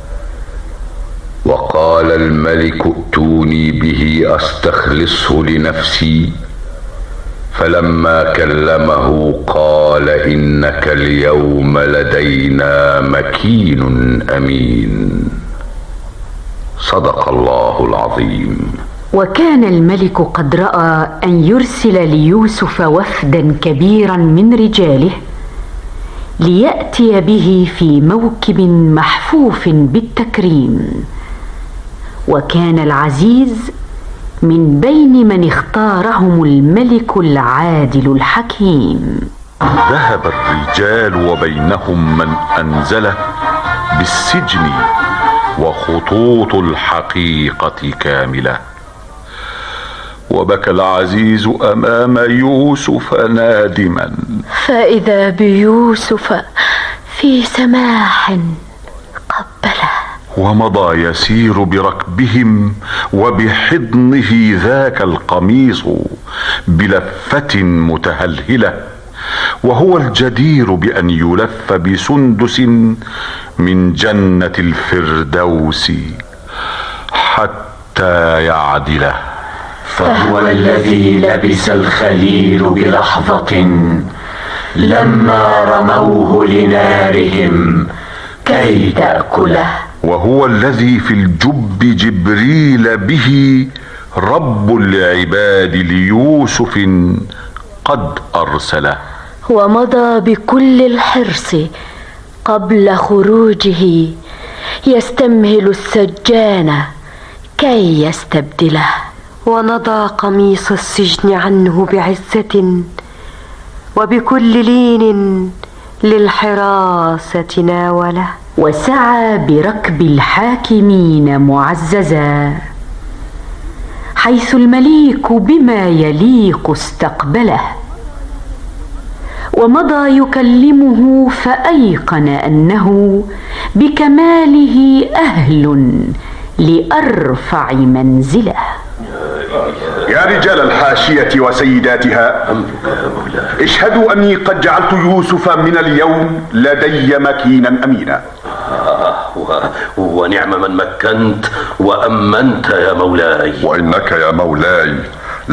وقال الملك ائتوني به أستخلصه لنفسي، فلما كلمه قال إنك اليوم لدينا مكين أمين. صدق الله العظيم. وكان الملك قد رأى أن يرسل ليوسف وفدا كبيرا من رجاله ليأتي به في موكب محفوف بالتكريم، وكان العزيز من بين من اختارهم الملك العادل الحكيم. ذهب الرجال وبينهم من أنزله بالسجن وخطوط الحقيقة كاملة، وبكى العزيز أمام يوسف نادما، فإذا بيوسف في سماح قبله، ومضى يسير بركبهم وبحضنه ذاك القميص بلفة متهلهلة، وهو الجدير بأن يلف بسندس من جنة الفردوس حتى يعدله. فهو الذي لبس الخليل بلحظة لما رموه لنارهم كي تأكله. وهو الذي في الجب جبريل به رب العباد ليوسف قد أرسله. ومضى بكل الحرص قبل خروجه يستمهل السجان كي يستبدله. ونضى قميص السجن عنه بعزة وبكل لين للحراسة ناوله. وسعى بركب الحاكمين معززا، حيث المليك بما يليق استقبله، ومضى يكلمه فأيقن أنه بكماله أهل لأرفع منزله. يا رجال الحاشية وسيداتها، اشهدوا أني قد جعلت يوسف من اليوم لدي مكينا أمينا. ونعم من مكنت وأمنت يا مولاي. وإنك يا مولاي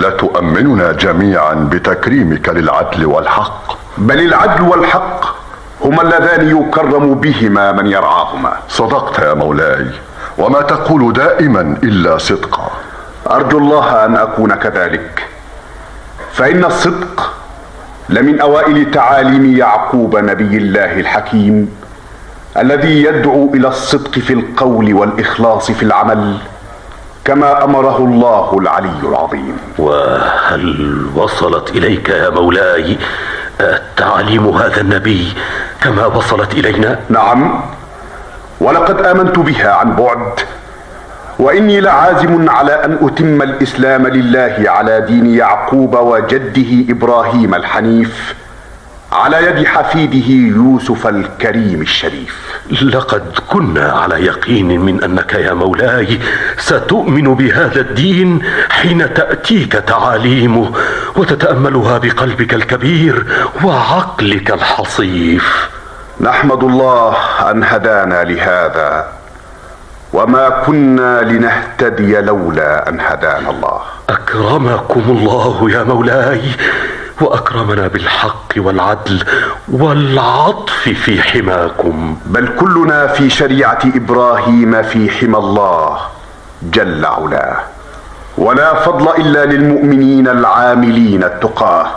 لتؤمننا جميعا بتكريمك للعدل والحق. بل العدل والحق هما اللذان يكرم بهما من يرعاهما. صدقت يا مولاي، وما تقول دائما إلا صدقا. أرجو الله أن أكون كذلك، فإن الصدق لمن أوائل تعاليم يعقوب نبي الله الحكيم، الذي يدعو إلى الصدق في القول والإخلاص في العمل كما أمره الله العلي العظيم. وهل وصلت إليك يا مولاي تعاليم هذا النبي كما وصلت إلينا؟ نعم، ولقد آمنت بها عن بعد، وإني لعازم على أن أتم الإسلام لله على دين يعقوب وجده إبراهيم الحنيف، على يد حفيده يوسف الكريم الشريف. لقد كنا على يقين من أنك يا مولاي ستؤمن بهذا الدين حين تأتيك تعاليمه وتتأملها بقلبك الكبير وعقلك الحصيف. نحمد الله أن هدانا لهذا، وما كنا لنهتدي لولا أن هدانا الله. أكرمكم الله يا مولاي، وأكرمنا بالحق والعدل والعطف في حماكم. بل كلنا في شريعة إبراهيم في حمى الله جل علاه، ولا فضل إلا للمؤمنين العاملين التقاه.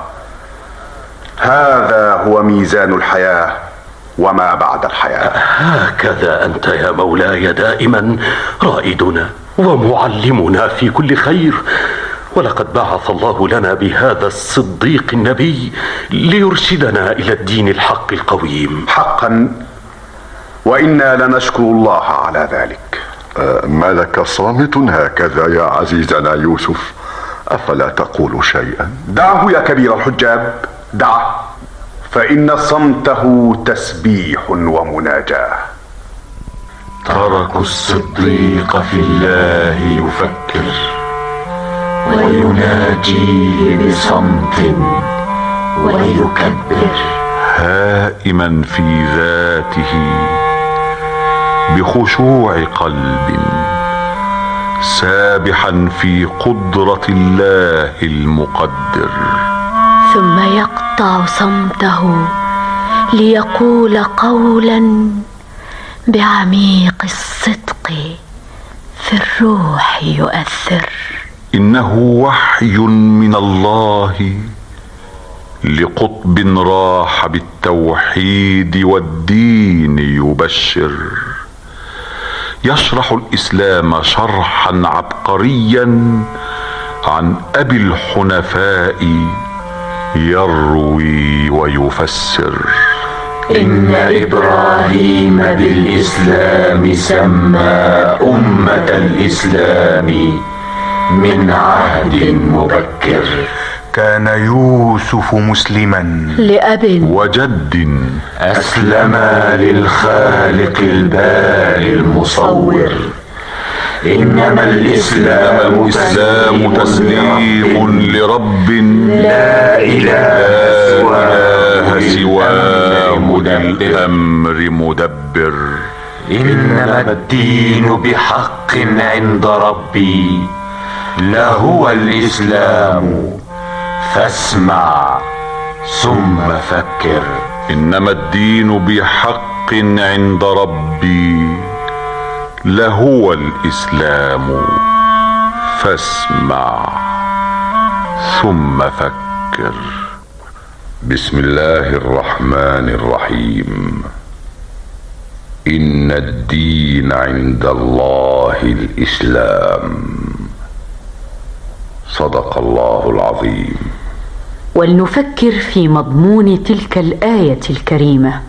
هذا هو ميزان الحياة وما بعد الحياة. هكذا أنت يا مولاي دائما رائدنا ومعلمنا في كل خير، ولقد بعث الله لنا بهذا الصديق النبي ليرشدنا إلى الدين الحق القويم. حقا، وإنا لنشكر الله على ذلك. أه ما لك صامت هكذا يا عزيزنا يوسف؟ أفلا تقول شيئا؟ دعه يا كبير الحجاب، دعه، فإن صمته تسبيح ومناجاة. تركوا الصديق في الله يفكر ويناجيه بصمت ويكبر، هائما في ذاته بخشوع قلب، سابحا في قدرة الله المقدر، ثم يقطع صمته ليقول قولا بعميق الصدق في الروح يؤثر. إنه وحي من الله لقطب راح بالتوحيد والدين يبشر، يشرح الإسلام شرحا عبقريا عن أبي الحنفاء يروي ويفسر. إن إبراهيم بالإسلام سمى أمة الإسلام من عهد مبكر. كان يوسف مسلما لأب وجد، أسلم للخالق الباري المصور. إنما الإسلام الإسلام تسليم لرب لا إله سواه الأمر مدبر. إنما الدين بحق عند ربي لهو الإسلام، فاسمع ثم فكر. إنما الدين بحق عند ربي لهو الإسلام، فاسمع ثم فكر. بسم الله الرحمن الرحيم. إن الدين عند الله الإسلام. صدق الله العظيم. ولنفكر في مضمون تلك الآية الكريمة،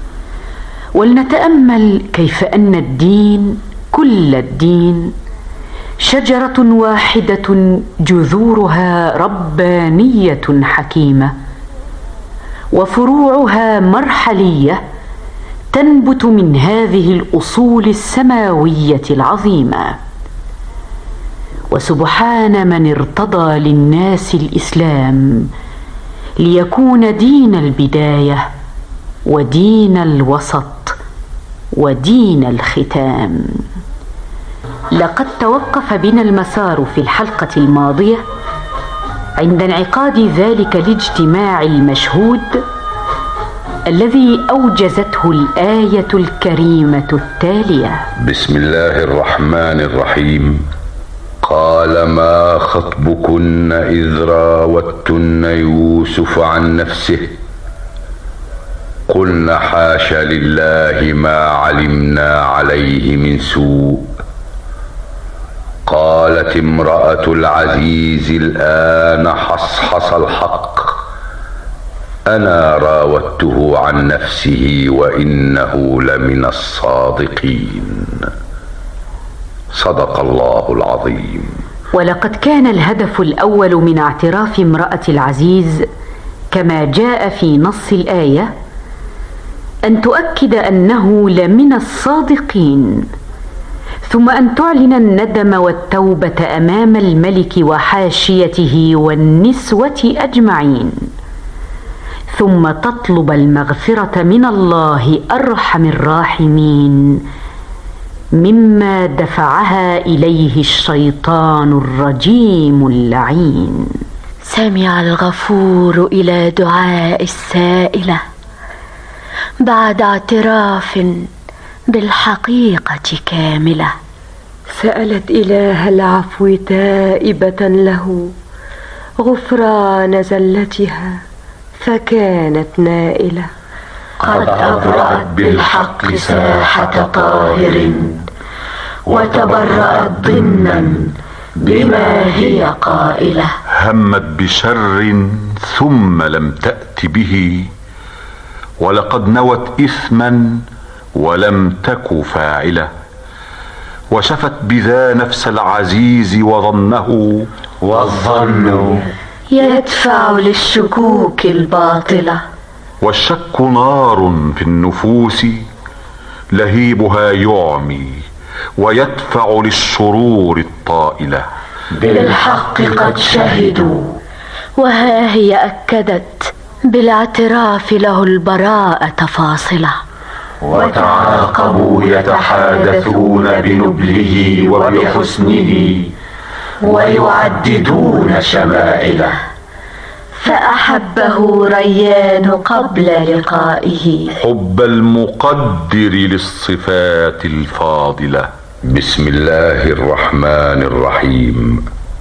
ولنتأمل كيف أن الدين كل الدين شجرة واحدة جذورها ربانية حكيمة، وفروعها مرحلية تنبت من هذه الأصول السماوية العظيمة. وسبحان من ارتضى للناس الإسلام ليكون دين البداية ودين الوسط ودين الختام. لقد توقف بنا المسار في الحلقة الماضية عند انعقاد ذلك الاجتماع المشهود الذي أوجزته الآية الكريمة التالية: بسم الله الرحمن الرحيم. قال ما خطبكن إذ راوتن يوسف عن نفسه قلنا حاش لله ما علمنا عليه من سوء. قالت امرأة العزيز الآن حصحص الحق أنا راودته عن نفسه وإنه لمن الصادقين. صدق الله العظيم. ولقد كان الهدف الأول من اعتراف امرأة العزيز كما جاء في نص الآية أن تؤكد أنه لمن الصادقين، ثم أن تعلن الندم والتوبة أمام الملك وحاشيته والنسوة أجمعين، ثم تطلب المغفرة من الله أرحم الراحمين مما دفعها إليه الشيطان الرجيم اللعين. سمع الغفور إلى دعاء السائلة بعد اعتراف بالحقيقة كاملة. سألت إله العفو تائبة له غفران زلتها فكانت نائلة. قد أبرأت بالحق ساحة طاهر وتبرأت ضمنا بما هي قائلة. همت بشر ثم لم تأت به ولقد نوت إثما ولم تك فاعلة. وشفت بذا نفس العزيز وظنه والظن يدفع للشكوك الباطلة. والشك نار في النفوس لهيبها يعمي ويدفع للشرور الطائلة. بالحق قد شهدوا وها هي أكدت بالاعتراف له البراءة فاصلة. وتعاقبوا يتحادثون بنبله وبحسنه ويعددون شمائله. فأحبه ريان قبل لقائه حب المقدر للصفات الفاضلة. بسم الله الرحمن الرحيم.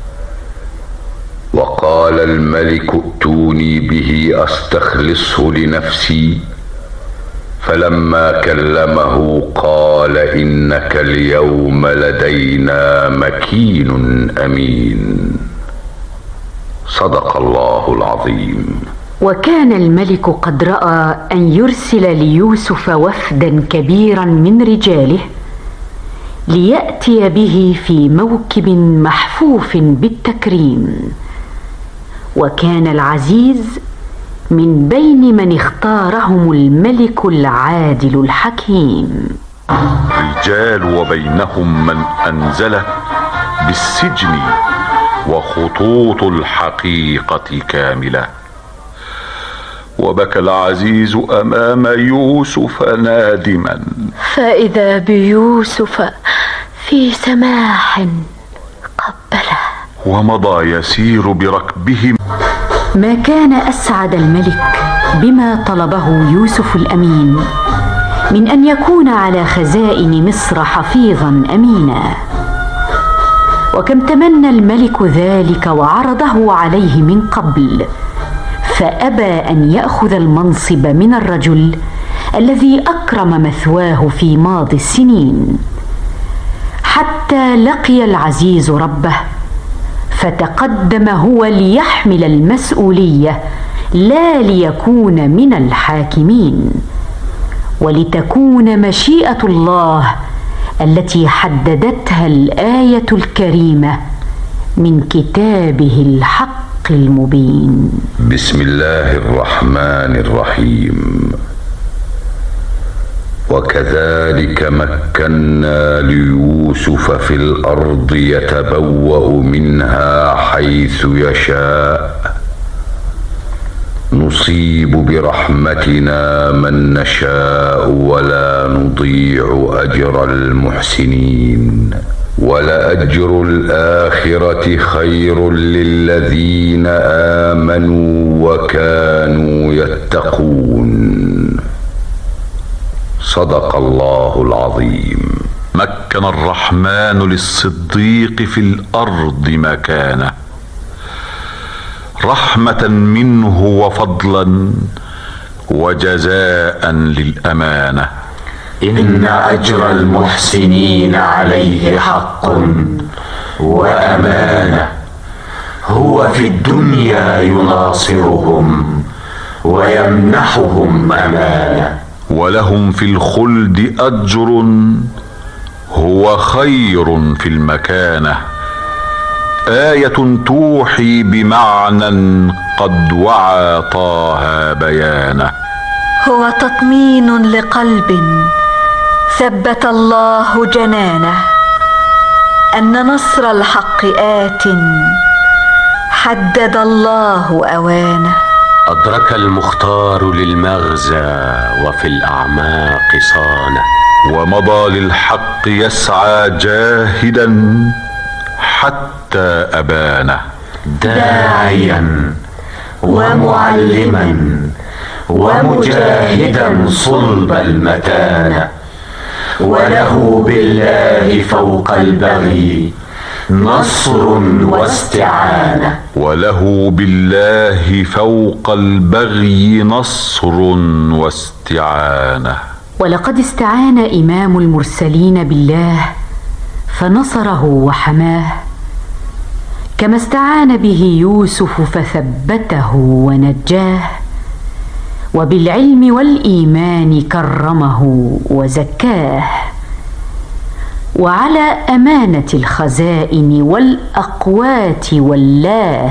وقال الملك ائتوني به أستخلصه لنفسي فلما كلمه قال إنك اليوم لدينا مكين أمين. صدق الله العظيم. وكان الملك قد رأى أن يرسل ليوسف وفدا كبيرا من رجاله ليأتي به في موكب محفوف بالتكريم. وكان العزيز من بين من اختارهم الملك العادل الحكيم. رجال وبينهم من أنزله بالسجن وخطوط الحقيقة كاملة. وبكى العزيز أمام يوسف نادما فإذا بيوسف في سماح قبله ومضى يسير بركبهم. ما كان أسعد الملك بما طلبه يوسف الأمين من أن يكون على خزائن مصر حفيظا أمينا. وكم تمنى الملك ذلك وعرضه عليه من قبل، فأبى أن يأخذ المنصب من الرجل الذي أكرم مثواه في ماضي السنين، حتى لقي العزيز ربه فتقدم هو ليحمل المسؤولية لا ليكون من الحاكمين، ولتكون مشيئة الله التي حددتها الآية الكريمة من كتابه الحق المبين. بسم الله الرحمن الرحيم. وكذلك مكنا ليوسف في الأرض يتبوأ منها حيث يشاء نصيب برحمتنا من نشاء ولا نضيع أجر المحسنين، ولأجر الآخرة خير للذين آمنوا وكانوا يتقون. صدق الله العظيم. مكن الرحمن للصديق في الأرض مكانه، رحمة منه وفضلا وجزاء للأمانة. إن أجر المحسنين عليه حق وأمانة، هو في الدنيا يناصرهم ويمنحهم أمانة، ولهم في الخلد أجر هو خير في المكانة. آية توحي بمعنى قد وعى طه بيانه. هو تطمين لقلب ثبت الله جنانه، أن نصر الحق آت حدد الله أوانه. أدرك المختار للمغزى وفي الأعماق صانه، ومضى للحق يسعى جاهدا حتى أبانه. داعيا ومعلما ومجاهدا صلب المتانة، وله بالله فوق البغي نصر واستعانة. وله بالله فوق البغي نصر واستعانة. ولقد استعان إمام المرسلين بالله فنصره وحماه، كما استعان به يوسف فثبته ونجاه، وبالعلم والإيمان كرمه وزكاه، وعلى أمانة الخزائن والأقوات واللاه،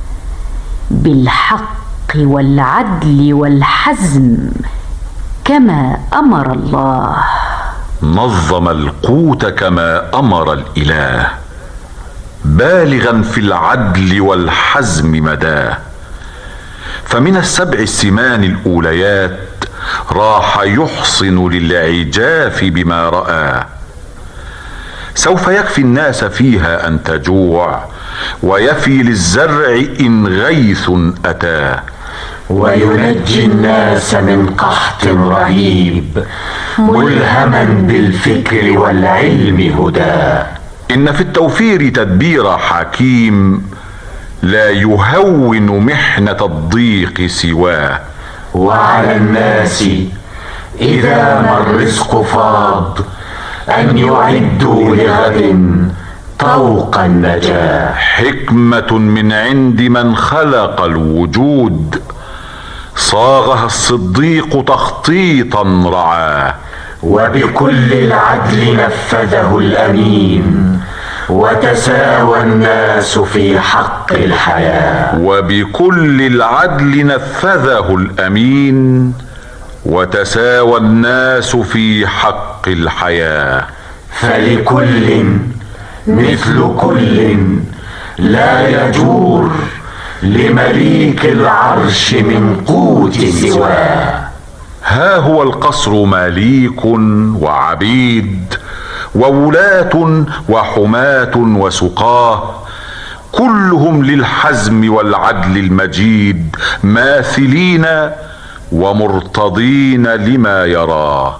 بالحق والعدل والحزم كما أمر الله. نظم القوت كما أمر الإله، بالغا في العدل والحزم مداه. فمن السبع السمان الأوليات راح يحصن للعجاف بما رأى، سوف يكفي الناس فيها أن تجوع، ويفي للزرع إن غيث أتاه. وينجي الناس من قحط رهيب، ملهما بالفكر والعلم هداه. إن في التوفير تدبير حكيم، لا يهون محنة الضيق سواه. وعلى الناس إذا ما الرزق فاض أن يعدوا لغد طوق النجاح. حكمة من عند من خلق الوجود، صاغها الصديق تخطيطا رعاه. وبكل العدل نفذه الأمين، وتساوى الناس في حق الحياة. وبكل العدل نفذه الأمين، وتساوى الناس في حق الحياة. فلكل مثل كل لا يجور، لمليك العرش من قوت سواه. ها هو القصر مليك وعبيد، وولاة وحماة وسقاه، كلهم للحزم والعدل المجيد، ماثلين ومرتضين لما يراه.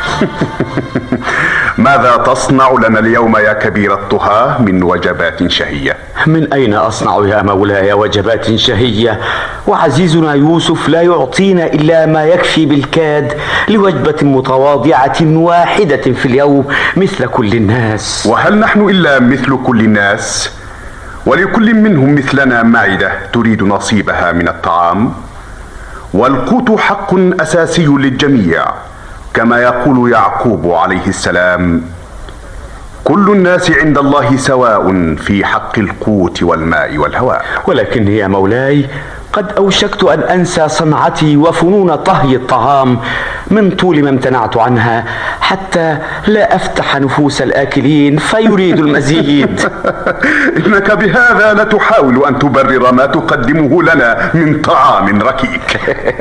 ماذا تصنع لنا اليوم يا كبير الطهاة من وجبات شهية؟ من أين أصنع يا مولاي وجبات شهية، وعزيزنا يوسف لا يعطينا إلا ما يكفي بالكاد لوجبة متواضعة واحدة في اليوم مثل كل الناس. وهل نحن إلا مثل كل الناس؟ ولكل منهم مثلنا معدة تريد نصيبها من الطعام، والقوت حق أساسي للجميع، كما يقول يعقوب عليه السلام: كل الناس عند الله سواء في حق القوت والماء والهواء. ولكن يا مولاي قد أوشكت أن أنسى صنعتي وفنون طهي الطعام من طول ما امتنعت عنها، حتى لا أفتح نفوس الآكلين فيريد المزيد. إنك بهذا لا تحاول أن تبرر ما تقدمه لنا من طعام ركيك.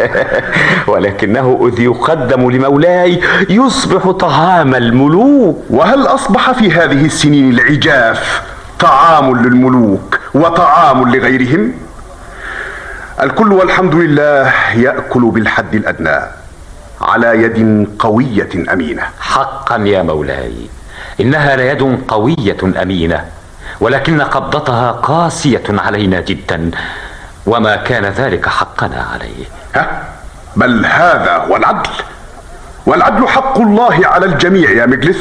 ولكنه إذ يقدم لمولاي يصبح طعام الملوك. وهل أصبح في هذه السنين العجاف طعام للملوك وطعام لغيرهم؟ الكل والحمد لله يأكل بالحد الأدنى على يد قوية أمينة. حقا يا مولاي، إنها ليد قوية أمينة، ولكن قبضتها قاسية علينا جدا، وما كان ذلك حقنا عليه. ها؟ بل هذا هو العدل، والعدل حق الله على الجميع يا مجلس،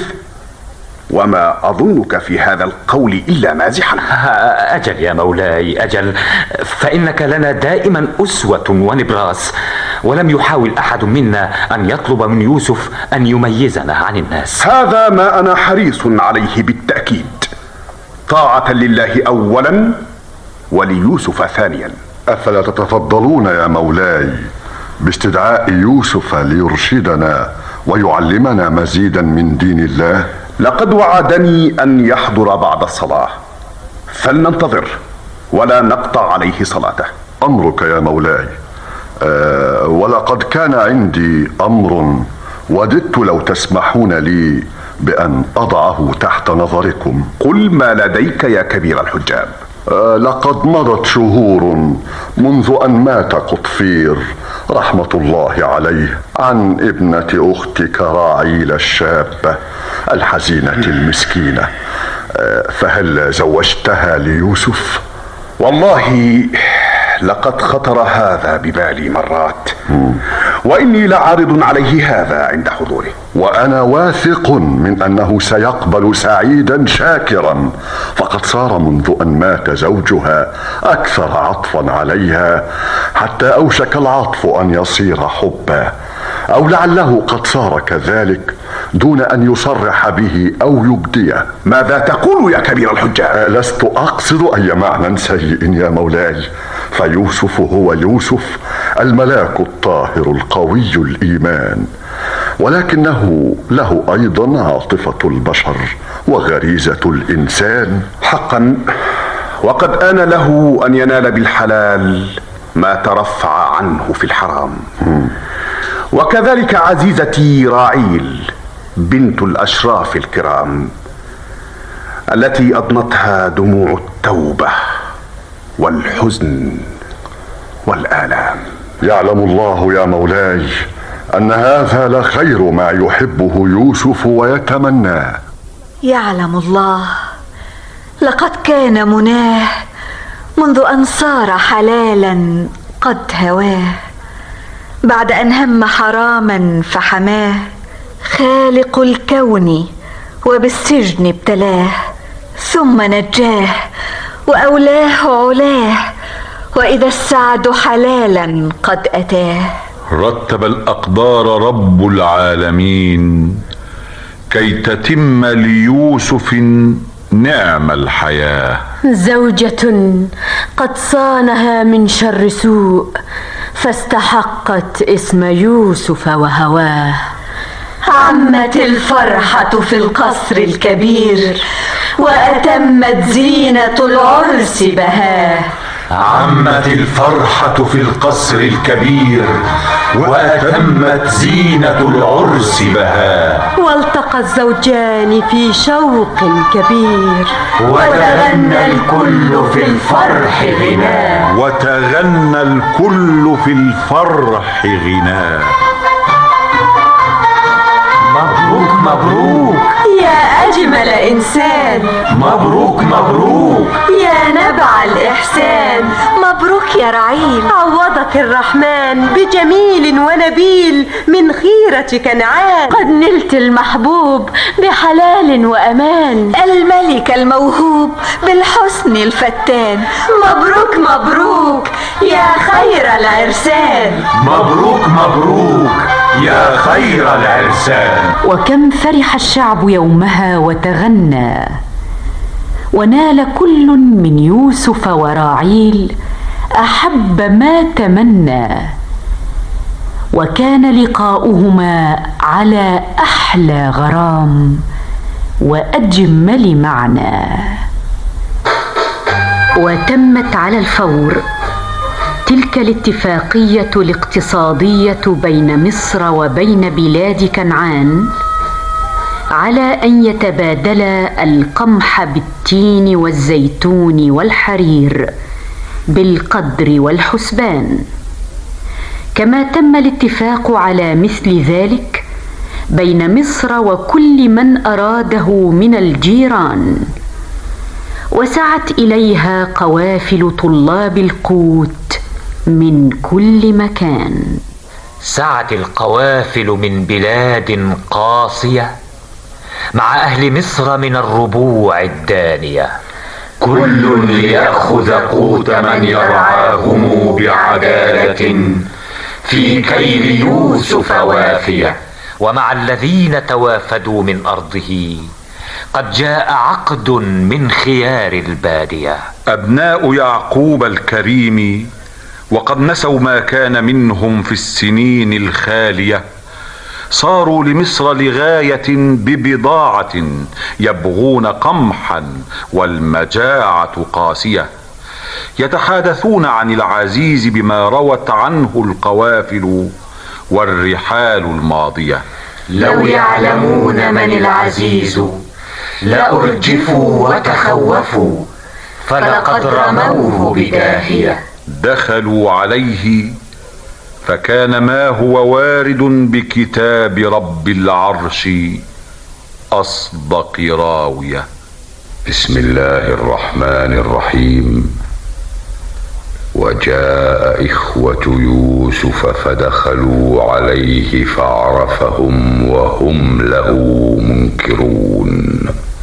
وما أظنك في هذا القول إلا مازحا. أجل يا مولاي أجل، فإنك لنا دائما أسوة ونبراس، ولم يحاول أحد منا أن يطلب من يوسف أن يميزنا عن الناس. هذا ما أنا حريص عليه بالتأكيد، طاعة لله أولا وليوسف ثانيا. أفلا تتفضلون يا مولاي باستدعاء يوسف ليرشدنا ويعلمنا مزيدا من دين الله؟ لقد وعدني أن يحضر بعد الصلاة، فلننتظر ولا نقطع عليه صلاته. أمرك يا مولاي. أه ولقد كان عندي أمر وددت لو تسمحون لي بأن أضعه تحت نظركم. قل ما لديك يا كبير الحجاب. أه لقد مضت شهور منذ أن مات قطفير رحمة الله عليه عن ابنة أختك راعيل الشابة الحزينة المسكينة، أه فهل زوجتها ليوسف؟ والله لقد خطر هذا ببالي مرات، وإني لعارض عليه هذا عند حضوره. وأنا واثق من أنه سيقبل سعيدا شاكرا، فقد صار منذ أن مات زوجها أكثر عطفا عليها، حتى أوشك العطف أن يصير حبا، أو لعله قد صار كذلك دون أن يصرح به أو يبديه. ماذا تقول يا كبير الحجاب؟ لست أقصد أي معنى سيء يا مولاي، فيوسف هو يوسف الملاك الطاهر القوي الإيمان، ولكنه له أيضا عاطفة البشر وغريزة الإنسان. حقا، وقد آن له أن ينال بالحلال ما ترفع عنه في الحرام. م. وكذلك عزيزتي راعيل بنت الأشراف الكرام التي أضنتها دموع التوبة والحزن والآلام. يعلم الله يا مولاي أن هذا لخير ما يحبه يوسف ويتمناه. يعلم الله لقد كان مناه منذ أن صار حلالا قد هواه، بعد أن هم حراما فحماه خالق الكون وبالسجن ابتلاه، ثم نجاه وأولاه علاه، وإذا السعد حلالا قد أتاه. رتب الأقدار رب العالمين كي تتم ليوسف نعم الحياة. زوجة قد صانها من شر سوء، فاستحقت اسم يوسف وهواه. عمت الفرحة في القصر الكبير، وأتمت زينة العرس بهاه. عمت الفرحة في القصر الكبير، وأتمت زينة العرس بهاه. والتقى الزوجان في شوق كبير، وتغنى الكل في الفرح غناه. وتغنى الكل في الفرح غناه. مبروك مبروك يا أجمل إنسان، مبروك مبروك يا نبع الإحسان، مبروك يا رعيل. عوضك الرحمن بجميل ونبيل من خيرة كنعان، قد نلت المحبوب بحلال وأمان، الملك الموهوب بالحسن الفتان. مبروك مبروك يا خير العرسان، مبروك مبروك يا خير العرسان. وكم فرح الشعب يومها وتغنى، ونال كل من يوسف وراعيل أحب ما تمنى، وكان لقاؤهما على أحلى غرام وأجمل معنى. وتمت على الفور تلك الاتفاقية الاقتصادية بين مصر وبين بلاد كنعان على أن يتبادلا القمح بالتين والزيتون والحرير بالقدر والحسبان، كما تم الاتفاق على مثل ذلك بين مصر وكل من أراده من الجيران. وسعت إليها قوافل طلاب القوت من كل مكان. سعت القوافل من بلاد قاصية مع أهل مصر من الربوع الدانية، كل ليأخذ قوت من يرعاهم بعدالة في كيل يوسف وافية. ومع الذين توافدوا من أرضه قد جاء عقد من خيار البادية. أبناء يعقوب الكريم وقد نسوا ما كان منهم في السنين الخالية، صاروا لمصر لغاية ببضاعة يبغون قمحا والمجاعة قاسية، يتحادثون عن العزيز بما روت عنه القوافل والرحال الماضية. لو يعلمون من العزيز لأرجفوا وتخوفوا، فلقد رموه بداهية. دخلوا عليه فكان ما هو وارد بكتاب رب العرش أصدق راوية. بسم الله الرحمن الرحيم. وجاء إخوة يوسف فدخلوا عليه فعرفهم وهم له منكرون.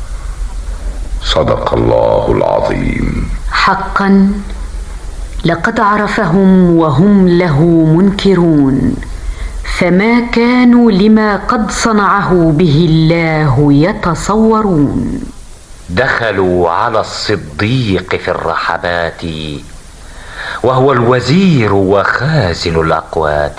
صدق الله العظيم. حقا لقد عرفهم وهم له منكرون، فما كانوا لما قد صنعه به الله يتصورون. دخلوا على الصديق في الرحبات وهو الوزير وخازن الأقوات،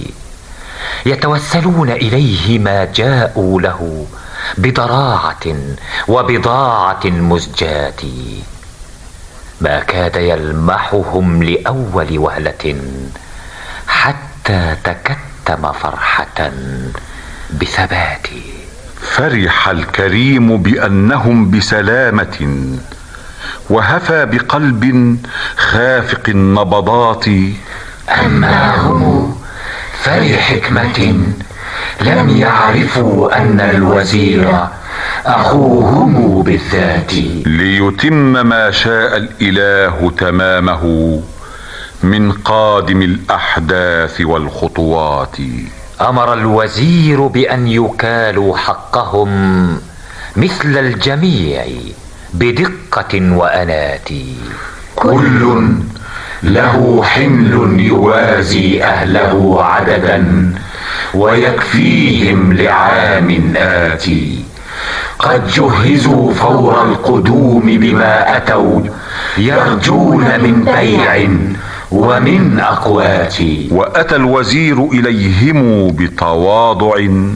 يتوسلون إليه ما جاءوا له بضراعة وبضاعة مزجاة، ما كاد يلمحهم لأول وهلة حتى تكتم فرحة بثبات. فرح الكريم بأنهم بسلامة، وهفى بقلب خافق النبضات. أما هم فلحكمة لم يعرفوا أن الوزير أخوهم بالذات، ليتم ما شاء الإله تمامه من قادم الأحداث والخطوات. أمر الوزير بأن يكالوا حقهم مثل الجميع بدقة وأنات. كل له حمل يوازي أهله عددا ويكفيهم لعام آتي، قد جهزوا فور القدوم بما أتوا يرجون من بيع ومن أقوات. وأتى الوزير إليهم بتواضع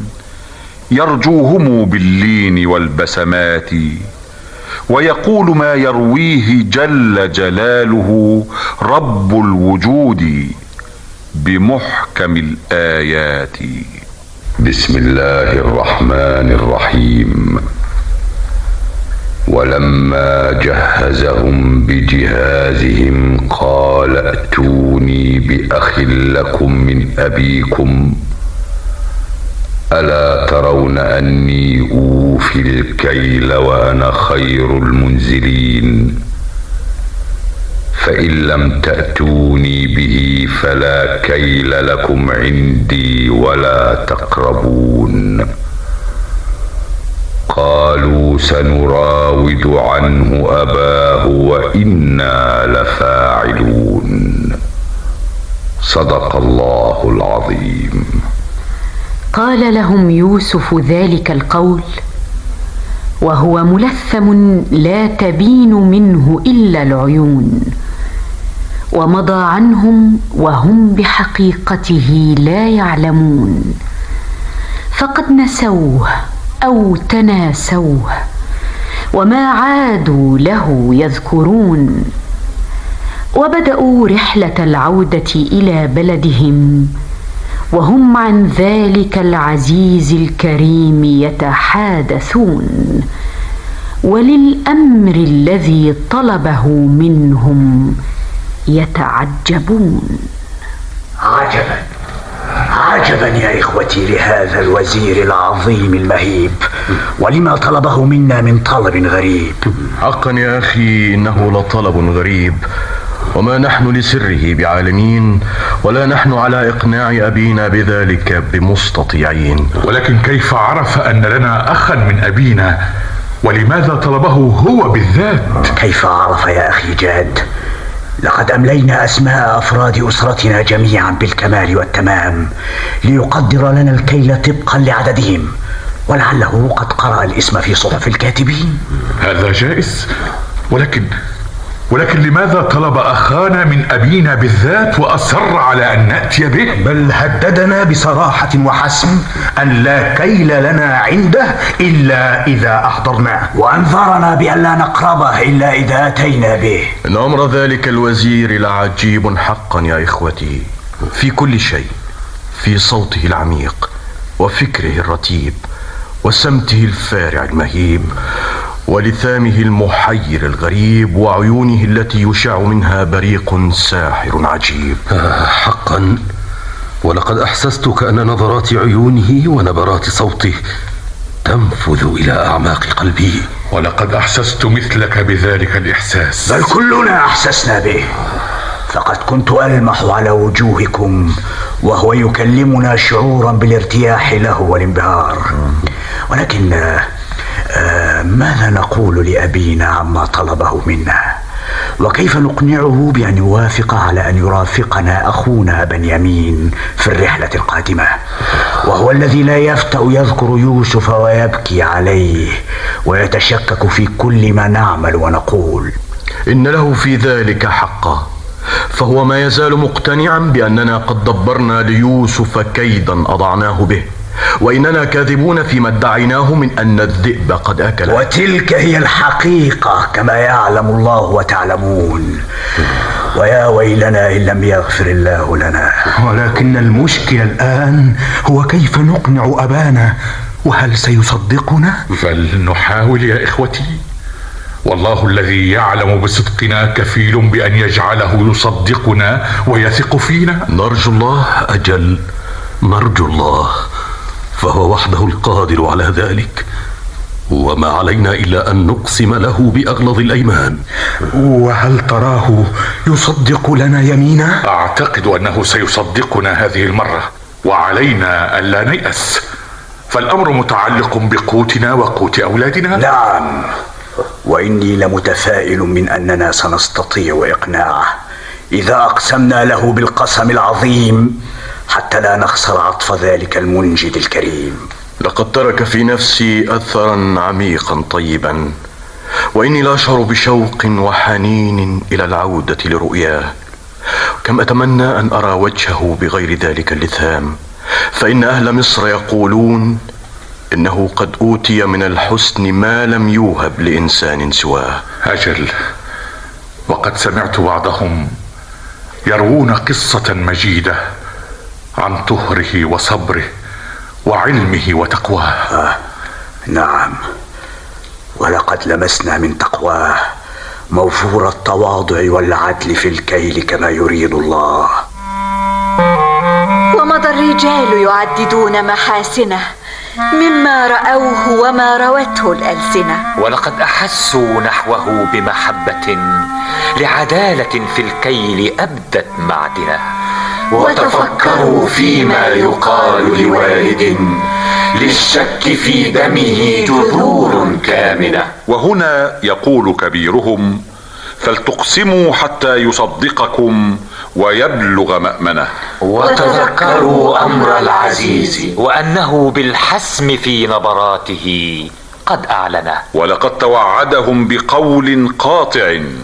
يرجوهم باللين والبسمات، ويقول ما يرويه جل جلاله رب الوجود بمحكم الآيات. بسم الله الرحمن الرحيم. ولما جهزهم بجهازهم قال ائتوني بأخ لكم من أبيكم ألا ترون أني أوفي الكيل وأنا خير المنزلين، فإن لم تأتوني به فلا كيل لكم عندي ولا تقربون. قالوا سنراود عنه أباه وإنا لفاعلون. صدق الله العظيم. قال لهم يوسف ذلك القول وهو ملثم لا تبين منه إلا العيون، ومضى عنهم وهم بحقيقته لا يعلمون، فقد نسوه أو تناسوه وما عادوا له يذكرون، وبدأوا رحلة العودة إلى بلدهم وهم عن ذلك العزيز الكريم يتحادثون، وللأمر الذي طلبه منهم يتعجبون. عجبا عجبا يا إخوتي لهذا الوزير العظيم المهيب، ولما طلبه منا من طلب غريب. حقا يا أخي إنه لطلب غريب، وما نحن لسره بعالمين، ولا نحن على إقناع أبينا بذلك بمستطيعين. ولكن كيف عرف أن لنا أخا من أبينا؟ ولماذا طلبه هو بالذات؟ كيف عرف يا أخي جاد؟ لقد أملينا أسماء أفراد أسرتنا جميعا بالكمال والتمام ليقدر لنا الكيل طبقا لعددهم، ولعله قد قرأ الاسم في صحف الكاتبين. هذا جائز، ولكن ولكن لماذا طلب أخانا من أبينا بالذات وأصر على أن نأتي به؟ بل هددنا بصراحة وحسم أن لا كيل لنا عنده إلا إذا أحضرناه، وأنذرنا بأن لا نقربه إلا إذا أتينا به. إن أمر ذلك الوزير لعجيب حقا يا إخوتي، في كل شيء، في صوته العميق وفكره الرتيب وسمته الفارع المهيب ولثامه المحير الغريب وعيونه التي يشع منها بريق ساحر عجيب. آه حقا، ولقد أحسست كأن نظرات عيونه ونبرات صوته تنفذ إلى أعماق قلبي. ولقد أحسست مثلك بذلك الإحساس، بل كلنا أحسسنا به، فقد كنت ألمح على وجوهكم وهو يكلمنا شعورا بالارتياح له والانبهار. ولكن آه ماذا نقول لأبينا عما طلبه منا؟ وكيف نقنعه بأن يوافق على أن يرافقنا أخونا بنيامين في الرحلة القادمة، وهو الذي لا يفتأ يذكر يوسف ويبكي عليه ويتشكك في كل ما نعمل ونقول؟ إن له في ذلك حقا، فهو ما يزال مقتنعا بأننا قد دبرنا ليوسف كيدا أضعناه به، وإننا كاذبون فيما ادعيناه من أن الذئب قد أكله. وتلك هي الحقيقة كما يعلم الله وتعلمون، ويا ويلنا إن لم يغفر الله لنا. ولكن المشكلة الآن هو كيف نقنع أبانا، وهل سيصدقنا؟ فلنحاول يا إخوتي، والله الذي يعلم بصدقنا كفيل بأن يجعله يصدقنا ويثق فينا. نرجو الله، أجل نرجو الله، فهو وحده القادر على ذلك، وما علينا إلا أن نقسم له بأغلظ الأيمان. وهل تراه يصدق لنا يمينا؟ أعتقد أنه سيصدقنا هذه المرة، وعلينا ألا نيأس، فالأمر متعلق بقوتنا وقوت أولادنا. نعم، وإني لمتفائل من أننا سنستطيع إقناعه إذا أقسمنا له بالقسم العظيم، حتى لا نخسر عطف ذلك المنجد الكريم. لقد ترك في نفسي أثرا عميقا طيبا، وإني لا أشعر بشوق وحنين إلى العودة لرؤياه، كم أتمنى أن أرى وجهه بغير ذلك اللثام، فإن أهل مصر يقولون إنه قد أوتي من الحسن ما لم يوهب لإنسان سواه. أجل، وقد سمعت بعضهم يروون قصة مجيدة عن طهره وصبره وعلمه وتقواه. آه نعم، ولقد لمسنا من تقواه موفور التواضع والعدل في الكيل كما يريد الله. ومضى الرجال يعددون محاسنه مما رأوه وما روته الألسنة، ولقد أحسوا نحوه بمحبة لعدالة في الكيل أبدت معدنه، وتفكروا فيما يقال لوالد للشك في دمه جذور كامنة. وهنا يقول كبيرهم: فلتقسموا حتى يصدقكم ويبلغ مأمنه. وتذكروا أمر العزيز وأنه بالحسم في نبراته قد أعلنه. ولقد توعدهم بقول قاطع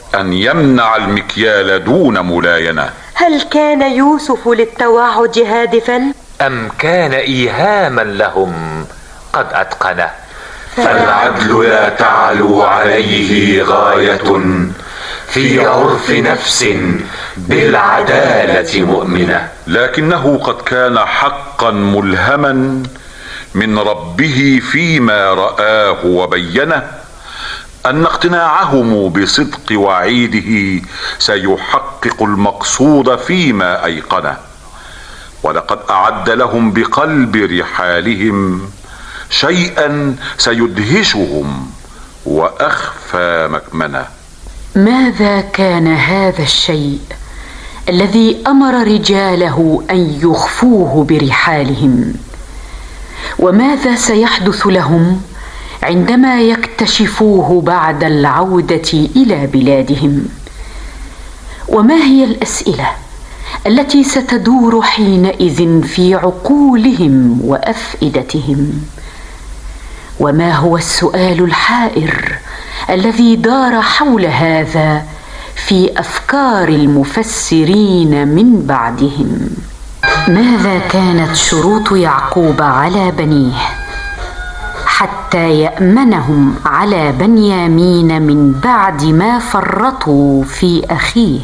أن يمنع المكيال دون ملاينة. هل كان يوسف للتوعد هادفا؟ أم كان إيهاما لهم قد أتقنه؟ فالعدل لا تعلو عليه غاية في عرف نفس بالعدالة مؤمنة. لكنه قد كان حقا ملهما من ربه فيما رآه وبينه أن اقتناعهم بصدق وعيده سيحقق المقصود فيما أيقنه، ولقد أعد لهم بقلب رحالهم شيئا سيدهشهم وأخفى مكمنه. ماذا كان هذا الشيء الذي أمر رجاله أن يخفوه برحالهم؟ وماذا سيحدث لهم عندما يكتشفوه بعد العودة إلى بلادهم؟ وما هي الأسئلة التي ستدور حينئذ في عقولهم وأفئدتهم؟ وما هو السؤال الحائر الذي دار حول هذا في أفكار المفسرين من بعدهم؟ ماذا كانت شروط يعقوب على بنيه حتى يأمنهم على بنيامين من بعد ما فرطوا في أخيه؟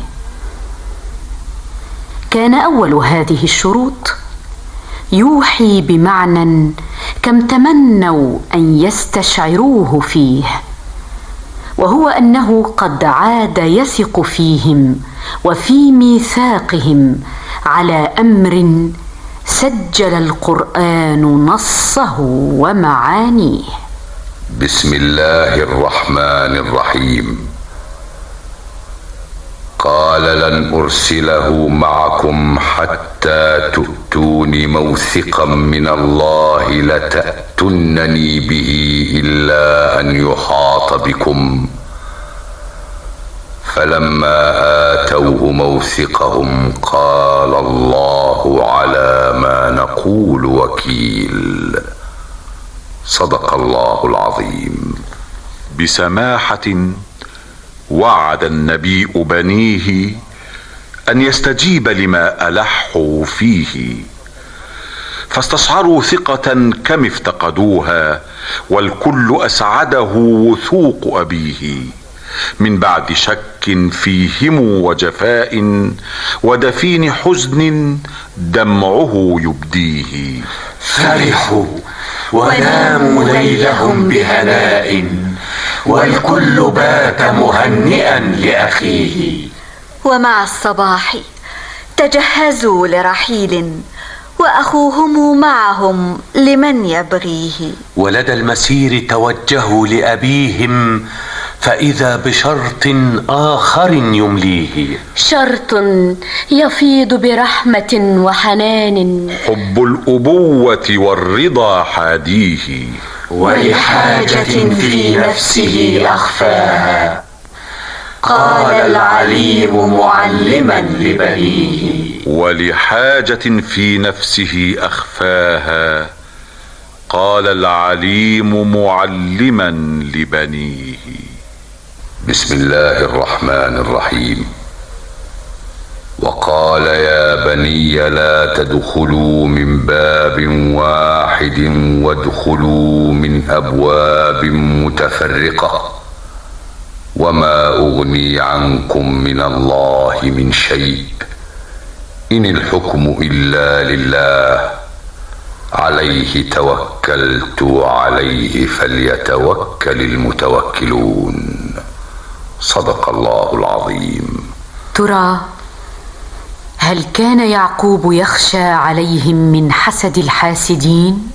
كان أول هذه الشروط يوحي بمعنى كم تمنوا أن يستشعروه فيه، وهو أنه قد عاد يثق فيهم وفي ميثاقهم على أمر سجل القرآن نصه ومعانيه. بسم الله الرحمن الرحيم. قال لن أرسله معكم حتى تؤتوني موثقا من الله لتأتونني به إلا أن يحاط بكم. فلما آتوه موثقهم قال الله على ما نقول وكيل. صدق الله العظيم. بسماحة وعد النبي بنيه أن يستجيب لما ألحوا فيه، فاستشعروا ثقة كم افتقدوها، والكل أسعده وثوق أبيه من بعد شك فيهم وجفاء ودفين حزن دمعه يبديه. فرحوا وناموا ليلهم بهناء والكل بات مهنئا لأخيه. ومع الصباح تجهزوا لرحيل وأخوهم معهم لمن يبغيه. ولدى المسير توجهوا لأبيهم فإذا بشرط آخر يمليه. شرط يفيض برحمة وحنان، حب الأبوة والرضا حاديه. ولحاجة في نفسه أخفاها قال العليم معلما لبنيه. ولحاجة في نفسه أخفاها قال العليم معلما لبنيه. بسم الله الرحمن الرحيم. وقال يا بني لا تدخلوا من باب واحد وادخلوا من أبواب متفرقة وما أغني عنكم من الله من شيء إن الحكم إلا لله عليه توكلت وعليه فليتوكل المتوكلون. صدق الله العظيم. ترى هل كان يعقوب يخشى عليهم من حسد الحاسدين؟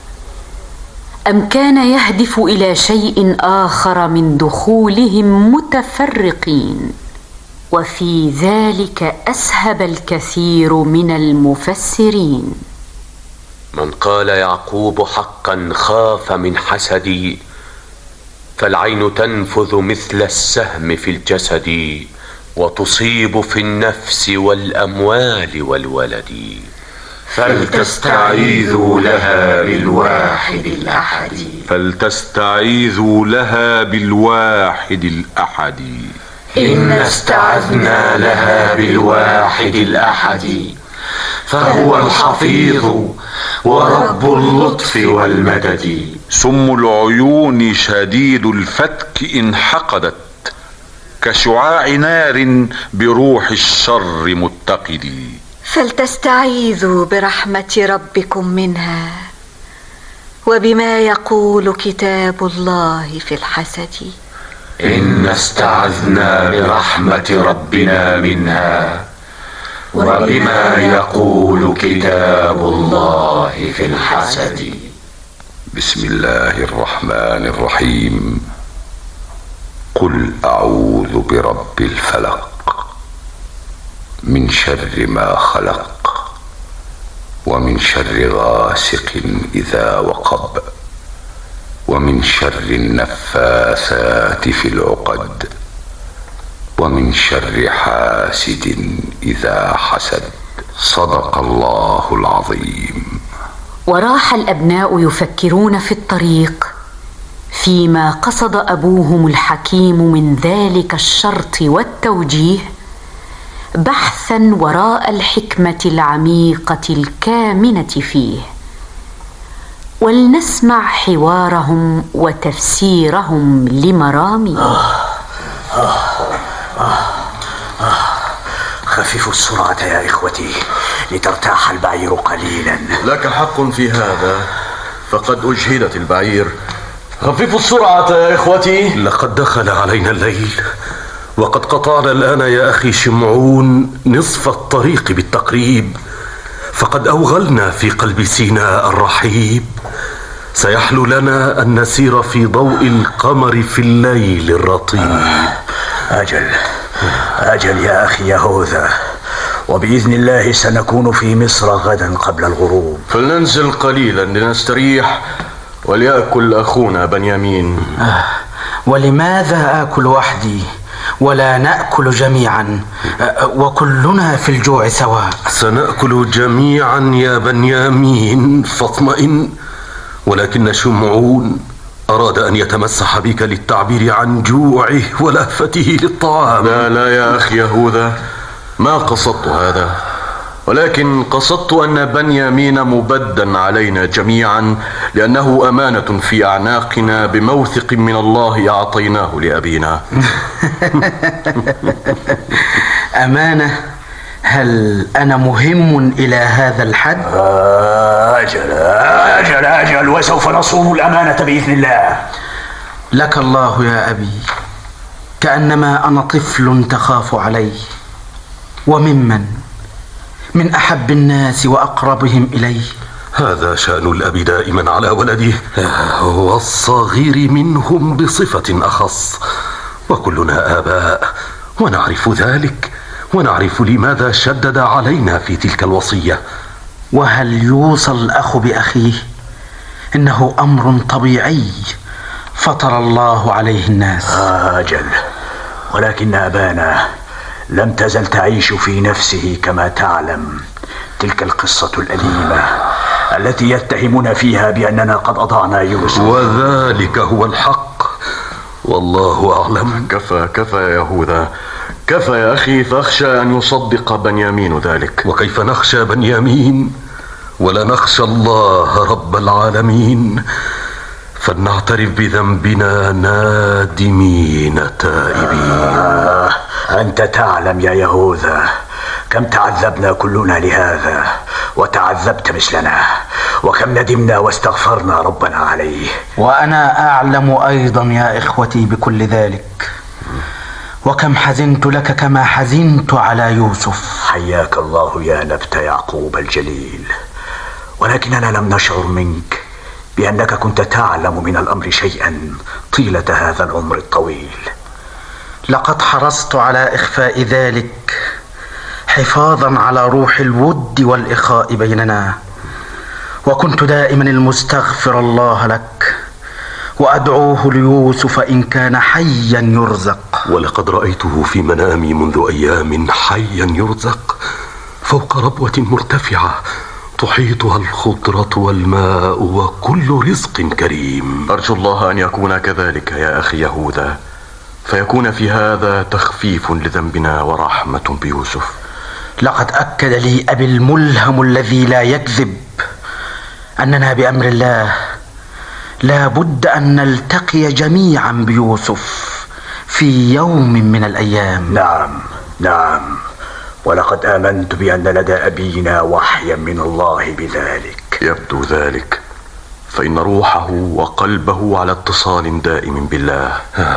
أم كان يهدف إلى شيء آخر من دخولهم متفرقين؟ وفي ذلك أسهب الكثير من المفسرين. من قال يعقوب حقا خاف من حسدي، فالعين تنفذ مثل السهم في الجسد وتصيب في النفس والأموال والولد. فلتستعيذوا لها بالواحد الأحد. فلتستعيذوا لها بالواحد الأحد. إنا استعذنا لها بالواحد الأحد فهو الحفيظ ورب اللطف والمدد. سم العيون شديد الفتك إن حقدت كشعاع نار بروح الشر متقد. فلتستعيذوا برحمة ربكم منها وبما يقول كتاب الله في الحسد. إنا استعذنا برحمة ربنا منها وبما يقول كتاب الله في الحسد. بسم الله الرحمن الرحيم. قل أعوذ برب الفلق من شر ما خلق ومن شر غاسق إذا وقب ومن شر النفاثات في العقد ومن شر حاسد إذا حسد. صدق الله العظيم. وراح الأبناء يفكرون في الطريق فيما قصد أبوهم الحكيم من ذلك الشرط والتوجيه، بحثا وراء الحكمة العميقة الكامنة فيه. ولنسمع حوارهم وتفسيرهم لمرامي. آه آه آه آه. خففوا السرعة يا إخوتي لترتاح البعير قليلا. لك حق في هذا، فقد أجهدت البعير. خففوا السرعة يا إخوتي. لقد دخل علينا الليل وقد قطعنا الآن يا أخي شمعون نصف الطريق بالتقريب، فقد أوغلنا في قلب سيناء الرحيب. سيحلو لنا أن نسير في ضوء القمر في الليل الرطيب. أجل أجل يا أخي يهوذا، وبإذن الله سنكون في مصر غدا قبل الغروب. فلننزل قليلا لنستريح وليأكل أخونا بنيامين. آه ولماذا آكل وحدي ولا نأكل جميعا وكلنا في الجوع سواء؟ سنأكل جميعا يا بنيامين فاطمئن، ولكن شمعون أراد أن يتمسح بك للتعبير عن جوعه ولهفته للطعام. لا لا يا أخي يهوذا، ما قصدت هذا، ولكن قصدت أن بنيامين مبدا علينا جميعا لأنه أمانة في أعناقنا بموثق من الله أعطيناه لأبينا. أمانة؟ هل أنا مهم إلى هذا الحد؟ أجل أجل أجل وسوف نصون الأمانة بإذن الله. لك الله يا أبي، كأنما أنا طفل تخاف علي. وممن؟ من أحب الناس وأقربهم إليه. هذا شأن الأب دائما على ولده، والصغير منهم بصفة أخص. وكلنا آباء ونعرف ذلك، ونعرف لماذا شدد علينا في تلك الوصية. وهل يوصى الأخ بأخيه؟ إنه أمر طبيعي فطر الله عليه الناس. أجل، ولكن أبانا لم تزل تعيش في نفسه كما تعلم تلك القصة الأليمة التي يتهمنا فيها بأننا قد أضعنا يوسف. وذلك هو الحق والله أعلم. كفى كفى يا يهوذا، كفى يا أخي، فأخشى أن يصدق بنيامين ذلك. وكيف نخشى بنيامين ولا نخشى الله رب العالمين؟ فلنعترف بذنبنا نادمين تائبين. آه أنت تعلم يا يهوذا كم تعذبنا كلنا لهذا، وتعذبت مثلنا، وكم ندمنا واستغفرنا ربنا عليه. وأنا أعلم أيضا يا إخوتي بكل ذلك، وكم حزنت لك كما حزنت على يوسف. حياك الله يا نبت يعقوب الجليل، ولكننا لم نشعر منك بأنك كنت تعلم من الأمر شيئا طيلة هذا العمر الطويل. لقد حرصت على إخفاء ذلك حفاظا على روح الود والإخاء بيننا، وكنت دائما المستغفر الله لك وأدعوه ليوسف إن كان حيا يرزق. ولقد رأيته في منامي منذ أيام حيا يرزق فوق ربوة مرتفعة تحيطها الخضرة والماء وكل رزق كريم. أرجو الله أن يكون كذلك يا أخي يهوذا، فيكون في هذا تخفيف لذنبنا ورحمة بيوسف. لقد أكد لي أبي الملهم الذي لا يكذب أننا بأمر الله لا بد أن نلتقي جميعا بيوسف في يوم من الأيام. نعم نعم، ولقد آمنت بأن لدى أبينا وحيا من الله بذلك. يبدو ذلك، فإن روحه وقلبه على اتصال دائم بالله.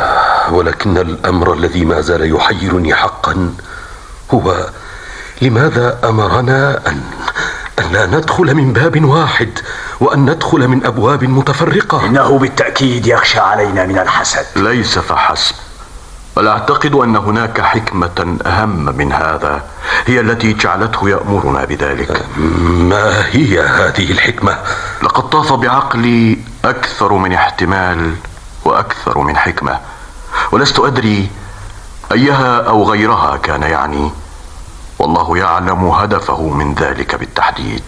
ولكن الأمر الذي ما زال يحيرني حقا هو لماذا أمرنا أن أن لا ندخل من باب واحد وأن ندخل من أبواب متفرقة؟ إنه بالتأكيد يخشى علينا من الحسد. ليس فحسب، بل أعتقد أن هناك حكمة أهم من هذا هي التي جعلته يأمرنا بذلك. ما هي هذه الحكمة؟ لقد طاف بعقلي أكثر من احتمال وأكثر من حكمة، ولست أدري أيها أو غيرها كان يعني، والله يعلم هدفه من ذلك بالتحديد.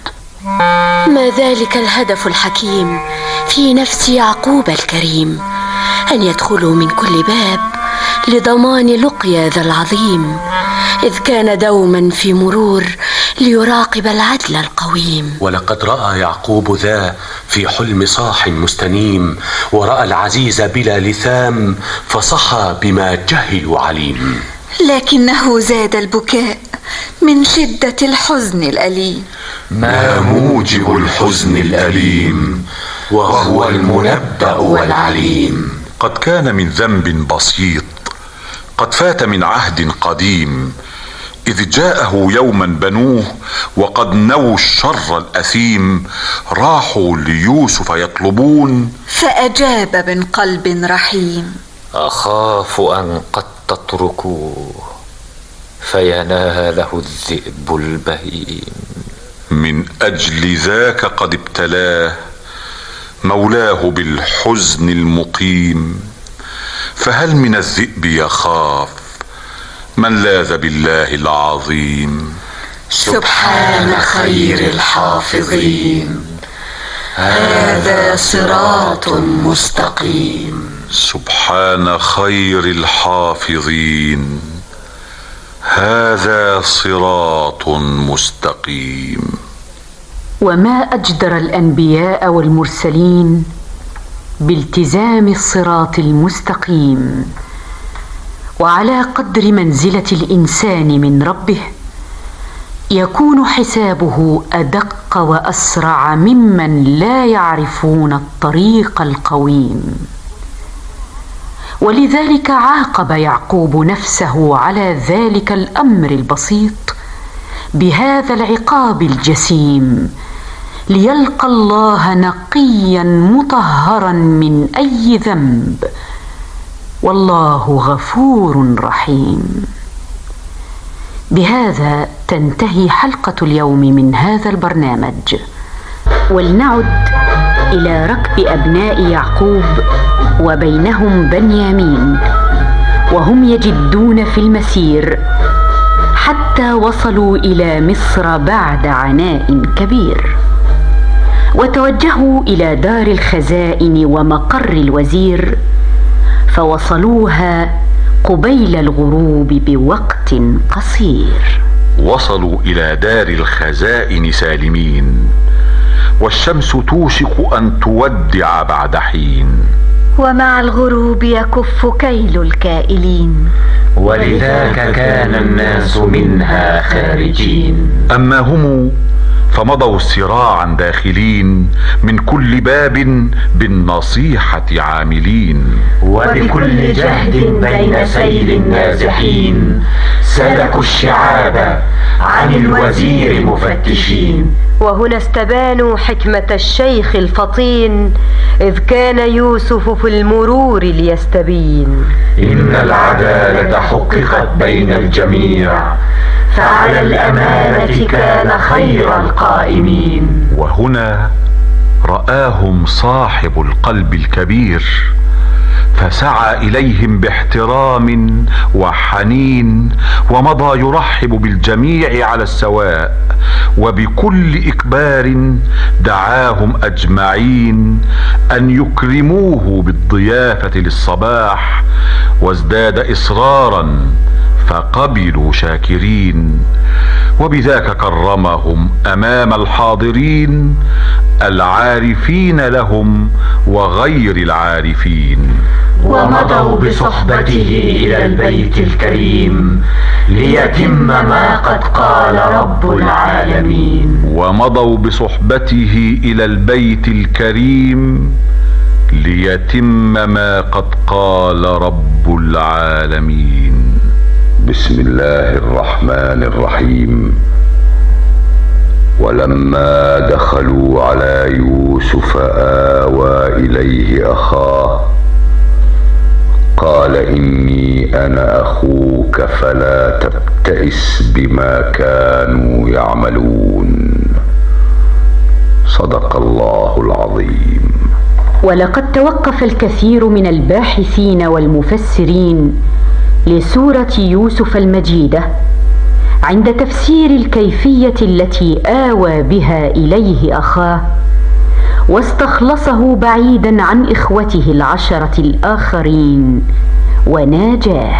ما ذلك الهدف الحكيم في نفس يعقوب الكريم، أن يدخلوا من كل باب لضمان لقيا ذا العظيم، إذ كان دوما في مرور ليراقب العدل القويم. ولقد رأى يعقوب ذا في حلم صاح مستنيم، ورأى العزيز بلا لثام، فصحى بما جهل عليم. لكنه زاد البكاء من شدة الحزن الأليم. ما موجب الحزن الأليم وهو المنبأ والعليم. قد كان من ذنب بسيط قد فات من عهد قديم، إذ جاءه يوما بنوه وقد نووا الشر الأثيم، راحوا ليوسف يطلبون، فأجاب من قلب رحيم، أخاف أن قد تتركوه فيناله الذئب البهيم. من أجل ذاك قد ابتلاه مولاه بالحزن المقيم، فهل من الذئب يخاف من لاذ بالله العظيم. سبحان خير الحافظين، هذا صراط مستقيم. سبحان خير الحافظين، هذا صراط مستقيم. وما أجدر الأنبياء والمرسلين بالتزام الصراط المستقيم. وعلى قدر منزلة الإنسان من ربه يكون حسابه أدق وأسرع ممن لا يعرفون الطريق القويم. ولذلك عاقب يعقوب نفسه على ذلك الأمر البسيط بهذا العقاب الجسيم، ليلقى الله نقيا مطهرا من أي ذنب، والله غفور رحيم. بهذا تنتهي حلقة اليوم من هذا البرنامج، ولنعد إلى ركب أبناء يعقوب وبينهم بنيامين، وهم يجدون في المسير حتى وصلوا إلى مصر بعد عناء كبير، وتوجهوا إلى دار الخزائن ومقر الوزير، فوصلوها قبيل الغروب بوقت قصير. وصلوا إلى دار الخزائن سالمين، والشمس توشك أن تودع بعد حين، ومع الغروب يكف كيل الكائلين، ولذاك كان الناس منها خارجين. أما هم فمضوا سراعا داخلين، من كل باب بالنصيحة عاملين، وبكل جهد بين سيل النازحين، سلكوا الشعاب عن الوزير مفتشين. وهنا استبانوا حكمة الشيخ الفطين، إذ كان يوسف في المرور ليستبين. إن العدالة حققت بين الجميع، فعلى الأمانة كان خير القائمين. وهنا رآهم صاحب القلب الكبير، فسعى إليهم باحترام وحنين، ومضى يرحب بالجميع على السواء، وبكل إكبار دعاهم أجمعين أن يكرموه بالضيافة للصباح، وازداد إصرارا فقبلوا شاكرين، وبذاك كرمهم أمام الحاضرين العارفين لهم وغير العارفين. ومضوا بصحبته إلى البيت الكريم ليتم ما قد قال رب العالمين. ومضوا بصحبته إلى البيت الكريم ليتم ما قد قال رب العالمين. بسم الله الرحمن الرحيم. ولما دخلوا على يوسف آوى إليه أخاه قال إني أنا أخوك فلا تبتئس بما كانوا يعملون. صدق الله العظيم. ولقد توقف الكثير من الباحثين والمفسرين لسورة يوسف المجيدة عند تفسير الكيفية التي آوى بها إليه أخاه واستخلصه بعيدا عن إخوته العشرة الآخرين وناجاه،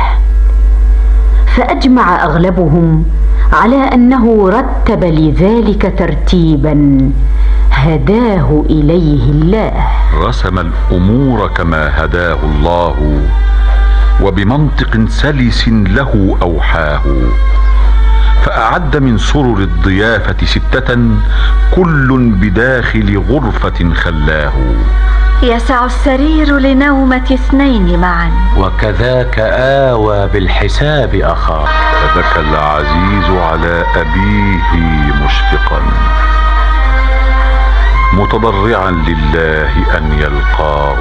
فأجمع أغلبهم على أنه رتب لذلك ترتيبا هداه إليه الله. رسم الأمور كما هداه الله، وبمنطق سلس له أوحاه، فأعد من سرر الضيافة ستة كل بداخل غرفة خلاه. يسع السرير لنومة اثنين معا، وكذاك آوى بالحساب أخاه. فبكى العزيز على أبيه مشفقا متضرعا لله أن يلقاه.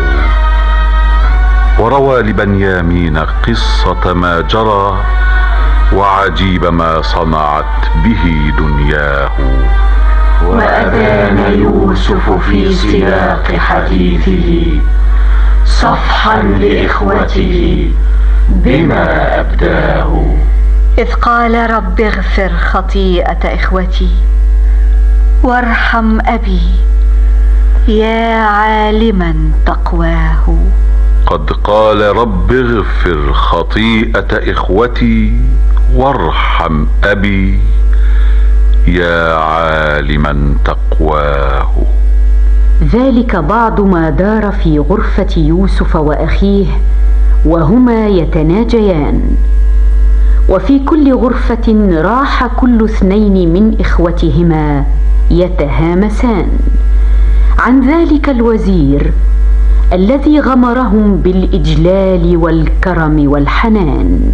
وروى لبنيامين قصة ما جرى وعجيب ما صنعت به دنياه. وأبان يوسف في سياق حديثه صفحا لإخوته بما أبداه، إذ قال رب اغفر خطيئة إخوتي وارحم أبي يا عالما تقواه. قد قال رب اغفر خطيئة إخوتي وارحم أبي يا عالما تقواه. ذلك بعض ما دار في غرفة يوسف وأخيه وهما يتناجيان، وفي كل غرفة راح كل اثنين من إخوتهما يتهامسان عن ذلك الوزير الذي غمرهم بالإجلال والكرم والحنان.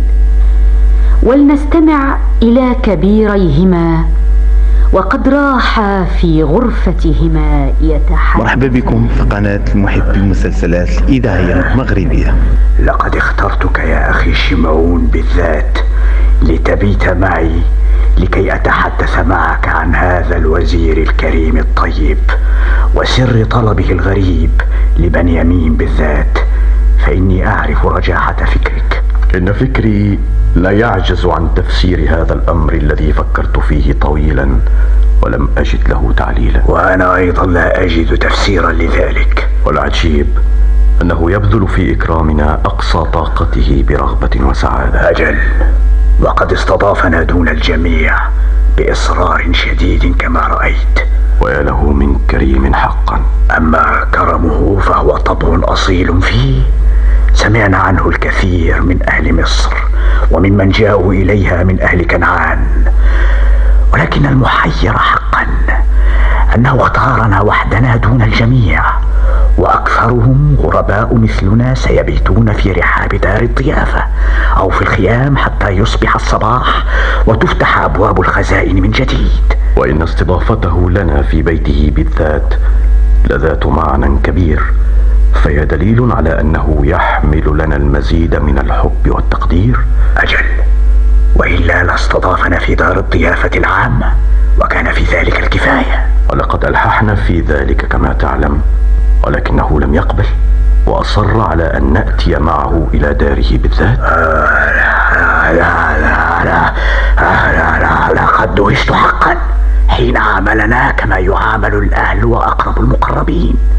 ولنستمع إلى كبيريهما وقد راحا في غرفتهما يتحدثان. مرحبا بكم في قناة المحب المسلسلات الإذاعية المغربية. لقد اخترتك يا أخي شمعون بالذات لتبيت معي لكي أتحدث معك عن هذا الوزير الكريم الطيب وسر طلبه الغريب لبنيامين بالذات، فإني أعرف رجاحة فكرك. إن فكري لا يعجز عن تفسير هذا الأمر الذي فكرت فيه طويلا ولم أجد له تعليلا. وأنا أيضا لا أجد تفسيرا لذلك. والعجيب أنه يبذل في إكرامنا أقصى طاقته برغبة وسعادة. أجل، وقد استضافنا دون الجميع بإصرار شديد كما رأيت. ويا له من كريم حقا. أما كرمه فهو طبع أصيل فيه، سمعنا عنه الكثير من أهل مصر وممن جاءوا إليها من أهل كنعان، ولكن المحير حقا أنه اختارنا وحدنا دون الجميع، وأكثرهم غرباء مثلنا سيبيتون في رحاب دار الضيافة أو في الخيام حتى يصبح الصباح وتفتح أبواب الخزائن من جديد. وإن استضافته لنا في بيته بالذات لذات معنى كبير، فهي دليل على أنه يحمل لنا المزيد من الحب والتقدير. أجل، وإلا لاستضافنا في دار الضيافة العامة وكان في ذلك الكفاية. ولقد ألححنا في ذلك كما تعلم، ولكنه لم يقبل وأصر على أن نأتي معه إلى داره بالذات. آه لا لا لا لا آه لا لا لقد دوشت حقا حين عاملنا كما يعامل الأهل وأقرب المقربين.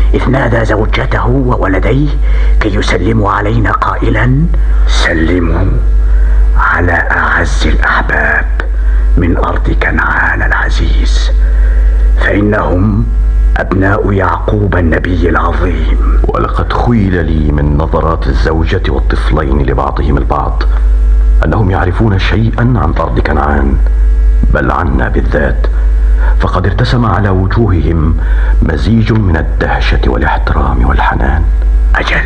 إذ نادى زوجته وولديه كي يسلموا علينا قائلا: سلموا على أعز الأحباب من أرض كنعان العزيز، فإنهم أبناء يعقوب النبي العظيم. ولقد خيل لي من نظرات الزوجة والطفلين لبعضهم البعض أنهم يعرفون شيئا عن أرض كنعان، بل عنا بالذات، فقد ارتسم على وجوههم مزيج من الدهشة والاحترام والحنان. أجل،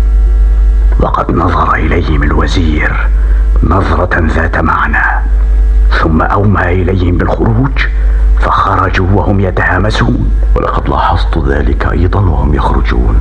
وقد نظر إليهم الوزير نظرة ذات معنى، ثم أومى إليهم بالخروج فخرجوا وهم يتهامسون. ولقد لاحظت ذلك أيضا وهم يخرجون.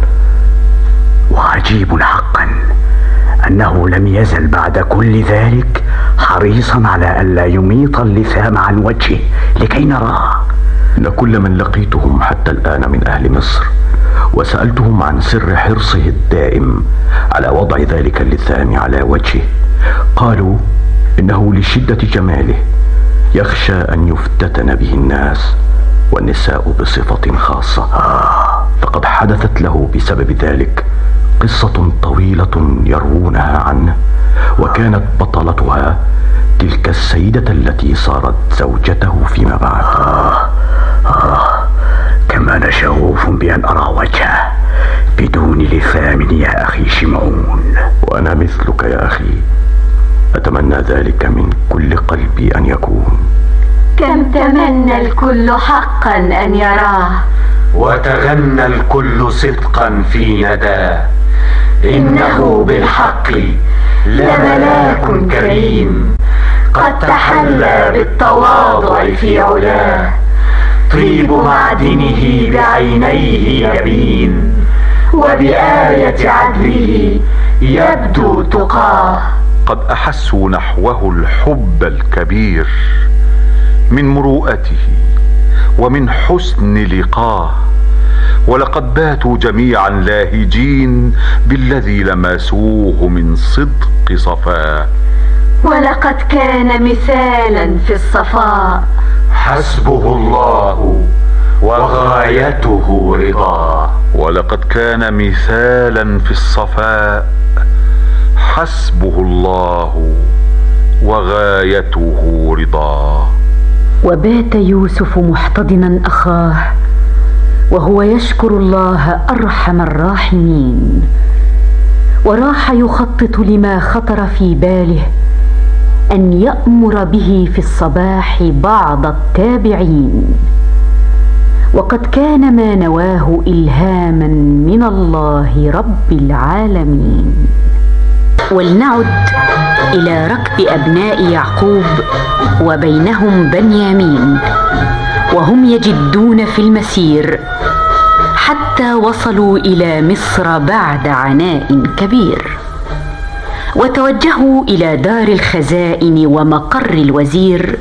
وعجيب حقا أنه لم يزل بعد كل ذلك حريصا على ألا يميط اللثام عن وجهه لكي نراه. إن كل من لقيتهم حتى الآن من أهل مصر وسألتهم عن سر حرصه الدائم على وضع ذلك اللثام على وجهه قالوا إنه لشدة جماله يخشى أن يفتتن به الناس والنساء بصفة خاصة. آه فقد حدثت له بسبب ذلك قصة طويلة يروونها عنه، وكانت بطلتها تلك السيدة التي صارت زوجته فيما بعد. آه آه كما أنا شغوف بأن أرى وجهه بدون لثام يا أخي شمعون. وأنا مثلك يا أخي أتمنى ذلك من كل قلبي أن يكون. كم تمنى الكل حقا أن يراه، وتغنى الكل صدقا في نداه. إنه بالحق لملاك كريم، قد تحلى بالتواضع في علاه. طيب معدنه بعينيه يبين، وبآية عدله يبدو تقاه. قد أحسوا نحوه الحب الكبير من مروءته ومن حسن لقاه، ولقد باتوا جميعا لاهجين بالذي لمسوه من صدق صفاه. ولقد كان مثالا في الصفاء، حسبه الله وغايته رضاه. ولقد كان مثالا في الصفاء، حسبه الله وغايته رضاه. وبات يوسف محتضنا أخاه وهو يشكر الله أرحم الراحمين، وراح يخطط لما خطر في باله أن يأمر به في الصباح بعض التابعين، وقد كان ما نواه إلهاما من الله رب العالمين. ولنعد إلى ركب أبناء يعقوب وبينهم بنيامين، وهم يجدون في المسير حتى وصلوا إلى مصر بعد عناء كبير، وتوجهوا إلى دار الخزائن ومقر الوزير،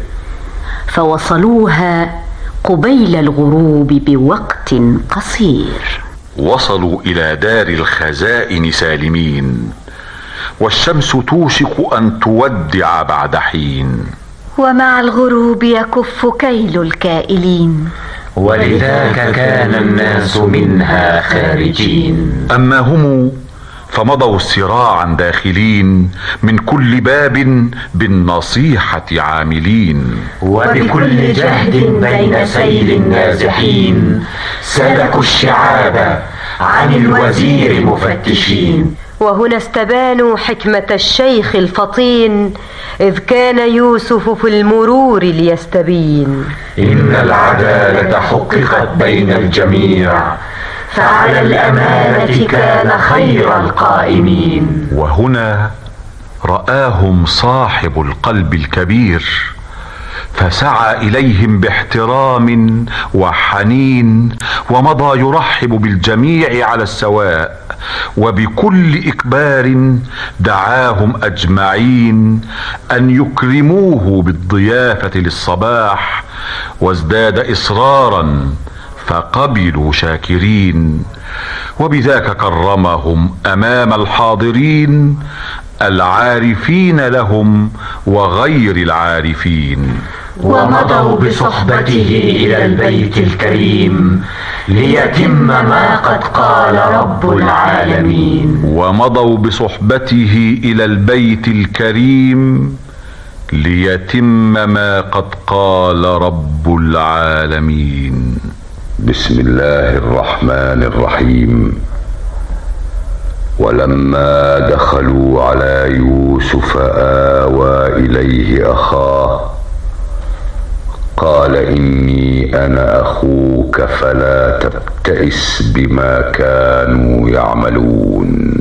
فوصلوها قبيل الغروب بوقت قصير. وصلوا إلى دار الخزائن سالمين، والشمس توشك أن تودع بعد حين، ومع الغروب يكف كيل الكائلين، ولذاك كان الناس منها خارجين. أما هم فمضوا سراعا داخلين من كل باب بالنصيحة عاملين، وبكل جهد بين سيل النازحين سلكوا الشعاب عن الوزير مفتشين. وهنا استبانوا حكمة الشيخ الفطين، إذ كان يوسف في المرور ليستبين. إن العدالة حققت بين الجميع، فعلى الأمانة كان خير القائمين. وهنا رآهم صاحب القلب الكبير، فسعى إليهم باحترام وحنين، ومضى يرحب بالجميع على السواء، وبكل إكبار دعاهم أجمعين أن يكرموه بالضيافة للصباح، وازداد إصرارا فقبلوا شاكرين، وبذاك كرمهم أمام الحاضرين العارفين لهم وغير العارفين. ومضوا بصحبته إلى البيت الكريم ليتم ما قد قال رب العالمين. ومضوا بصحبته إلى البيت الكريم ليتم ما قد قال رب العالمين. بسم الله الرحمن الرحيم. ولما دخلوا على يوسف آوى إليه أخاه قال إني أنا أخوك فلا تبتئس بما كانوا يعملون.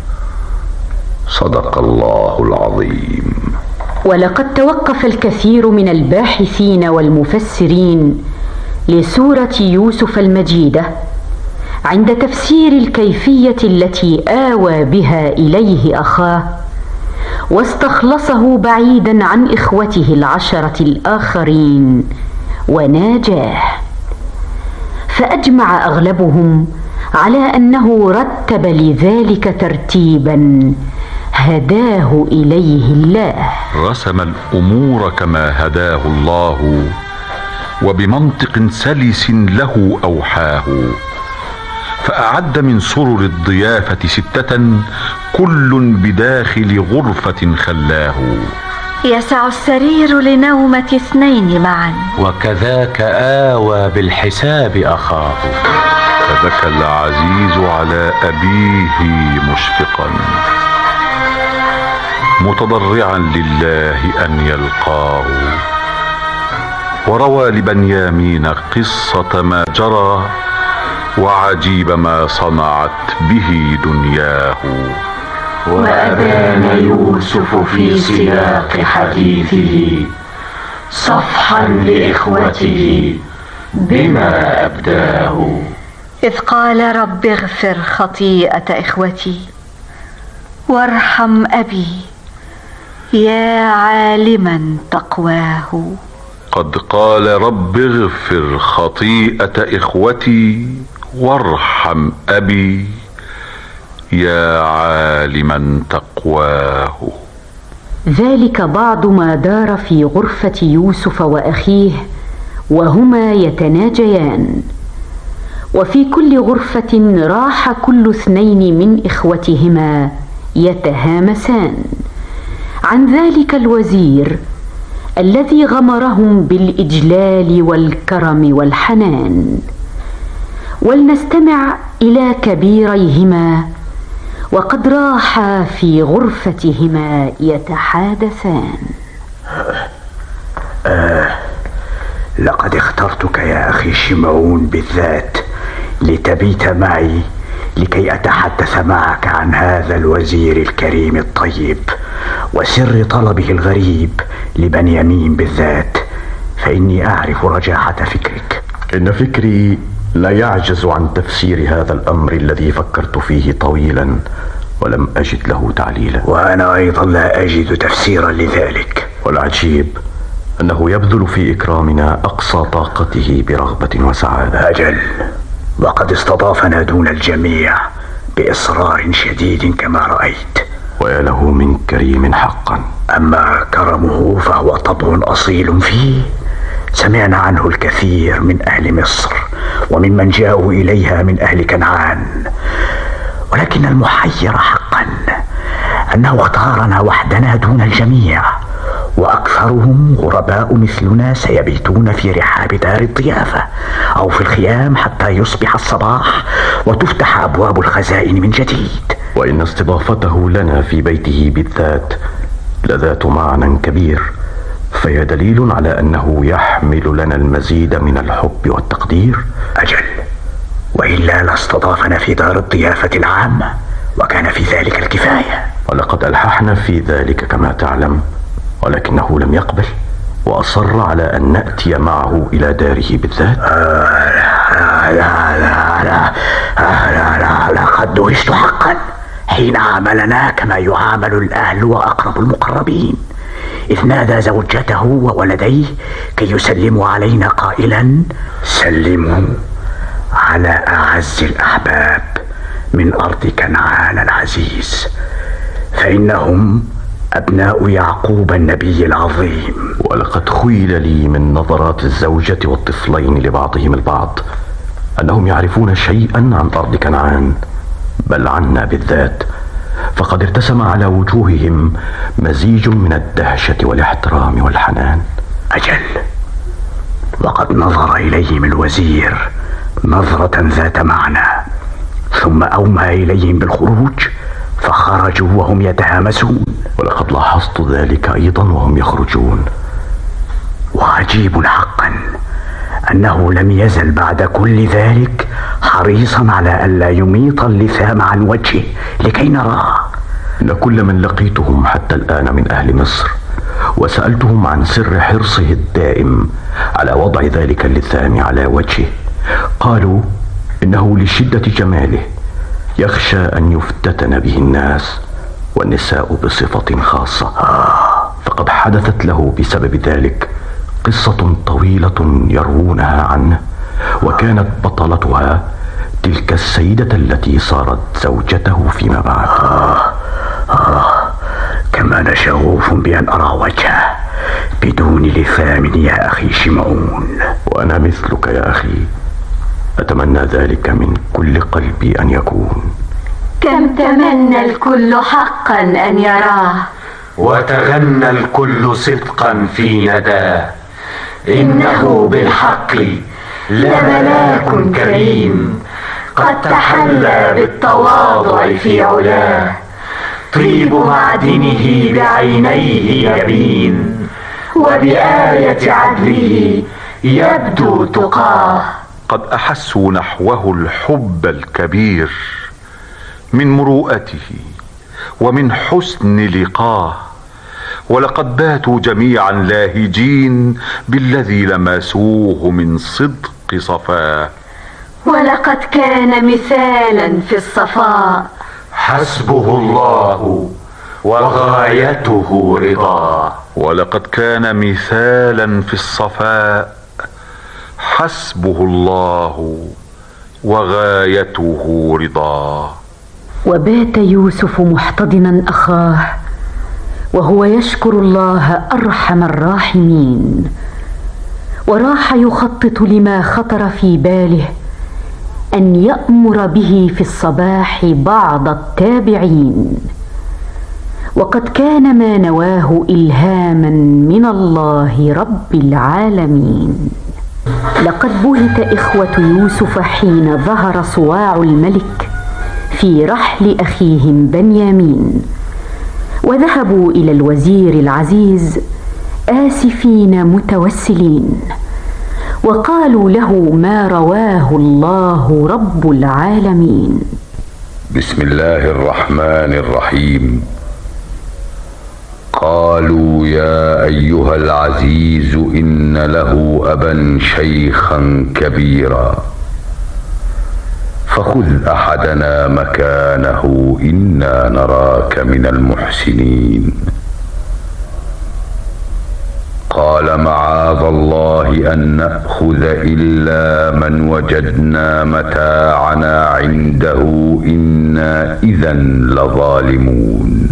صدق الله العظيم. ولقد توقف الكثير من الباحثين والمفسرين لسورة يوسف المجيدة عند تفسير الكيفية التي آوى بها إليه أخاه واستخلصه بعيدا عن إخوته العشرة الآخرين وناجاه، فأجمع أغلبهم على أنه رتب لذلك ترتيبا هداه إليه الله. رسم الأمور كما هداه الله وبمنطق سلس له أوحاه، فأعد من سرر الضيافة ستة كل بداخل غرفة خلاه. يسع السرير لنومة اثنين معا، وكذاك آوى بالحساب أخاه. فبكى العزيز على أبيه مشفقا متضرعا لله أن يلقاه، وروى لبنيامين قصة ما جرى وعجيب ما صنعت به دنياه. وأبان يوسف في سياق حديثه صفحا لإخوته بما أبداه، إذ قال رب اغفر خطيئة إخوتي وارحم أبي يا عالما تقواه. قد قال رب اغفر خطيئة إخوتي وارحم أبي يا عالما تقواه. ذلك بعض ما دار في غرفة يوسف وأخيه وهما يتناجيان، وفي كل غرفة راح كل اثنين من إخوتهما يتهامسان عن ذلك الوزير الذي غمرهم بالإجلال والكرم والحنان. ولنستمع إلى كبيريهما وقد راحا في غرفتهما يتحادثان. آه لقد اخترتك يا أخي شمعون بالذات لتبيت معي لكي أتحدث معك عن هذا الوزير الكريم الطيب وسر طلبه الغريب لبنيامين بالذات، فإني أعرف رجاحة فكرك. إن فكري لا يعجز عن تفسير هذا الأمر الذي فكرت فيه طويلا ولم أجد له تعليلا. وأنا أيضا لا أجد تفسيرا لذلك. والعجيب أنه يبذل في إكرامنا أقصى طاقته برغبة وسعادة. أجل، وقد استضافنا دون الجميع بإصرار شديد كما رأيت. ويا له من كريم حقا. أما كرمه فهو طبع أصيل فيه، سمعنا عنه الكثير من أهل مصر وممن جاءوا إليها من أهل كنعان، ولكن المحير حقا أنه اختارنا وحدنا دون الجميع، وأكثرهم غرباء مثلنا سيبيتون في رحاب دار الضيافة أو في الخيام حتى يصبح الصباح وتفتح أبواب الخزائن من جديد. وإن استضافته لنا في بيته بالذات لذات معنى كبير، فهي دليل على أنه يحمل لنا المزيد من الحب والتقدير. أجل، وإلا لاستضافنا في دار الضيافة العامة وكان في ذلك الكفاية. ولقد ألححنا في ذلك كما تعلم، ولكنه لم يقبل وأصر على أن نأتي معه إلى داره بالذات. آه لا لا لا لا آه لا لا لقد دهشت حقا حين عاملنا كما يعامل الأهل وأقرب المقربين، إذ نادى زوجته وولديه كي يسلموا علينا قائلا: سلموا على أعز الأحباب من أرض كنعان العزيز، فإنهم أبناء يعقوب النبي العظيم. ولقد خيل لي من نظرات الزوجة والطفلين لبعضهم البعض أنهم يعرفون شيئا عن أرض كنعان، بل عنا بالذات، فقد ارتسم على وجوههم مزيج من الدهشة والاحترام والحنان. أجل، وقد نظر إليهم الوزير نظرة ذات معنى، ثم أومى إليهم بالخروج فخرجوا وهم يتهامسون. ولقد لاحظت ذلك أيضا وهم يخرجون. وعجيب حقا أنه لم يزل بعد كل ذلك حريصا على ألا يميط اللثام عن وجهه لكي نراه. إن كل من لقيتهم حتى الآن من أهل مصر وسألتهم عن سر حرصه الدائم على وضع ذلك اللثام على وجهه قالوا إنه لشدة جماله يخشى أن يفتتن به الناس والنساء بصفة خاصة. فقد حدثت له بسبب ذلك قصة طويلة يروونها عنه، وكانت بطلتها تلك السيدة التي صارت زوجته فيما بعد. آه آه كما أنا شغوف بأن أرى وجهه بدون لثام يا أخي شمعون. وأنا مثلك يا أخي أتمنى ذلك من كل قلبي أن يكون. كم تمنى الكل حقا أن يراه، وتغنى الكل صدقا في نداه. إنه بالحق لملاك كريم قد تحلى بالتواضع في علاه. طيب معدنه بعينيه يبين، وبآية عدله يبدو تقاه. قد أحسوا نحوه الحب الكبير من مروءته ومن حسن لقاه، ولقد باتوا جميعا لاهجين بالذي لمسوه من صدق صفاه. ولقد كان مثالا في الصفاء، حسبه الله وغايته رضاه. ولقد كان مثالا في الصفاء، حسبه الله وغايته رضاه. وبات يوسف محتضنا أخاه وهو يشكر الله أرحم الراحمين، وراح يخطط لما خطر في باله أن يأمر به في الصباح بعض التابعين. وقد كان ما نواه إلهاما من الله رب العالمين. لقد بهت إخوة يوسف حين ظهر صواع الملك في رحل أخيهم بنيامين، وذهبوا إلى الوزير العزيز آسفين متوسلين، وقالوا له ما رواه الله رب العالمين. بسم الله الرحمن الرحيم. قالوا يا أيها العزيز إن له أبا شيخا كبيرا فخذ أحدنا مكانه إنا نراك من المحسنين. قال معاذ الله أن نأخذ إلا من وجدنا متاعنا عنده إنا إذا لظالمون.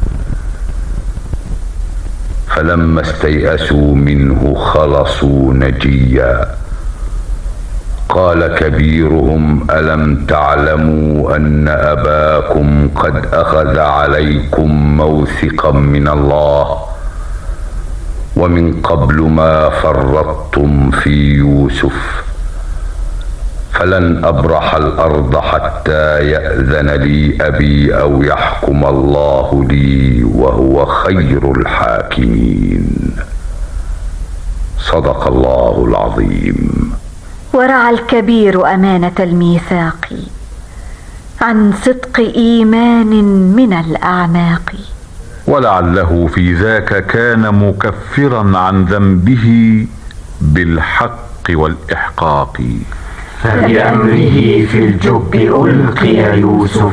فلما استيئسوا منه خلصوا نجيا. قال كبيرهم ألم تعلموا أن أباكم قد أخذ عليكم موثقا من الله ومن قبل ما فرطتم في يوسف فلن أبرح الأرض حتى يأذن لي أبي أو يحكم الله لي وهو خير الحاكمين. صدق الله العظيم. ورعى الكبير أمانة الميثاق عن صدق إيمان من الأعناق. ولعله في ذاك كان مكفرا عن ذنبه بالحق والإحقاق. فبأمره في الجب ألقي يوسف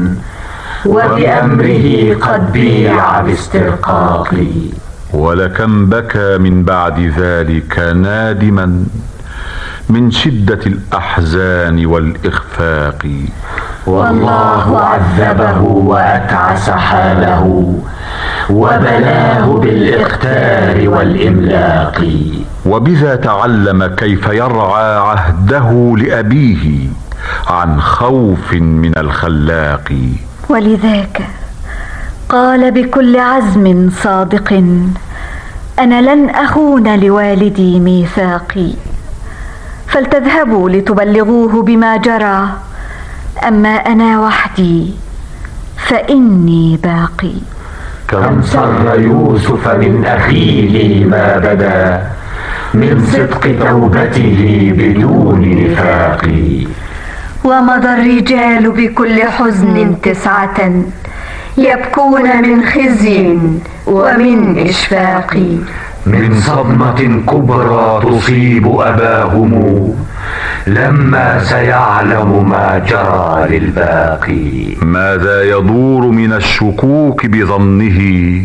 وبأمره قد بيع باسترقاق. ولكم بكى من بعد ذلك نادما من شدة الأحزان والإخفاق. والله عذبه وأتعس حاله وبلاه بالاختار والإملاق. وبذا تعلم كيف يرعى عهده لأبيه عن خوف من الخلاق. ولذاك قال بكل عزم صادق: أنا لن أخون لوالدي ميثاقي. فلتذهبوا لتبلغوه بما جرى، أما أنا وحدي فإني باقي. كم سر يوسف من أخيه ما بدا من صدق توبته بدون نفاق. ومضى الرجال بكل حزن تسعة يبكون من خزي ومن إشفاق. من صدمة كبرى تصيب أباهم لما سيعلم ما جرى للباقي. ماذا يدور من الشكوك بظنه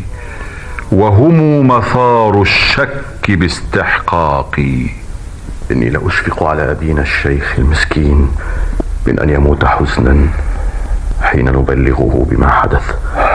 وهم مثار الشك باستحقاق. إني لأشفق على أبينا الشيخ المسكين من أن يموت حزنا حين نبلغه بما حدث.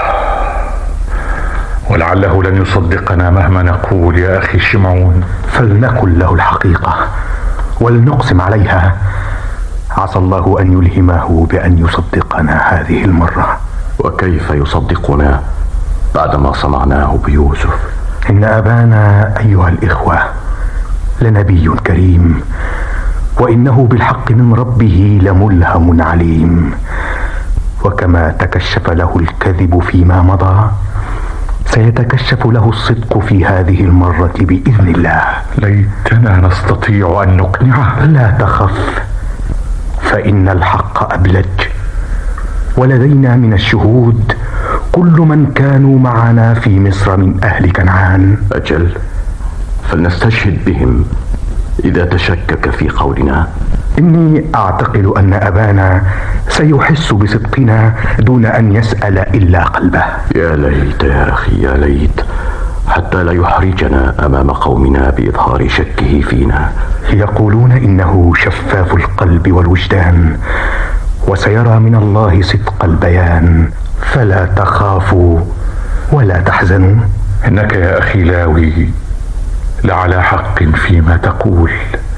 ولعله لن يصدقنا مهما نقول يا أخي شمعون. فلنقل له الحقيقة ولنقسم عليها، عسى الله أن يلهمه بأن يصدقنا هذه المرة. وكيف يصدقنا بعدما صنعناه بيوسف؟ إن أبانا أيها الإخوة لنبي كريم، وإنه بالحق من ربه لملهم عليم. وكما تكشف له الكذب فيما مضى سيتكشف له الصدق في هذه المرة بإذن الله. ليتنا نستطيع أن نقنعه. لا تخف، فإن الحق أبلج، ولدينا من الشهود كل من كانوا معنا في مصر من أهل كنعان. أجل، فلنستشهد بهم إذا تشكك في قولنا. إني أعتقد أن أبانا سيحس بصدقنا دون أن يسأل إلا قلبه. يا ليت يا أخي يا ليت، حتى لا يحرجنا أمام قومنا بإظهار شكه فينا. يقولون إنه شفاف القلب والوجدان، وسيرى من الله صدق البيان. فلا تخافوا ولا تحزنوا. إنك يا أخي لاوي لعلى حق فيما تقول،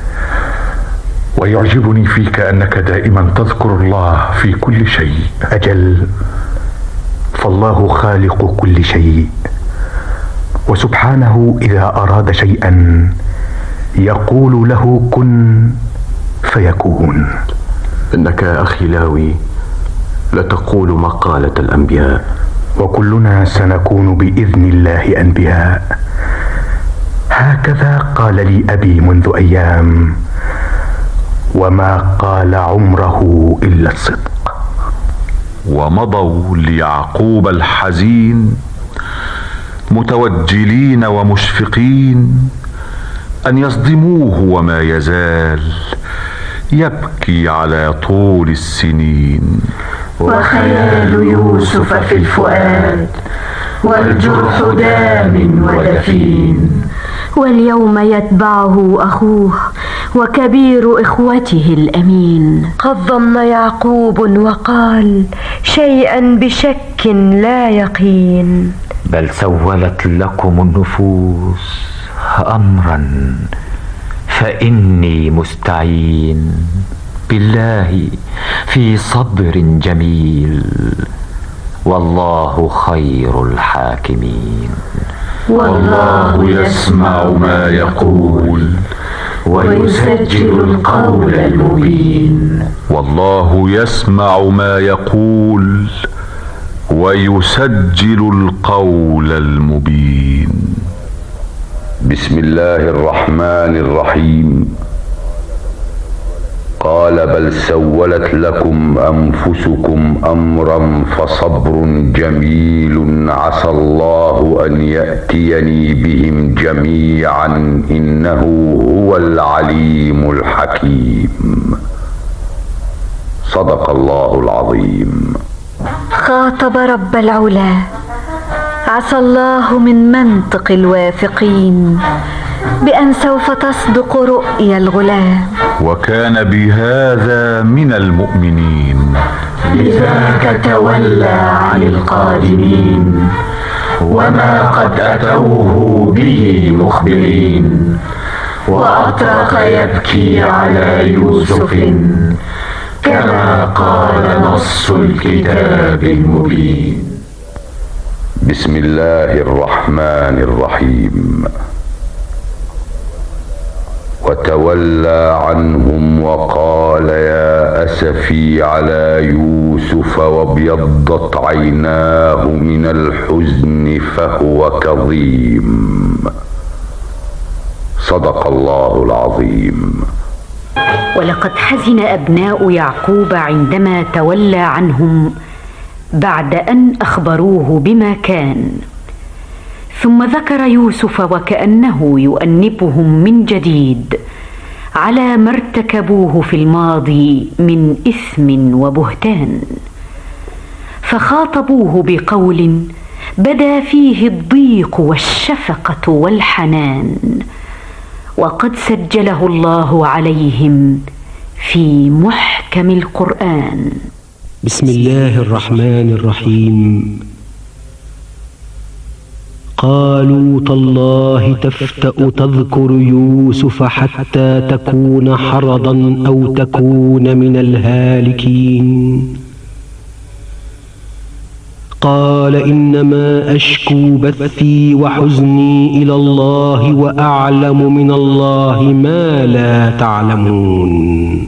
ويعجبني فيك أنك دائما تذكر الله في كل شيء. أجل، فالله خالق كل شيء، وسبحانه إذا أراد شيئا يقول له كن فيكون. إنك يا أخي لاوي لتقول مقالة الأنبياء، وكلنا سنكون بإذن الله أنبياء. هكذا قال لي أبي منذ أيام، وما قال عمره إلا الصدق. ومضوا ليعقوب الحزين متوجلين ومشفقين أن يصدموه، وما يزال يبكي على طول السنين. وخيال يوسف في الفؤاد والجرح دام ودفين. واليوم يتبعه أخوه وكبير إخوته الأمين. قد ظن يعقوب وقال شيئا بشك لا يقين. بل سولت لكم النفوس أمرا فإني مستعين بالله في صبر جميل، والله خير الحاكمين. والله يسمع ما يقول ويسجل القول المبين. والله يسمع ما يقول ويسجل القول المبين. بسم الله الرحمن الرحيم. قال بل سولت لكم أنفسكم أمرا فصبر جميل عسى الله أن يأتيني بهم جميعا إنه هو العليم الحكيم. صدق الله العظيم. خاطب رب العلا عسى الله من منطق الواثقين بأن سوف تصدق رؤيا الغلام، وكان بهذا من المؤمنين. لذاك تولى عن القادمين وما قد أتوه به مخبرين، وأطرق يبكي على يوسف كما قال نص الكتاب المبين. بسم الله الرحمن الرحيم. وتولى عنهم وقال يا أسفي على يوسف وابيضت عيناه من الحزن فهو كظيم. صدق الله العظيم. ولقد حزن أبناء يعقوب عندما تولى عنهم بعد أن أخبروه بما كان، ثم ذكر يوسف وكأنه يؤنبهم من جديد على ما ارتكبوه في الماضي من إثم وبهتان، فخاطبوه بقول بدا فيه الضيق والشفقة والحنان، وقد سجله الله عليهم في محكم القرآن. بسم الله الرحمن الرحيم. قالوا تالله تفتأ تذكر يوسف حتى تكون حرضا أو تكون من الهالكين. قال إنما أشكو بثي وحزني إلى الله وأعلم من الله ما لا تعلمون.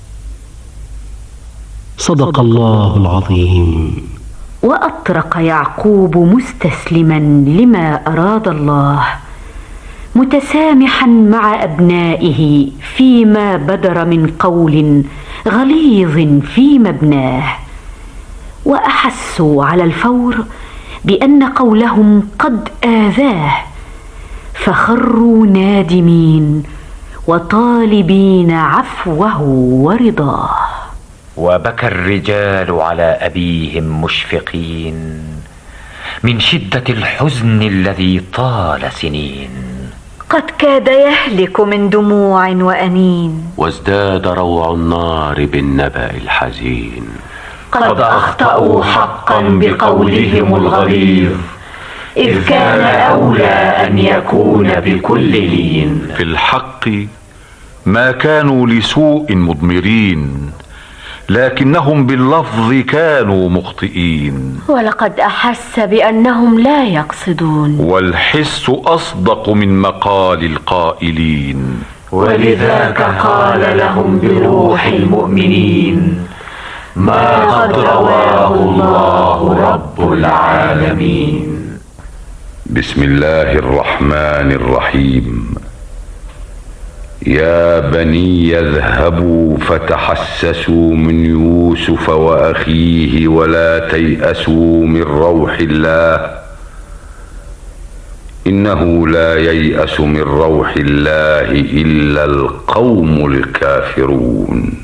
صدق الله العظيم. وأطرق يعقوب مستسلما لما أراد الله، متسامحا مع أبنائه فيما بدر من قول غليظ في مبناه، وأحسوا على الفور بأن قولهم قد آذاه، فخروا نادمين وطالبين عفوه ورضاه. وبكى الرجال على أبيهم مشفقين من شدة الحزن الذي طال سنين. قد كاد يهلك من دموع وأنين، وازداد روع النار بالنبأ الحزين. قد أخطأوا حقا بقولهم الغليظ، إذ كان أولى أن يكون بكل لين. في الحق ما كانوا لسوء مضمرين، لكنهم باللفظ كانوا مخطئين. ولقد أحس بأنهم لا يقصدون، والحس أصدق من مقال القائلين. ولذاك قال لهم بروح المؤمنين ما قد رواه الله رب العالمين. بسم الله الرحمن الرحيم. يا بني اذهبوا فتحسسوا من يوسف وأخيه ولا تيأسوا من روح الله إنه لا ييأس من روح الله إلا القوم الكافرون.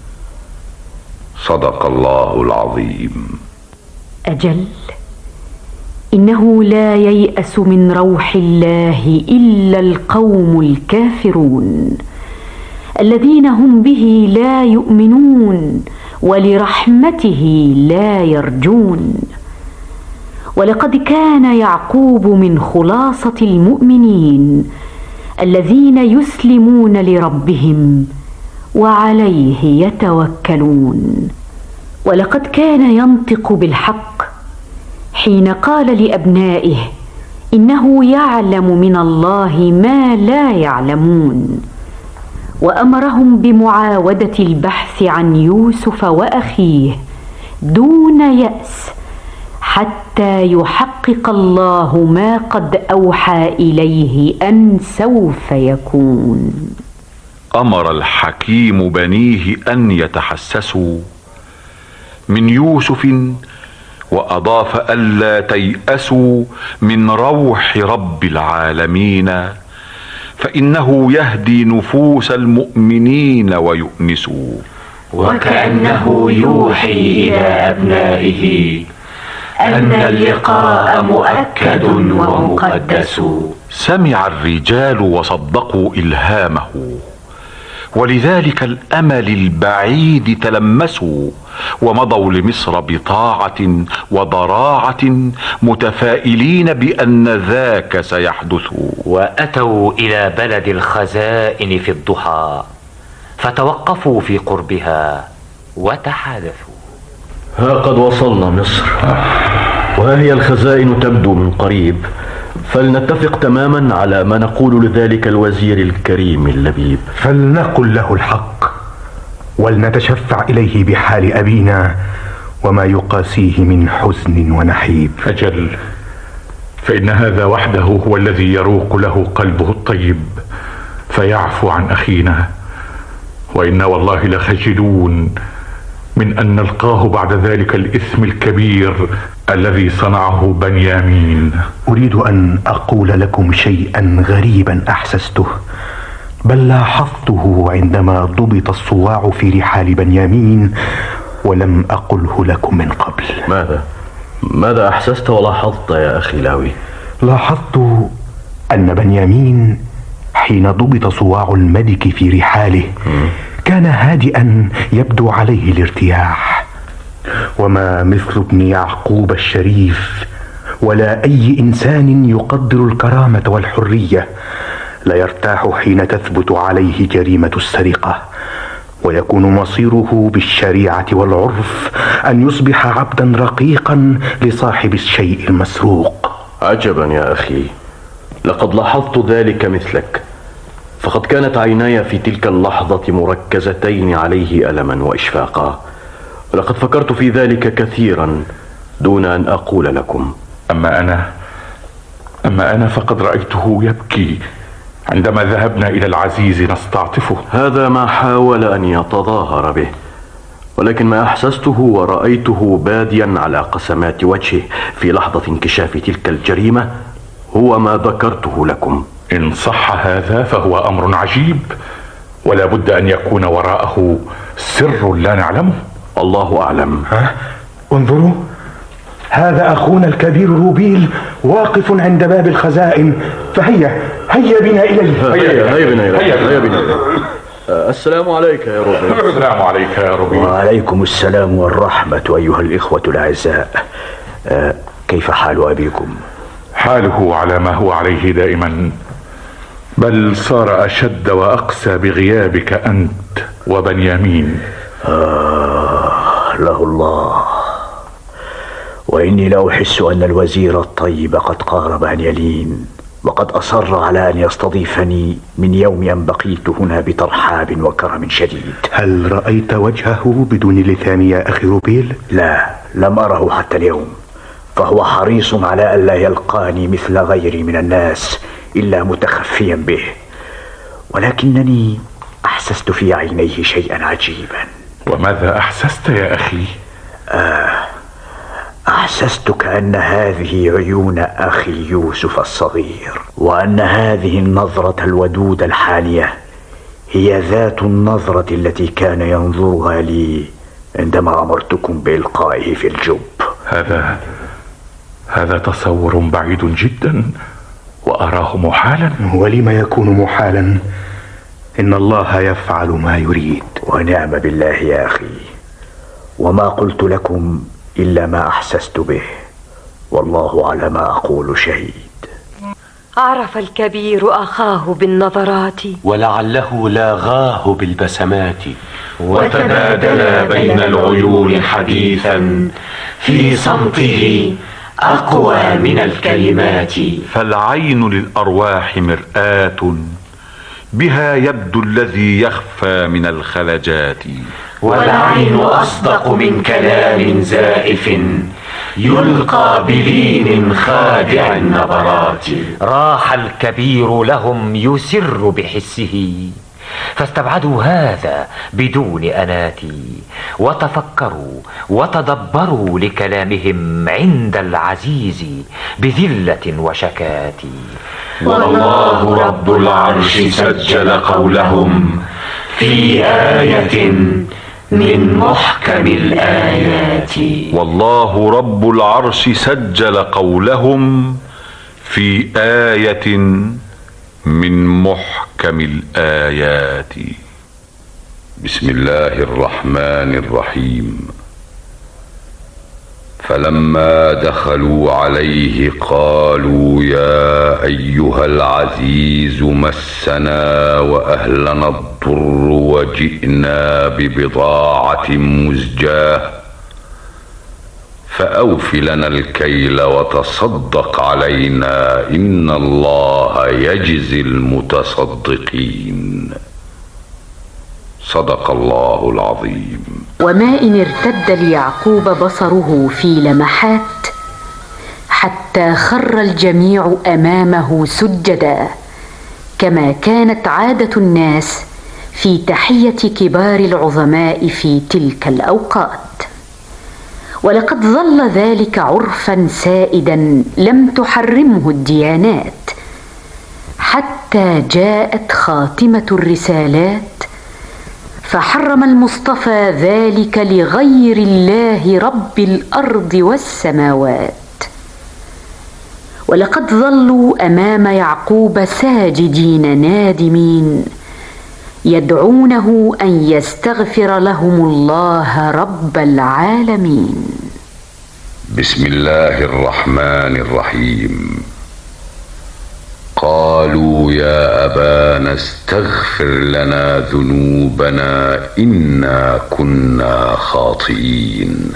صدق الله العظيم. أجل، إنه لا ييأس من روح الله إلا القوم الكافرون الذين هم به لا يؤمنون ولرحمته لا يرجون. ولقد كان يعقوب من خلاصة المؤمنين الذين يسلمون لربهم وعليه يتوكلون. ولقد كان ينطق بالحق حين قال لأبنائه إنه يعلم من الله ما لا يعلمون، وأمرهم بمعاودة البحث عن يوسف وأخيه دون يأس حتى يحقق الله ما قد أوحى إليه أن سوف يكون. أمر الحكيم بنيه أن يتحسسوا من يوسف، وأضاف ألا تيأسوا من روح رب العالمين، فإنه يهدي نفوس المؤمنين ويؤنس. وكأنه يوحي إلى أبنائه أن اللقاء مؤكد ومقدس. سمع الرجال وصدقوا إلهامه، ولذلك الأمل البعيد تلمسوا ومضوا لمصر بطاعة وضراعة متفائلين بأن ذاك سيحدث. وأتوا إلى بلد الخزائن في الضحى فتوقفوا في قربها وتحادثوا. ها قد وصلنا مصر، وها هي الخزائن تبدو من قريب، فلنتفق تماما على ما نقول لذلك الوزير الكريم اللبيب. فلنقل له الحق ولنتشفع إليه بحال أبينا وما يقاسيه من حزن ونحيب. أجل، فإن هذا وحده هو الذي يروق له قلبه الطيب فيعفو عن أخينا، وإنا والله لخجلون من أن نلقاه بعد ذلك الإثم الكبير الذي صنعه بنيامين. أريد أن أقول لكم شيئا غريبا أحسسته، بل لاحظته عندما ضبط الصواع في رحال بنيامين ولم أقله لكم من قبل. ماذا؟ ماذا أحسست ولاحظت يا أخي لاوي؟ لاحظت أن بنيامين حين ضبط صواع الملك في رحاله كان هادئا يبدو عليه الارتياح، وما مثل ابن يعقوب الشريف ولا أي إنسان يقدر الكرامة والحرية لا يرتاح حين تثبت عليه جريمة السرقة، ويكون مصيره بالشريعة والعرف أن يصبح عبدا رقيقا لصاحب الشيء المسروق. عجبا يا أخي، لقد لاحظت ذلك مثلك، فقد كانت عيناي في تلك اللحظة مركزتين عليه ألما وإشفاقا، ولقد فكرت في ذلك كثيرا دون أن أقول لكم. أما أنا أما أنا فقد رأيته يبكي عندما ذهبنا إلى العزيز نستعطفه. هذا ما حاول أن يتظاهر به، ولكن ما أحسسته ورأيته باديا على قسمات وجهه في لحظة انكشاف تلك الجريمة هو ما ذكرته لكم. إن صح هذا فهو أمر عجيب، ولا بد أن يكون وراءه سر لا نعلمه. الله أعلم. ها؟ انظروا، هذا أخونا الكبير روبيل واقف عند باب الخزائن، فهيا هيا بنا إليه. هيا هيا بنا إليه هيا بنا. السلام عليك يا روبيل. السلام عليك يا روبيل. وعليكم السلام والرحمة أيها الإخوة الأعزاء. أه كيف حال أبيكم؟ حاله على ما هو عليه دائما، بل صار أشد وأقسى بغيابك أنت وبنيامين. آه له الله، وإني لأحس أن الوزير الطيب قد قارب أن يلين، وقد أصر على أن يستضيفني من يوم أن بقيت هنا بترحاب وكرم شديد. هل رأيت وجهه بدون لثام يا أخي روبيل؟ لا، لم أره حتى اليوم، فهو حريص على ألا يلقاني مثل غيري من الناس إلا متخفيا به، ولكنني أحسست في عينيه شيئا عجيبا. وماذا أحسست يا أخي؟ آه أحسست كأن هذه عيون أخي يوسف الصغير، وأن هذه النظرة الودودة الحانية هي ذات النظرة التي كان ينظرها لي عندما أمرتكم بإلقائه في الجب. هذا هذا تصور بعيد جدا وأراه محالا. ولم يكون محالا؟ إن الله يفعل ما يريد. ونعم بالله يا أخي، وما قلت لكم إلا ما أحسست به، والله على ما أقول شهيد. عرف الكبير أخاه بالنظرات، ولعله لاغاه بالبسمات، وتبادلا بين العيون حديثا في صمته أقوى من الكلمات. فالعين للأرواح مرآة بها يبدو الذي يخفى من الخلجات، والعين أصدق من كلام زائف يلقى بلين خادع النظرات. راح الكبير لهم يسر بحسه، فاستبعدوا هذا بدون أنات، وتفكروا وتدبروا لكلامهم عند العزيز بذلة وشكات. والله رب العرش سجل قولهم في آية من محكم الآيات. والله رب العرش سجل قولهم في آية من محكم الآيات. بسم الله الرحمن الرحيم. فلما دخلوا عليه قالوا يا أيها العزيز مسنا وأهلنا الضر وجئنا ببضاعة مزجاة فأوف لنا الكيل وتصدق علينا إن الله يجزي المتصدقين. صدق الله العظيم. وما إن ارتد ليعقوب بصره في لمحات حتى خر الجميع أمامه سجدا، كما كانت عادة الناس في تحية كبار العظماء في تلك الأوقات. ولقد ظل ذلك عرفا سائدا لم تحرمه الديانات، حتى جاءت خاتمة الرسالات فحرم المصطفى ذلك لغير الله رب الأرض والسماوات. ولقد ظلوا أمام يعقوب ساجدين نادمين يدعونه أن يستغفر لهم الله رب العالمين. بسم الله الرحمن الرحيم. قالوا يا أبانا استغفر لنا ذنوبنا إنا كنا خاطئين.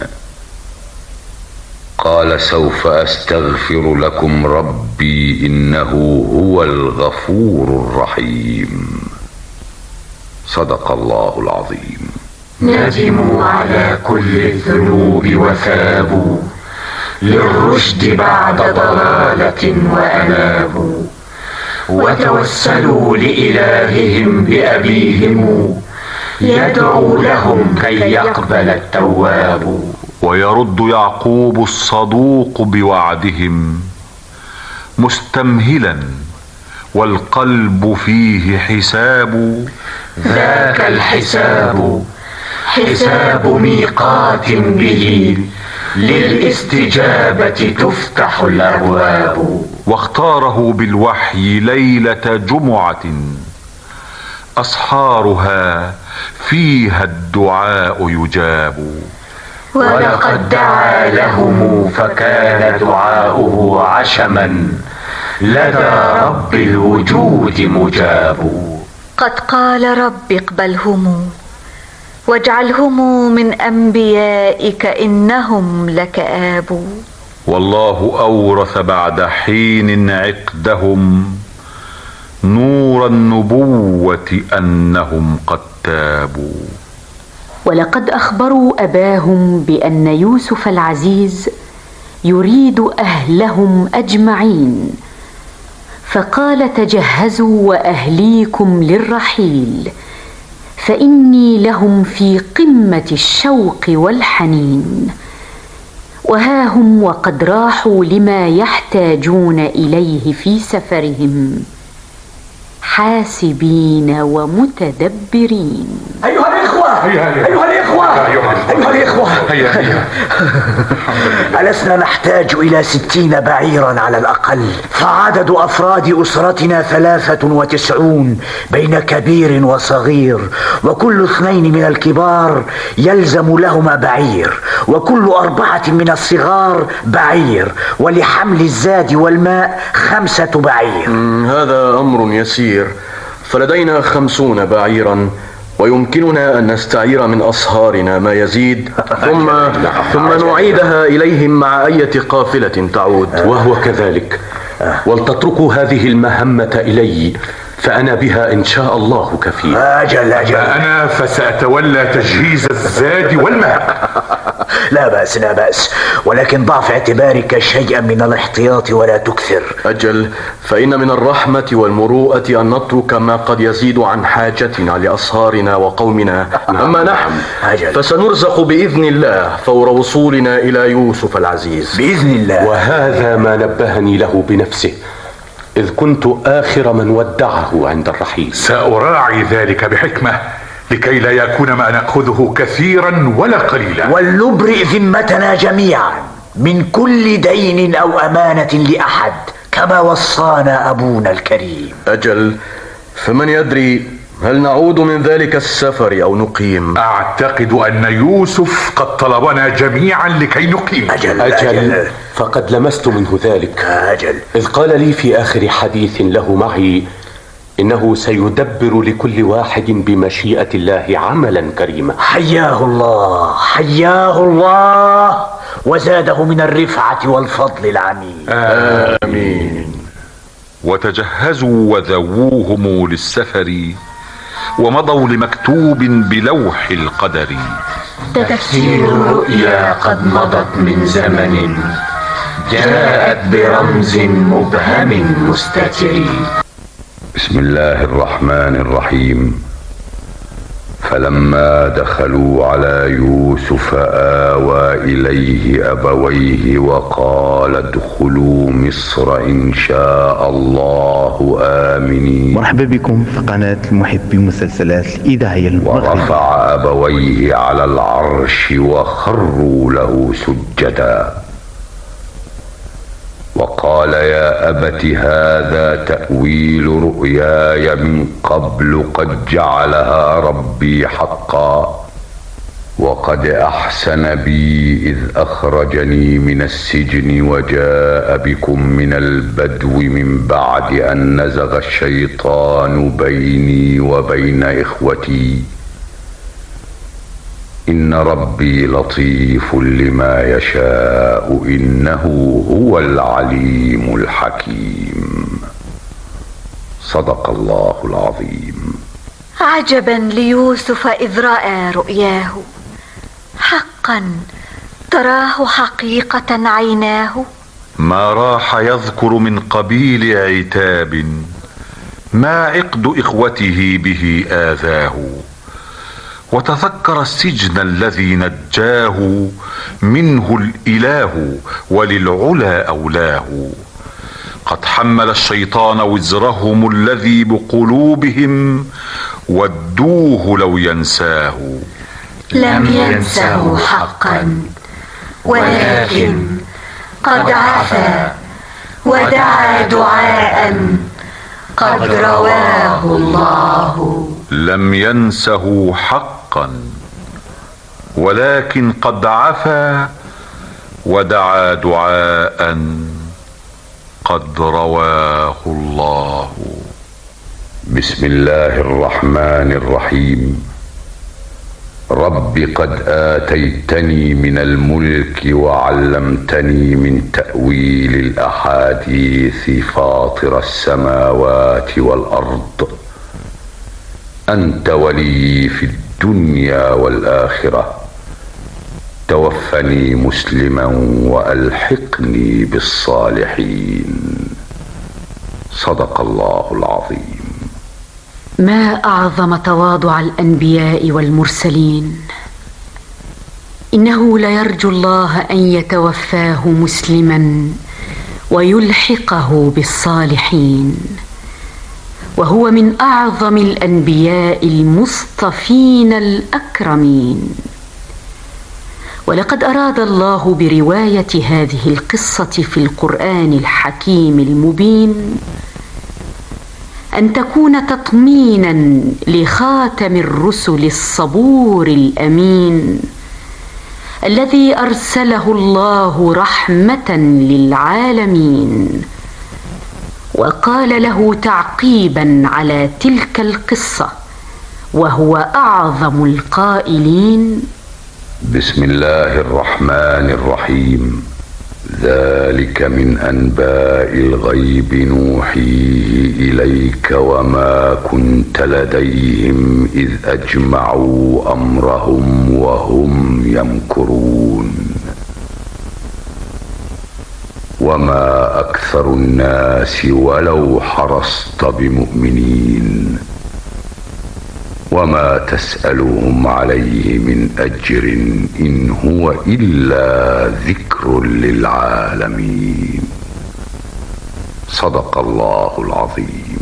قال سوف أستغفر لكم ربي إنه هو الغفور الرحيم. صدق الله العظيم. ندموا على كل الذنوب وثابوا للرشد بعد ضلالة وأنابوا، وتوسلوا لإلههم بأبيهم يدعو لهم كي يقبل التواب. ويرد يعقوب الصدوق بوعدهم مستمهلا والقلب فيه حساب. ذاك الحساب حساب ميقات به للاستجابة تفتح الأبواب. واختاره بالوحي ليلة جمعة أسحارها فيها الدعاء يجاب. ولقد دعا لهم فكان دعاؤه عشما لدى رب الوجود مجاب. قد قال رب اقبلهم واجعلهم من أنبيائك إنهم لك آب. والله أورث بعد حين عقدهم نور النبوة أنهم قد تابوا. ولقد أخبروا أباهم بأن يوسف العزيز يريد أهلهم أجمعين، فقال تجهزوا وأهليكم للرحيل، فإني لهم في قمة الشوق والحنين. وها هم وقد راحوا لما يحتاجون إليه في سفرهم حاسبين ومتدبرين. أيها الإخوة أيها الإخوة أيها الإخوة ألسنا نحتاج إلى ستين بعيرا على الأقل، فعدد أفراد أسرتنا ثلاثة وتسعون بين كبير وصغير، وكل اثنين من الكبار يلزم لهما بعير، وكل أربعة من الصغار بعير، ولحمل الزاد والماء خمسة بعير. هذا أمر يسير، فلدينا خمسون بعيرا ويمكننا أن نستعير من أصهارنا ما يزيد ثم ثم نعيدها إليهم مع أية قافلة تعود. وهو كذلك، ولتتركوا هذه المهمة إلي فأنا بها إن شاء الله كفيل. أجل أجل أنا فسأتولى تجهيز الزاد والماء. لا بأس لا بأس، ولكن ضع في اعتبارك شيئا من الاحتياط ولا تكثر. أجل، فإن من الرحمة والمروءة أن نترك ما قد يزيد عن حاجتنا لأصهارنا وقومنا. أما نحن أجل. فسنرزق بإذن الله فور وصولنا إلى يوسف العزيز بإذن الله. وهذا ما نبهني له بنفسه إذ كنت آخر من ودعه عند الرحيل. سأراعي ذلك بحكمة لكي لا يكون ما نأخذه كثيرا ولا قليلا، ولنبرئ ذمتنا جميعا من كل دين أو أمانة لأحد كما وصانا أبونا الكريم. أجل، فمن يدري هل نعود من ذلك السفر أو نقيم؟ أعتقد أن يوسف قد طلبنا جميعا لكي نقيم. أجل, أجل فقد لمست منه ذلك. أجل إذ قال لي في آخر حديث له معي إنه سيدبر لكل واحد بمشيئة الله عملا كريما. حياه الله حياه الله وزاده من الرفعة والفضل العميم. آمين. وتجهزوا وذووهم للسفر ومضوا لمكتوب بلوح القدر. تفسير الرؤيا قد مضت من زمن، جاءت برمز مبهم مستتر. بسم الله الرحمن الرحيم. فلما دخلوا على يوسف آوى إليه أبويه وقال ادخلوا مصر إن شاء الله آمنين. مرحبا بكم في قناة المحب مسلسلات الإذاعية المغربية. ورفع أبويه على العرش وخروا له سجدا وقال يا أبت هذا تأويل رؤياي من قبل قد جعلها ربي حقا وقد أحسن بي إذ أخرجني من السجن وجاء بكم من البدو من بعد أن نزغ الشيطان بيني وبين إخوتي إن ربي لطيف لما يشاء إنه هو العليم الحكيم. صدق الله العظيم. عجبا ليوسف إذ رأى رؤياه، حقا تراه حقيقة عيناه. ما راح يذكر من قبيل عتاب ما عقد إخوته به آذاه، وتذكر السجن الذي نجاه منه الإله وللعلا أولاه. قد حمل الشيطان وزرهم الذي بقلوبهم ودوه لو ينساه. لم ينسه حقا ولكن قد عفا ودعا دعاء قد رواه الله. لم ينسه حقا ولكن قد عفا ودعا دعاء قد رواه الله. بسم الله الرحمن الرحيم. رب قد آتيتني من الملك وعلمتني من تأويل الأحاديث فاطر السماوات والأرض أنت ولي في الدنيا والآخرة توفني مسلما وألحقني بالصالحين. صدق الله العظيم. ما أعظم تواضع الأنبياء والمرسلين. إنه ليرجو الله أن يتوفاه مسلما ويلحقه بالصالحين، وهو من أعظم الأنبياء المصطفين الأكرمين. ولقد أراد الله برواية هذه القصة في القرآن الحكيم المبين أن تكون تطمينا لخاتم الرسل الصبور الأمين الذي أرسله الله رحمة للعالمين. وقال له تعقيبا على تلك القصة وهو أعظم القائلين: بسم الله الرحمن الرحيم. ذلك من أنباء الغيب نوحيه إليك وما كنت لديهم إذ أجمعوا أمرهم وهم يمكرون وما أكثر الناس ولو حرصت بمؤمنين وما تسألهم عليه من أجر إن هو إلا ذكر للعالمين. صدق الله العظيم.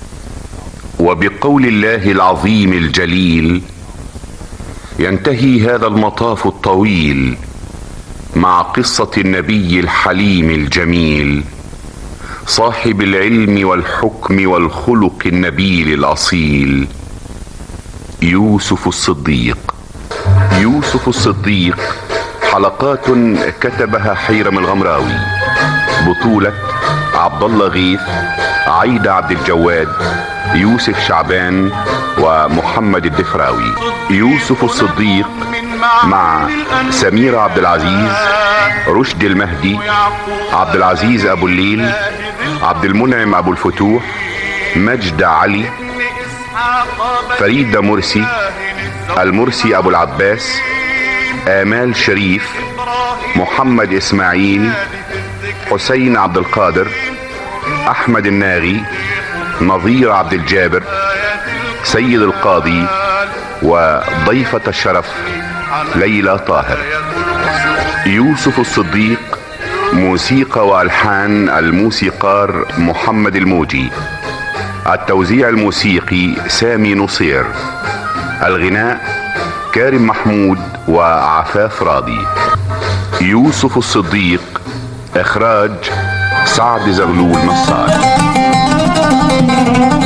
وبقول الله العظيم الجليل ينتهي هذا المطاف الطويل مع قصة النبي الحليم الجميل صاحب العلم والحكم والخلق النبيل الأصيل يوسف الصديق. يوسف الصديق حلقات كتبها حيرم الغمراوي، بطولة عبد الله غيث، عايدة عبد الجواد، يوسف شعبان، ومحمد الدفراوي. يوسف الصديق مع سميرة عبد العزيز، رشدي المهدي، عبد العزيز ابو الليل، عبد المنعم ابو الفتوح، مجد علي، فريدة مرسي، المرسي ابو العباس، آمال شريف، محمد اسماعيل، حسين عبد القادر، احمد الناغي، نظير عبد الجابر، سيد القاضي، وضيفة الشرف ليلى طاهر. يوسف الصديق موسيقى والحان الموسيقار محمد الموجي، التوزيع الموسيقي سامي نصير، الغناء كارم محمود وعفاف راضي. يوسف الصديق اخراج سعد زغلول نصار.